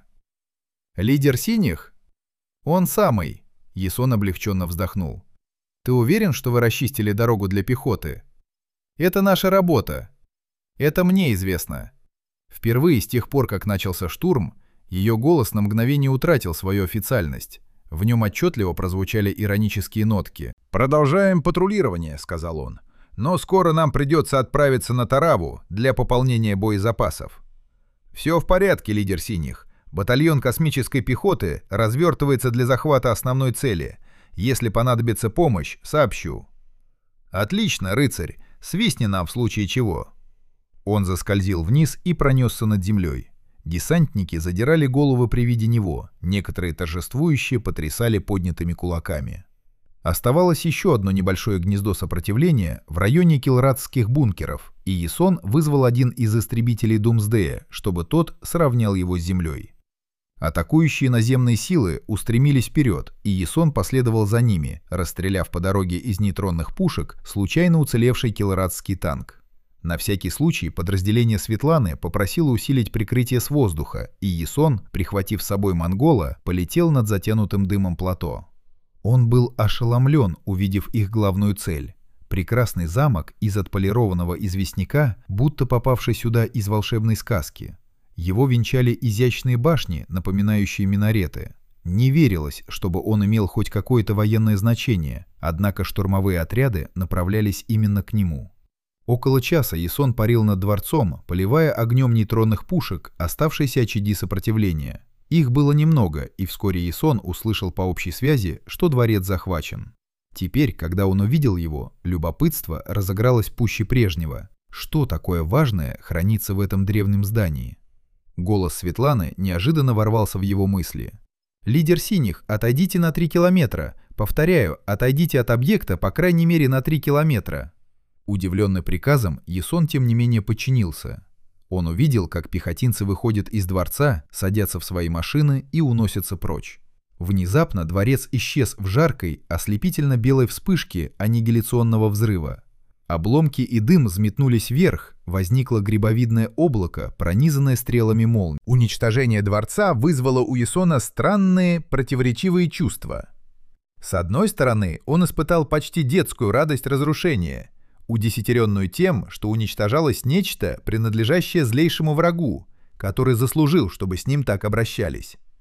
«Лидер синих?» «Он самый», — Ясон облегченно вздохнул. «Ты уверен, что вы расчистили дорогу для пехоты?» «Это наша работа. Это мне известно». Впервые с тех пор, как начался штурм, ее голос на мгновение утратил свою официальность. В нем отчетливо прозвучали иронические нотки. «Продолжаем патрулирование», — сказал он. «Но скоро нам придется отправиться на Тараву для пополнения боезапасов». «Все в порядке, лидер синих. Батальон космической пехоты развертывается для захвата основной цели. Если понадобится помощь, сообщу». «Отлично, рыцарь. Свистни нам в случае чего». Он заскользил вниз и пронесся над землей. Десантники задирали головы при виде него, некоторые торжествующие потрясали поднятыми кулаками. Оставалось еще одно небольшое гнездо сопротивления в районе килрадских бункеров, и Ясон вызвал один из истребителей Думсдея, чтобы тот сравнял его с землей. Атакующие наземные силы устремились вперед, и Ясон последовал за ними, расстреляв по дороге из нейтронных пушек случайно уцелевший килрадский танк. На всякий случай подразделение Светланы попросило усилить прикрытие с воздуха, и Ясон, прихватив с собой монгола, полетел над затянутым дымом плато. Он был ошеломлен, увидев их главную цель. Прекрасный замок из отполированного известняка, будто попавший сюда из волшебной сказки. Его венчали изящные башни, напоминающие минареты. Не верилось, чтобы он имел хоть какое-то военное значение, однако штурмовые отряды направлялись именно к нему. Около часа Ясон парил над дворцом, поливая огнем нейтронных пушек оставшиеся очаги сопротивления. Их было немного, и вскоре Ясон услышал по общей связи, что дворец захвачен. Теперь, когда он увидел его, любопытство разыгралось пуще прежнего. Что такое важное хранится в этом древнем здании? Голос Светланы неожиданно ворвался в его мысли. «Лидер синих, отойдите на 3 километра. Повторяю, отойдите от объекта по крайней мере на 3 километра». Удивленный приказом, Ясон тем не менее подчинился. Он увидел, как пехотинцы выходят из дворца, садятся в свои машины и уносятся прочь. Внезапно дворец исчез в жаркой, ослепительно-белой вспышке аннигиляционного взрыва. Обломки и дым взметнулись вверх, возникло грибовидное облако, пронизанное стрелами молний. Уничтожение дворца вызвало у Ясона странные, противоречивые чувства. С одной стороны, он испытал почти детскую радость разрушения, удесятеренную тем, что уничтожалось нечто, принадлежащее злейшему врагу, который заслужил, чтобы с ним так обращались.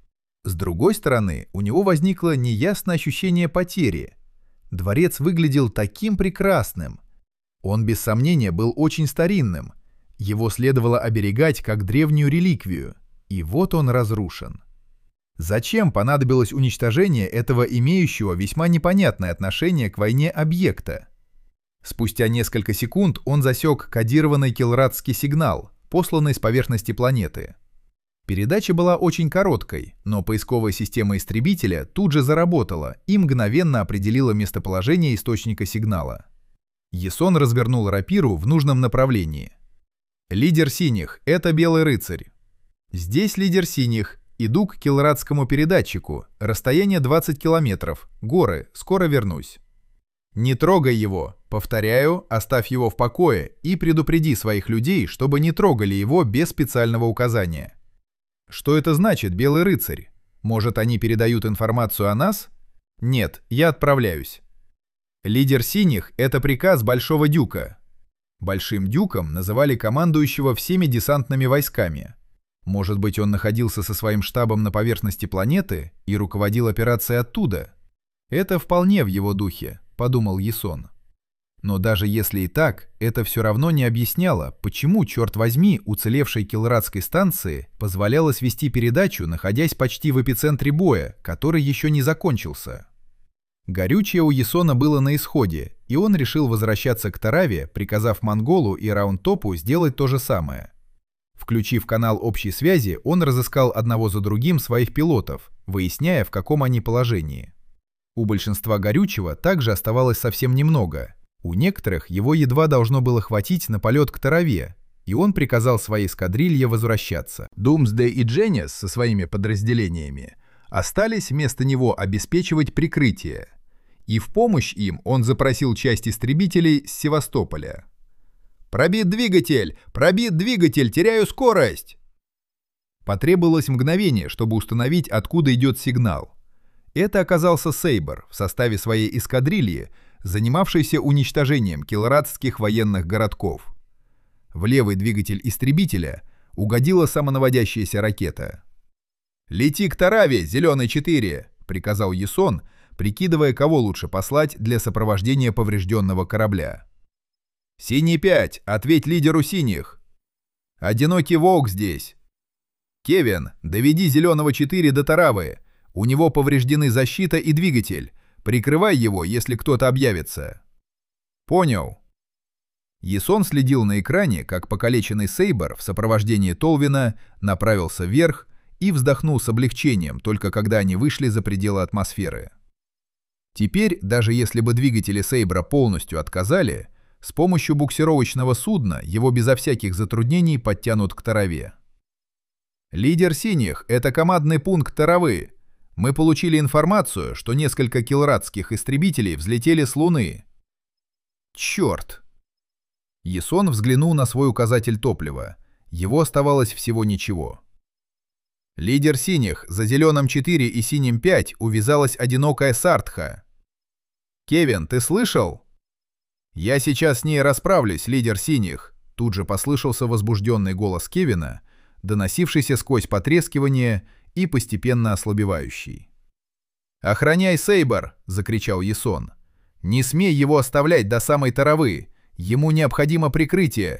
С другой стороны, у него возникло неясное ощущение потери. Дворец выглядел таким прекрасным. Он, без сомнения, был очень старинным. Его следовало оберегать как древнюю реликвию. И вот он разрушен. Зачем понадобилось уничтожение этого имеющего весьма непонятное отношение к войне объекта? Спустя несколько секунд он засек кодированный килрадский сигнал, посланный с поверхности планеты. Передача была очень короткой, но поисковая система истребителя тут же заработала и мгновенно определила местоположение источника сигнала. Ясон развернул рапиру в нужном направлении. «Лидер синих — это Белый рыцарь. Здесь лидер синих. Иду к килрадскому передатчику. Расстояние 20 километров. Горы. Скоро вернусь. Не трогай его. Повторяю, оставь его в покое и предупреди своих людей, чтобы не трогали его без специального указания». «Что это значит, Белый рыцарь? Может, они передают информацию о нас?» «Нет, я отправляюсь». «Лидер синих — это приказ Большого Дюка». Большим Дюком называли командующего всеми десантными войсками. Может быть, он находился со своим штабом на поверхности планеты и руководил операцией оттуда? Это вполне в его духе, подумал Ясон. Но даже если и так, это все равно не объясняло, почему, черт возьми, уцелевшей килрадской станции позволялось вести передачу, находясь почти в эпицентре боя, который еще не закончился. Горючее у Ясона было на исходе, и он решил возвращаться к Тараве, приказав Монголу и Раундтопу сделать то же самое. Включив канал общей связи, он разыскал одного за другим своих пилотов, выясняя, в каком они положении. У большинства горючего также оставалось совсем немного. У некоторых его едва должно было хватить на полет к Тараве, и он приказал своей эскадрилье возвращаться. Думсдей и Дженнис со своими подразделениями остались вместо него обеспечивать прикрытие. И в помощь им он запросил часть истребителей с Севастополя. «Пробит двигатель! Пробит двигатель! Теряю скорость!» Потребовалось мгновение, чтобы установить, откуда идет сигнал. Это оказался Сейбр в составе своей эскадрильи, занимавшийся уничтожением килрадских военных городков. В левый двигатель истребителя угодила самонаводящаяся ракета. «Лети к Тараве, Зеленый-4!» — приказал Ясон, прикидывая, кого лучше послать для сопровождения поврежденного корабля. «Синий-5, ответь лидеру синих!» «Одинокий волк здесь!» «Кевин, доведи Зеленого-4 до Таравы, у него повреждены защита и двигатель, прикрывай его, если кто-то объявится». «Понял». Ясон следил на экране, как покалеченный Сейбр в сопровождении Толвина направился вверх и вздохнул с облегчением, только когда они вышли за пределы атмосферы. Теперь, даже если бы двигатели Сейбра полностью отказали, с помощью буксировочного судна его безо всяких затруднений подтянут к Тараве. «Лидер синих — это командный пункт Таравы. Мы получили информацию, что несколько килрадских истребителей взлетели с Луны». «Черт!» Ясон взглянул на свой указатель топлива. Его оставалось всего ничего. «Лидер синих, за Зеленым 4 и Синим 5 увязалась одинокая Сартха». «Кевин, ты слышал?» «Я сейчас с ней расправлюсь, лидер синих», — тут же послышался возбужденный голос Кевина, доносившийся сквозь потрескивание и постепенно ослабевающий. «Охраняй Сейбр!» — закричал Ясон. «Не смей его оставлять до самой Таравы! Ему необходимо прикрытие!»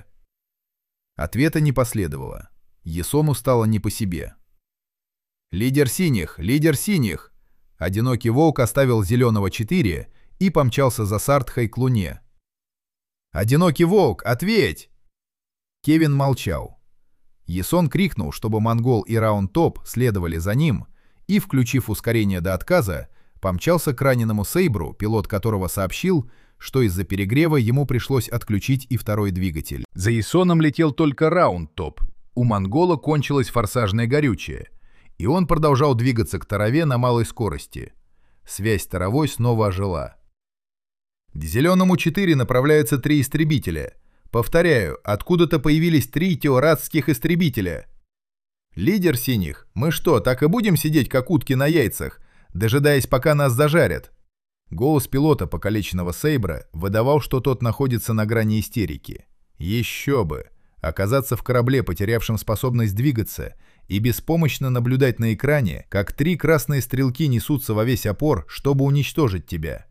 Ответа не последовало. Ясону стало не по себе. «Лидер синих! Лидер синих!» Одинокий волк оставил Зеленого 4 и помчался за Сартхой к Луне. «Одинокий волк, ответь!» Кевин молчал. Ясон крикнул, чтобы Монгол и Раундтоп следовали за ним, и, включив ускорение до отказа, помчался к раненому Сейбру, пилот которого сообщил, что из-за перегрева ему пришлось отключить и второй двигатель. За Ясоном летел только Раундтоп. У Монгола кончилось форсажное горючее, и он продолжал двигаться к Тараве на малой скорости. Связь с Таравой снова ожила. К Зеленому 4 направляются 3 истребителя. Повторяю, откуда-то появились 3 теорадских истребителя. «Лидер синих, мы что, так и будем сидеть, как утки на яйцах, дожидаясь, пока нас зажарят?» Голос пилота покалеченного Сейбра выдавал, что тот находится на грани истерики. «Еще бы! Оказаться в корабле, потерявшем способность двигаться, и беспомощно наблюдать на экране, как 3 красные стрелки несутся во весь опор, чтобы уничтожить тебя.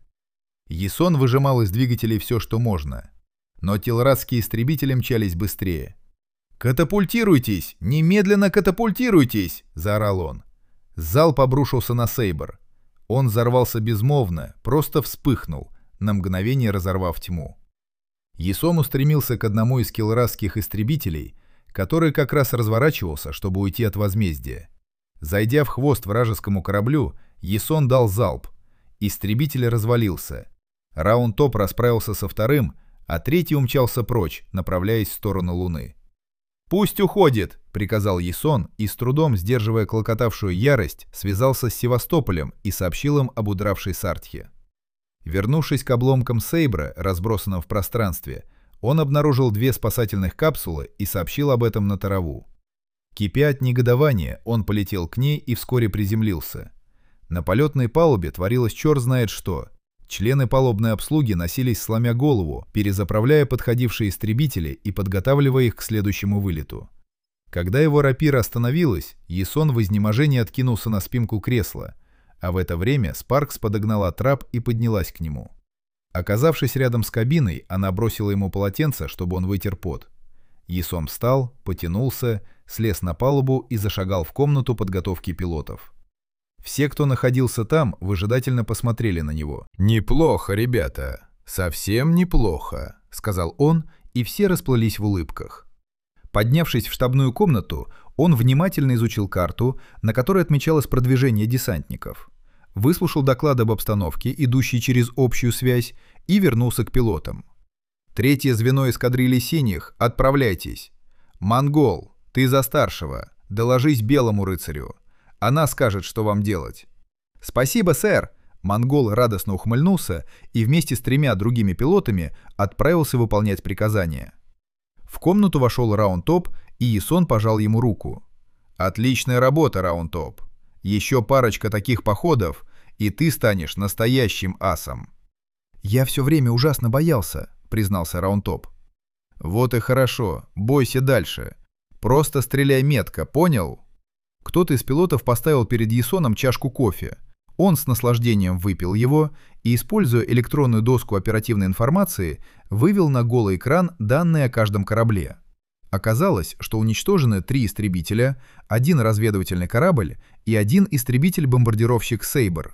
Ясон выжимал из двигателей все, что можно. Но телрадские истребители мчались быстрее. «Катапультируйтесь! Немедленно катапультируйтесь!» — заорал он. Залп обрушился на Сейбр. Он взорвался безмолвно, просто вспыхнул, на мгновение разорвав тьму. Ясон устремился к одному из килрадских истребителей, который как раз разворачивался, чтобы уйти от возмездия. Зайдя в хвост вражескому кораблю, Ясон дал залп. Истребитель развалился. Раунд-топ расправился со вторым, а третий умчался прочь, направляясь в сторону Луны. «Пусть уходит!» — приказал Ясон и, с трудом сдерживая клокотавшую ярость, связался с Севастополем и сообщил им об удравшей Сартхе. Вернувшись к обломкам Сейбра, разбросанным в пространстве, он обнаружил 2 спасательных капсулы и сообщил об этом на Тараву. Кипя от негодования, он полетел к ней и вскоре приземлился. На полетной палубе творилось черт знает что. Члены палубной обслуги носились сломя голову, перезаправляя подходившие истребители и подготавливая их к следующему вылету. Когда его рапира остановилась, Ясон в изнеможении откинулся на спинку кресла, а в это время Спаркс подогнала трап и поднялась к нему. Оказавшись рядом с кабиной, она бросила ему полотенце, чтобы он вытер пот. Ясон встал, потянулся, слез на палубу и зашагал в комнату подготовки пилотов. Все, кто находился там, выжидательно посмотрели на него. «Неплохо, ребята, совсем неплохо», — сказал он, и все расплылись в улыбках. Поднявшись в штабную комнату, он внимательно изучил карту, на которой отмечалось продвижение десантников. Выслушал доклад об обстановке, идущий через общую связь, и вернулся к пилотам. «Третье звено эскадрильи синих, отправляйтесь. Монгол, ты за старшего, доложись белому рыцарю. Она скажет, что вам делать». «Спасибо, сэр!» Монгол радостно ухмыльнулся и вместе с 3 другими пилотами отправился выполнять приказания. В комнату вошел Раунд-топ, и Ясон пожал ему руку. «Отличная работа, Раунд-топ. Еще парочка таких походов, и ты станешь настоящим асом». «Я все время ужасно боялся», — признался Раунд-топ. «Вот и хорошо. Бойся дальше. Просто стреляй метко, понял?» Кто-то из пилотов поставил перед Ясоном чашку кофе. Он с наслаждением выпил его и, используя электронную доску оперативной информации, вывел на голый экран данные о каждом корабле. Оказалось, что уничтожены 3 истребителя, 1 разведывательный корабль и 1 истребитель-бомбардировщик «Сейбр».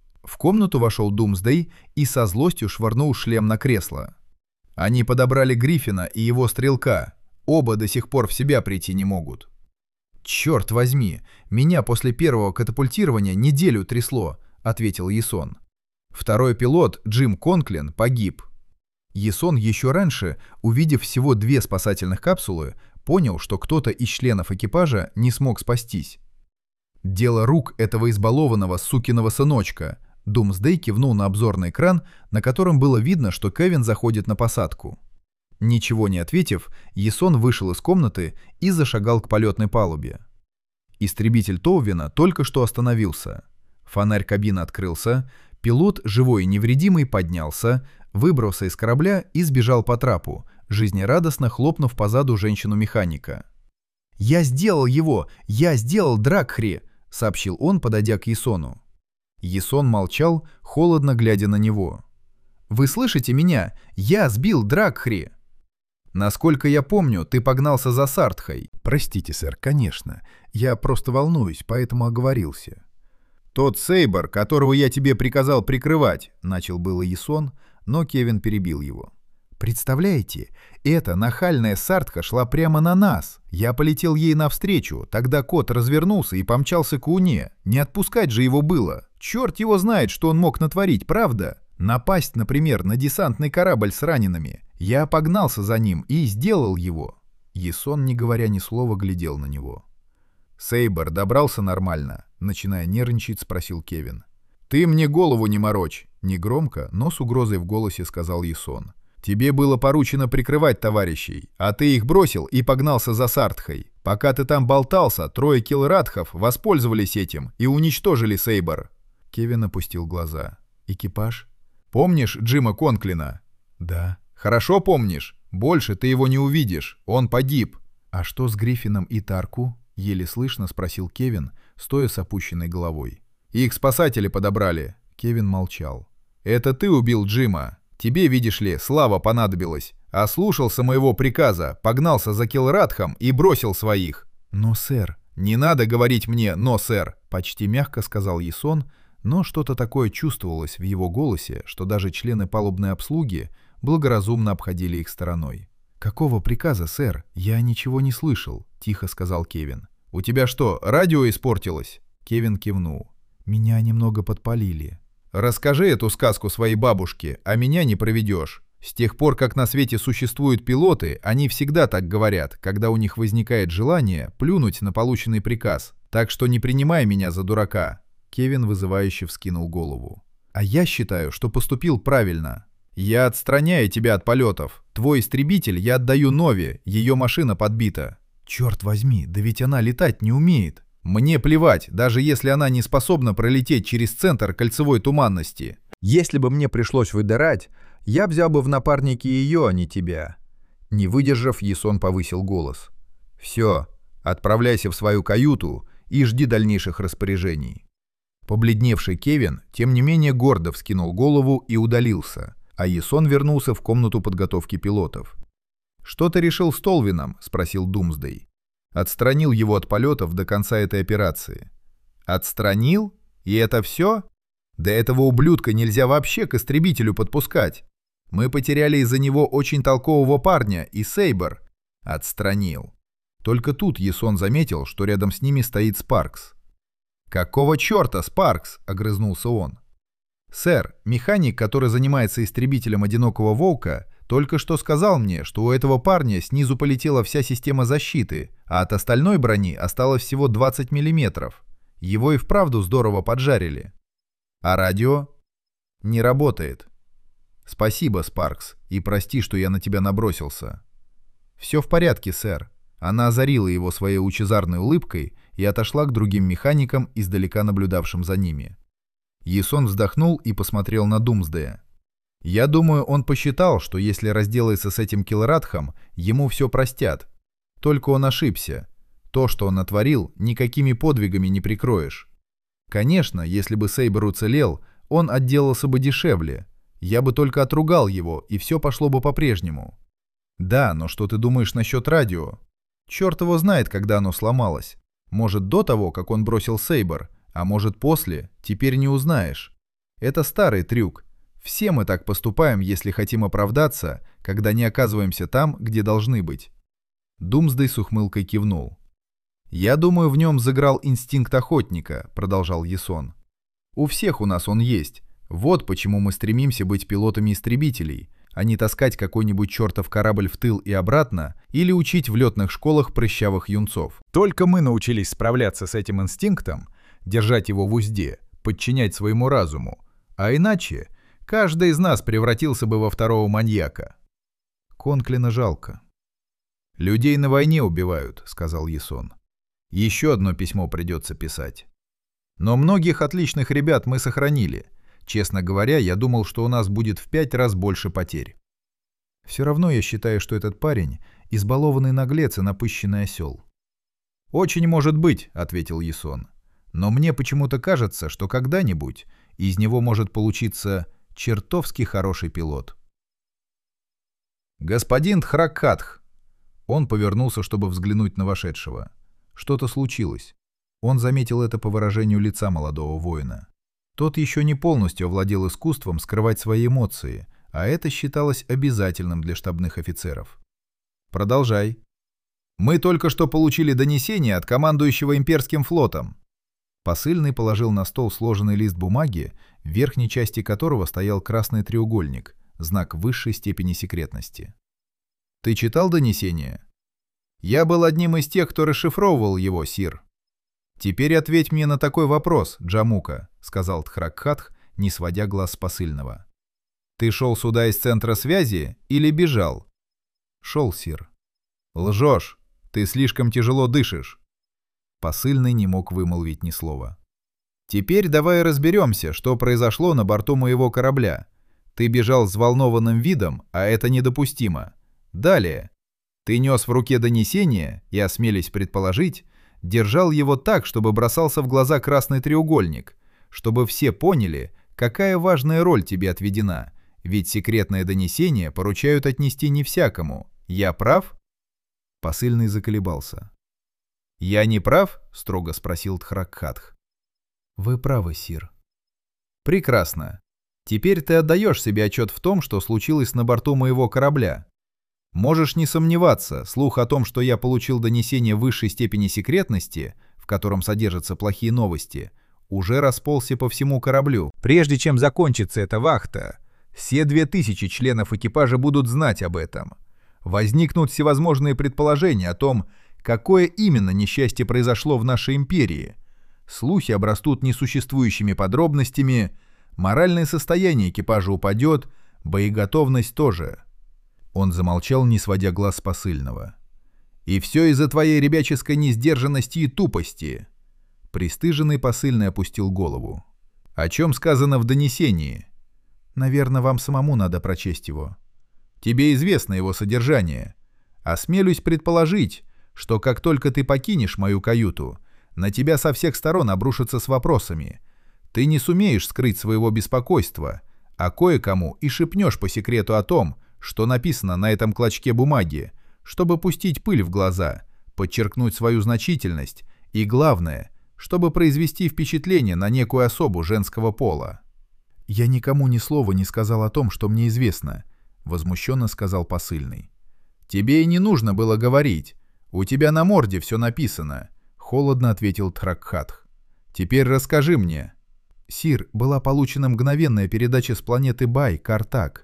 В комнату вошел Думсдей и со злостью швырнул шлем на кресло. «Они подобрали Гриффина и его стрелка. Оба до сих пор в себя прийти не могут». «Черт возьми, меня после первого катапультирования неделю трясло», — ответил Ясон. Второй пилот, Джим Конклин, погиб. Ясон еще раньше, увидев всего 2 спасательных капсулы, понял, что кто-то из членов экипажа не смог спастись. «Дело рук этого избалованного сукиного сыночка», — Думсдей кивнул на обзорный экран, на котором было видно, что Кевин заходит на посадку. Ничего не ответив, Ясон вышел из комнаты и зашагал к полетной палубе. Истребитель Тоувена только что остановился. Фонарь кабины открылся, пилот, живой и невредимый, поднялся, выбрался из корабля и сбежал по трапу, жизнерадостно хлопнув позаду женщину-механика. «Я сделал его! Я сделал Дракхри!» — сообщил он, подойдя к Ясону. Ясон молчал, холодно глядя на него. «Вы слышите меня? Я сбил Дракхри!» «Насколько я помню, ты погнался за Сартхой». «Простите, сэр, конечно. Я просто волнуюсь, поэтому оговорился». «Тот Сейбр, которого я тебе приказал прикрывать», — начал было Ясон, но Кевин перебил его. «Представляете, эта нахальная Сартха шла прямо на нас. Я полетел ей навстречу, тогда кот развернулся и помчался к Луне. Не отпускать же его было. Черт его знает, что он мог натворить, правда? Напасть, например, на десантный корабль с ранеными. Я погнался за ним и сделал его». Ясон, не говоря ни слова, глядел на него. «Сейбр добрался нормально?» — начиная нервничать, спросил Кевин. «Ты мне голову не морочь!» — негромко, но с угрозой в голосе сказал Ясон. «Тебе было поручено прикрывать товарищей, а ты их бросил и погнался за Сартхой. Пока ты там болтался, 3 килрадхов воспользовались этим и уничтожили Сейбр». Кевин опустил глаза. «Экипаж?» «Помнишь Джима Конклина?» «Да». «Хорошо помнишь?» Больше ты его не увидишь. Он погиб». «А что с Гриффином и Тарку?» — еле слышно спросил Кевин, стоя с опущенной головой. «Их спасатели подобрали». Кевин молчал. «Это ты убил Джима. Тебе, видишь ли, слава понадобилась. Ослушался моего приказа, погнался за Килрадхом и бросил своих». «Но, сэр...» «Не надо говорить мне «но, сэр», — почти мягко сказал Ясон, но что-то такое чувствовалось в его голосе, что даже члены палубной обслуги благоразумно обходили их стороной. «Какого приказа, сэр? Я ничего не слышал», — тихо сказал Кевин. «У тебя что, радио испортилось?» Кевин кивнул. «Меня немного подпалили». «Расскажи эту сказку своей бабушке, а меня не проведешь. С тех пор, как на свете существуют пилоты, они всегда так говорят, когда у них возникает желание плюнуть на полученный приказ. Так что не принимай меня за дурака». Кевин вызывающе вскинул голову. «А я считаю, что поступил правильно. Я отстраняю тебя от полетов. Твой истребитель я отдаю Нове, ее машина подбита». «Черт возьми, да ведь она летать не умеет». «Мне плевать, даже если она не способна пролететь через центр кольцевой туманности. Если бы мне пришлось выбирать, я взял бы в напарники ее, а не тебя». Не выдержав, Ясон повысил голос. «Все, отправляйся в свою каюту и жди дальнейших распоряжений». Побледневший Кевин, тем не менее, гордо вскинул голову и удалился, а Ясон вернулся в комнату подготовки пилотов. «Что ты решил с Толвином?» — спросил Думсдей. «Отстранил его от полетов до конца этой операции». «Отстранил? И это все? Да этого ублюдка нельзя вообще к истребителю подпускать. Мы потеряли из-за него очень толкового парня и Сейбр». «Отстранил». Только тут Ясон заметил, что рядом с ними стоит Спаркс. «Какого черта, Спаркс?» — огрызнулся он. «Сэр, механик, который занимается истребителем «Одинокого волка», только что сказал мне, что у этого парня снизу полетела вся система защиты, а от остальной брони осталось всего 20 миллиметров. Его и вправду здорово поджарили». «А радио?» «Не работает». «Спасибо, Спаркс, и прости, что я на тебя набросился». «Все в порядке, сэр». Она озарила его своей лучезарной улыбкой и отошла к другим механикам, издалека наблюдавшим за ними. Ясон вздохнул и посмотрел на Думсдея. «Я думаю, он посчитал, что если разделается с этим Килрадхом, ему все простят. Только он ошибся. То, что он натворил, никакими подвигами не прикроешь. Конечно, если бы Сейбр уцелел, он отделался бы дешевле. Я бы только отругал его, и все пошло бы по-прежнему. Да, но что ты думаешь насчет радио? Черт его знает, когда оно сломалось. Может, до того, как он бросил Сейбр, а может, после, теперь не узнаешь. Это старый трюк. Все мы так поступаем, если хотим оправдаться, когда не оказываемся там, где должны быть». Думсдей с ухмылкой кивнул. «Я думаю, в нем сыграл инстинкт охотника», — продолжал Ясон. «У всех у нас он есть. Вот почему мы стремимся быть пилотами истребителей, а не таскать какой-нибудь чертов корабль в тыл и обратно или учить в летных школах прыщавых юнцов. Только мы научились справляться с этим инстинктом, держать его в узде, подчинять своему разуму, а иначе каждый из нас превратился бы во второго маньяка». Конклина жалко. «Людей на войне убивают», — сказал Ясон. «Еще одно письмо придется писать. Но многих отличных ребят мы сохранили. Честно говоря, я думал, что у нас будет в 5 раз больше потерь. Все равно я считаю, что этот парень — избалованный наглец и напыщенный осел». «Очень может быть», — ответил Ясон. «Но мне почему-то кажется, что когда-нибудь из него может получиться чертовски хороший пилот». «Господин Тхраккатх!» Он повернулся, чтобы взглянуть на вошедшего. Что-то случилось. Он заметил это по выражению лица молодого воина. Тот еще не полностью овладел искусством скрывать свои эмоции, а это считалось обязательным для штабных офицеров. «Продолжай». «Мы только что получили донесение от командующего имперским флотом». Посыльный положил на стол сложенный лист бумаги, в верхней части которого стоял красный треугольник, знак высшей степени секретности. «Ты читал донесение?» «Я был одним из тех, кто расшифровывал его, сир». «Теперь ответь мне на такой вопрос, Джамука», — сказал Тхраккатх, не сводя глаз с посыльного. «Ты шел сюда из центра связи или бежал?» «Шел, сир». «Лжешь. Ты слишком тяжело дышишь». Посыльный не мог вымолвить ни слова. «Теперь давай разберемся, что произошло на борту моего корабля. Ты бежал с взволнованным видом, а это недопустимо. Далее. Ты нес в руке донесение и, осмелись предположить, держал его так, чтобы бросался в глаза красный треугольник, чтобы все поняли, какая важная роль тебе отведена, ведь секретное донесение поручают отнести не всякому. Я прав?» Посыльный заколебался. «Я не прав?» — строго спросил Тхракхатх. «Вы правы, сир». «Прекрасно. Теперь ты отдаешь себе отчет в том, что случилось на борту моего корабля. Можешь не сомневаться, слух о том, что я получил донесение высшей степени секретности, в котором содержатся плохие новости, уже расползся по всему кораблю. Прежде чем закончится эта вахта, все 2000 членов экипажа будут знать об этом. Возникнут всевозможные предположения о том, какое именно несчастье произошло в нашей империи. Слухи обрастут несуществующими подробностями, моральное состояние экипажа упадет, боеготовность тоже». Он замолчал, не сводя глаз с посыльного. «И все из-за твоей ребяческой несдержанности и тупости». Пристыженный посыльный опустил голову. «О чем сказано в донесении?» «Наверное, вам самому надо прочесть его». «Тебе известно его содержание. Осмелюсь предположить, что как только ты покинешь мою каюту, на тебя со всех сторон обрушатся с вопросами. Ты не сумеешь скрыть своего беспокойства, а кое-кому и шепнешь по секрету о том, что написано на этом клочке бумаги, чтобы пустить пыль в глаза, подчеркнуть свою значительность и, главное, чтобы произвести впечатление на некую особу женского пола». «Я никому ни слова не сказал о том, что мне известно», — возмущенно сказал посыльный. «Тебе и не нужно было говорить. У тебя на морде все написано», — холодно ответил Тхракхатх. «Теперь расскажи мне». «Сир, была получена мгновенная передача с планеты Бай, Картак.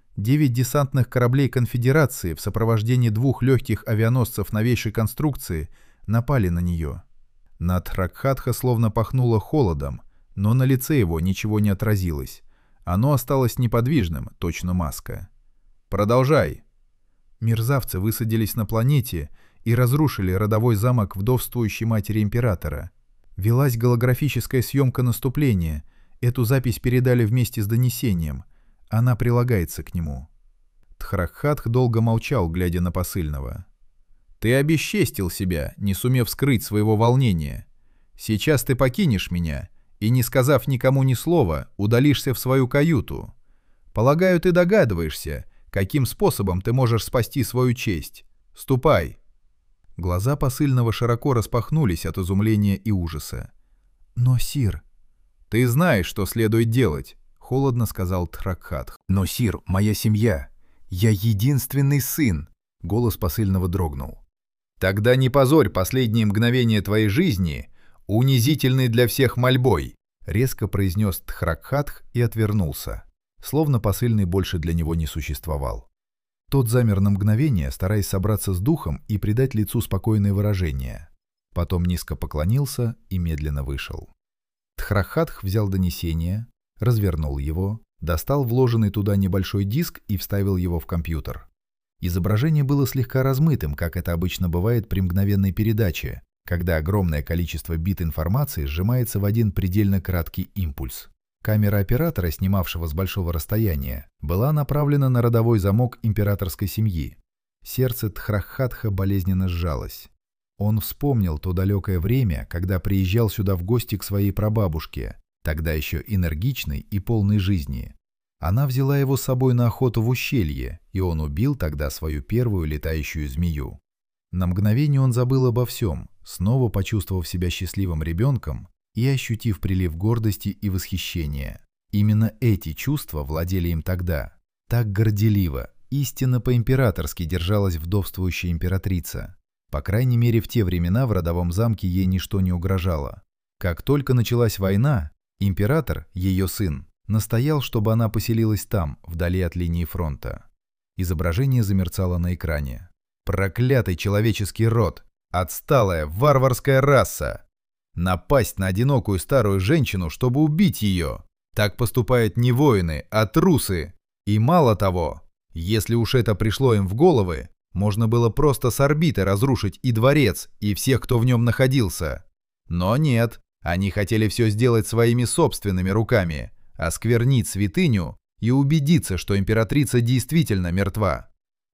9 десантных кораблей Конфедерации в сопровождении 2 легких авианосцев новейшей конструкции напали на нее». На Тхракхатха словно пахнуло холодом, но на лице его ничего не отразилось. Оно осталось неподвижным, точно маска. «Продолжай». «Мерзавцы высадились на планете и разрушили родовой замок вдовствующей матери императора. Велась голографическая съемка наступления. Эту запись передали вместе с донесением. Она прилагается к нему». Тхракхатх долго молчал, глядя на посыльного. «Ты обесчестил себя, не сумев скрыть своего волнения. Сейчас ты покинешь меня и, не сказав никому ни слова, удалишься в свою каюту. Полагаю, ты догадываешься, каким способом ты можешь спасти свою честь. Ступай». Глаза посыльного широко распахнулись от изумления и ужаса. «Но, сир...» «Ты знаешь, что следует делать», — холодно сказал Тхракхатх. «Но, сир, моя семья. Я единственный сын». Голос посыльного дрогнул. «Тогда не позорь последние мгновения твоей жизни, унизительной для всех мольбой», — резко произнес Тхракхатх и отвернулся, словно посыльный больше для него не существовал. Тот замер на мгновение, стараясь собраться с духом и придать лицу спокойное выражение. Потом низко поклонился и медленно вышел. Тхракхатх взял донесение, развернул его, достал вложенный туда небольшой диск и вставил его в компьютер. Изображение было слегка размытым, как это обычно бывает при мгновенной передаче, когда огромное количество бит информации сжимается в один предельно краткий импульс. Камера оператора, снимавшего с большого расстояния, была направлена на родовой замок императорской семьи. Сердце Тхракхатха болезненно сжалось. Он вспомнил то далекое время, когда приезжал сюда в гости к своей прабабушке, тогда еще энергичной и полной жизни. Она взяла его с собой на охоту в ущелье, и он убил тогда свою первую летающую змею. На мгновение он забыл обо всем, снова почувствовав себя счастливым ребенком и ощутив прилив гордости и восхищения. Именно эти чувства владели им тогда. Так горделиво, истинно по-императорски держалась вдовствующая императрица. По крайней мере, в те времена в родовом замке ей ничто не угрожало. Как только началась война, император, ее сын, настоял, чтобы она поселилась там, вдали от линии фронта. Изображение замерцало на экране. Проклятый человеческий род! Отсталая, варварская раса! Напасть на одинокую старую женщину, чтобы убить ее! Так поступают не воины, а трусы! И мало того, если уж это пришло им в головы, можно было просто с орбиты разрушить и дворец, и всех, кто в нем находился. Но нет, они хотели все сделать своими собственными руками, осквернить святыню и убедиться, что императрица действительно мертва.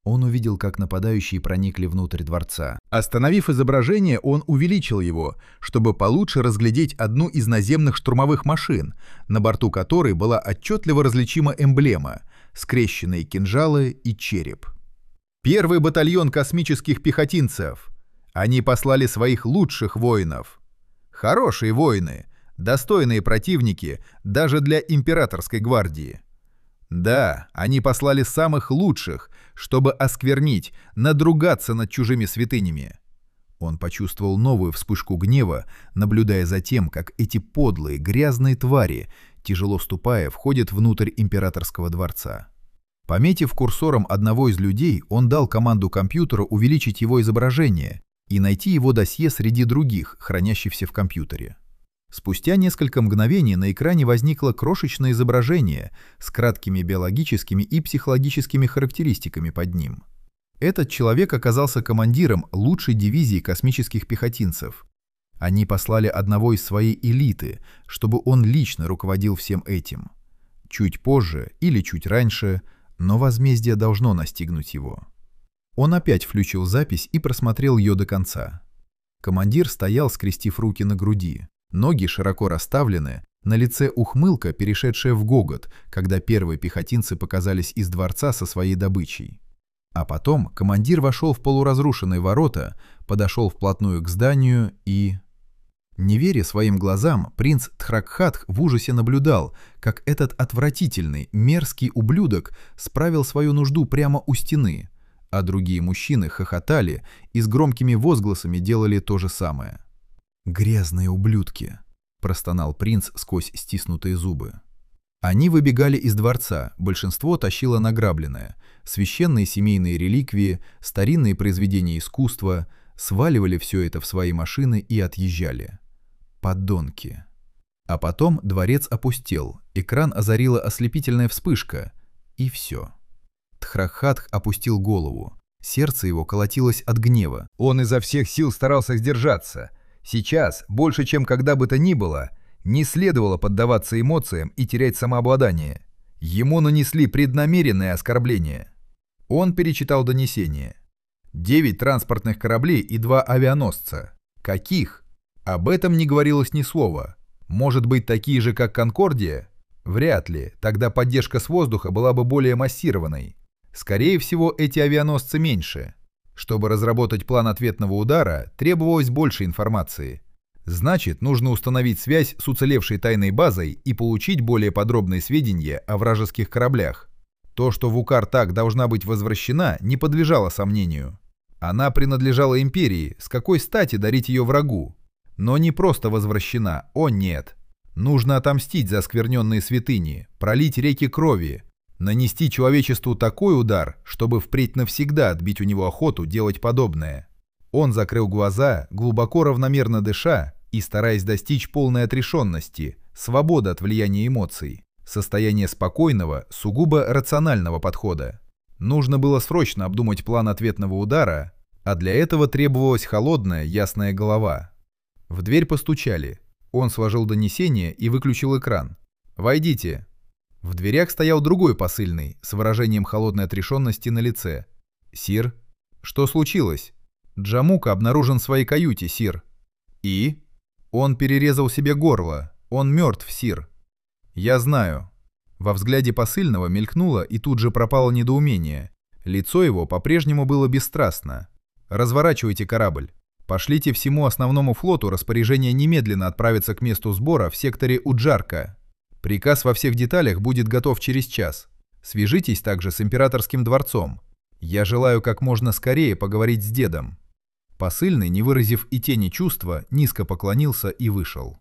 Он увидел, как нападающие проникли внутрь дворца. Остановив изображение, он увеличил его, чтобы получше разглядеть одну из наземных штурмовых машин, на борту которой была отчетливо различима эмблема — скрещенные кинжалы и череп. Первый батальон космических пехотинцев. Они послали своих лучших воинов. Хорошие воины, достойные противники даже для императорской гвардии. Да, они послали самых лучших, чтобы осквернить, надругаться над чужими святынями. Он почувствовал новую вспышку гнева, наблюдая за тем, как эти подлые, грязные твари, тяжело ступая, входят внутрь императорского дворца. Пометив курсором одного из людей, он дал команду компьютеру увеличить его изображение и найти его досье среди других, хранящихся в компьютере. Спустя несколько мгновений на экране возникло крошечное изображение с краткими биологическими и психологическими характеристиками под ним. Этот человек оказался командиром лучшей дивизии космических пехотинцев. Они послали одного из своей элиты, чтобы он лично руководил всем этим. Чуть позже или чуть раньше, но возмездие должно настигнуть его. Он опять включил запись и просмотрел ее до конца. Командир стоял, скрестив руки на груди. Ноги широко расставлены, на лице ухмылка, перешедшая в гогот, когда первые пехотинцы показались из дворца со своей добычей. А потом командир вошел в полуразрушенные ворота, подошел вплотную к зданию и... Не веря своим глазам, принц Тхракхатх в ужасе наблюдал, как этот отвратительный, мерзкий ублюдок справил свою нужду прямо у стены, а другие мужчины хохотали и с громкими возгласами делали то же самое. «Грязные ублюдки!» — простонал принц сквозь стиснутые зубы. Они выбегали из дворца, большинство тащило награбленное, священные семейные реликвии, старинные произведения искусства, сваливали все это в свои машины и отъезжали. Подонки. А потом дворец опустел, экран озарила ослепительная вспышка, и все. Тхракхатх опустил голову, сердце его колотилось от гнева. Он изо всех сил старался сдержаться. Сейчас, больше чем когда бы то ни было, не следовало поддаваться эмоциям и терять самообладание. Ему нанесли преднамеренное оскорбление. Он перечитал донесение. 9 транспортных кораблей и 2 авианосца. Каких? Об этом не говорилось ни слова. Может быть, такие же, как «Конкордия»? Вряд ли, тогда поддержка с воздуха была бы более массированной. Скорее всего, эти авианосцы меньше. Чтобы разработать план ответного удара, требовалось больше информации. Значит, нужно установить связь с уцелевшей тайной базой и получить более подробные сведения о вражеских кораблях. То, что Вукар-Так должна быть возвращена, не подлежало сомнению. Она принадлежала империи, с какой стати дарить ее врагу? Но не просто возвращена, о нет. Нужно отомстить за оскверненные святыни, пролить реки крови, нанести человечеству такой удар, чтобы впредь навсегда отбить у него охоту делать подобное. Он закрыл глаза, глубоко равномерно дыша и стараясь достичь полной отрешенности, свободы от влияния эмоций, состояние спокойного, сугубо рационального подхода. Нужно было срочно обдумать план ответного удара, а для этого требовалась холодная, ясная голова. В дверь постучали. Он сложил донесение и выключил экран. «Войдите». В дверях стоял другой посыльный, с выражением холодной отрешенности на лице. «Сир?» «Что случилось?» «Джамука обнаружен в своей каюте, сир». «И?» «Он перерезал себе горло. Он мертв, сир». «Я знаю». Во взгляде посыльного мелькнуло и тут же пропало недоумение. Лицо его по-прежнему было бесстрастно. «Разворачивайте корабль. Пошлите всему основному флоту распоряжение немедленно отправиться к месту сбора в секторе Уджарка. Приказ во всех деталях будет готов через час. Свяжитесь также с императорским дворцом. Я желаю как можно скорее поговорить с дедом». Посыльный, не выразив и тени чувства, низко поклонился и вышел.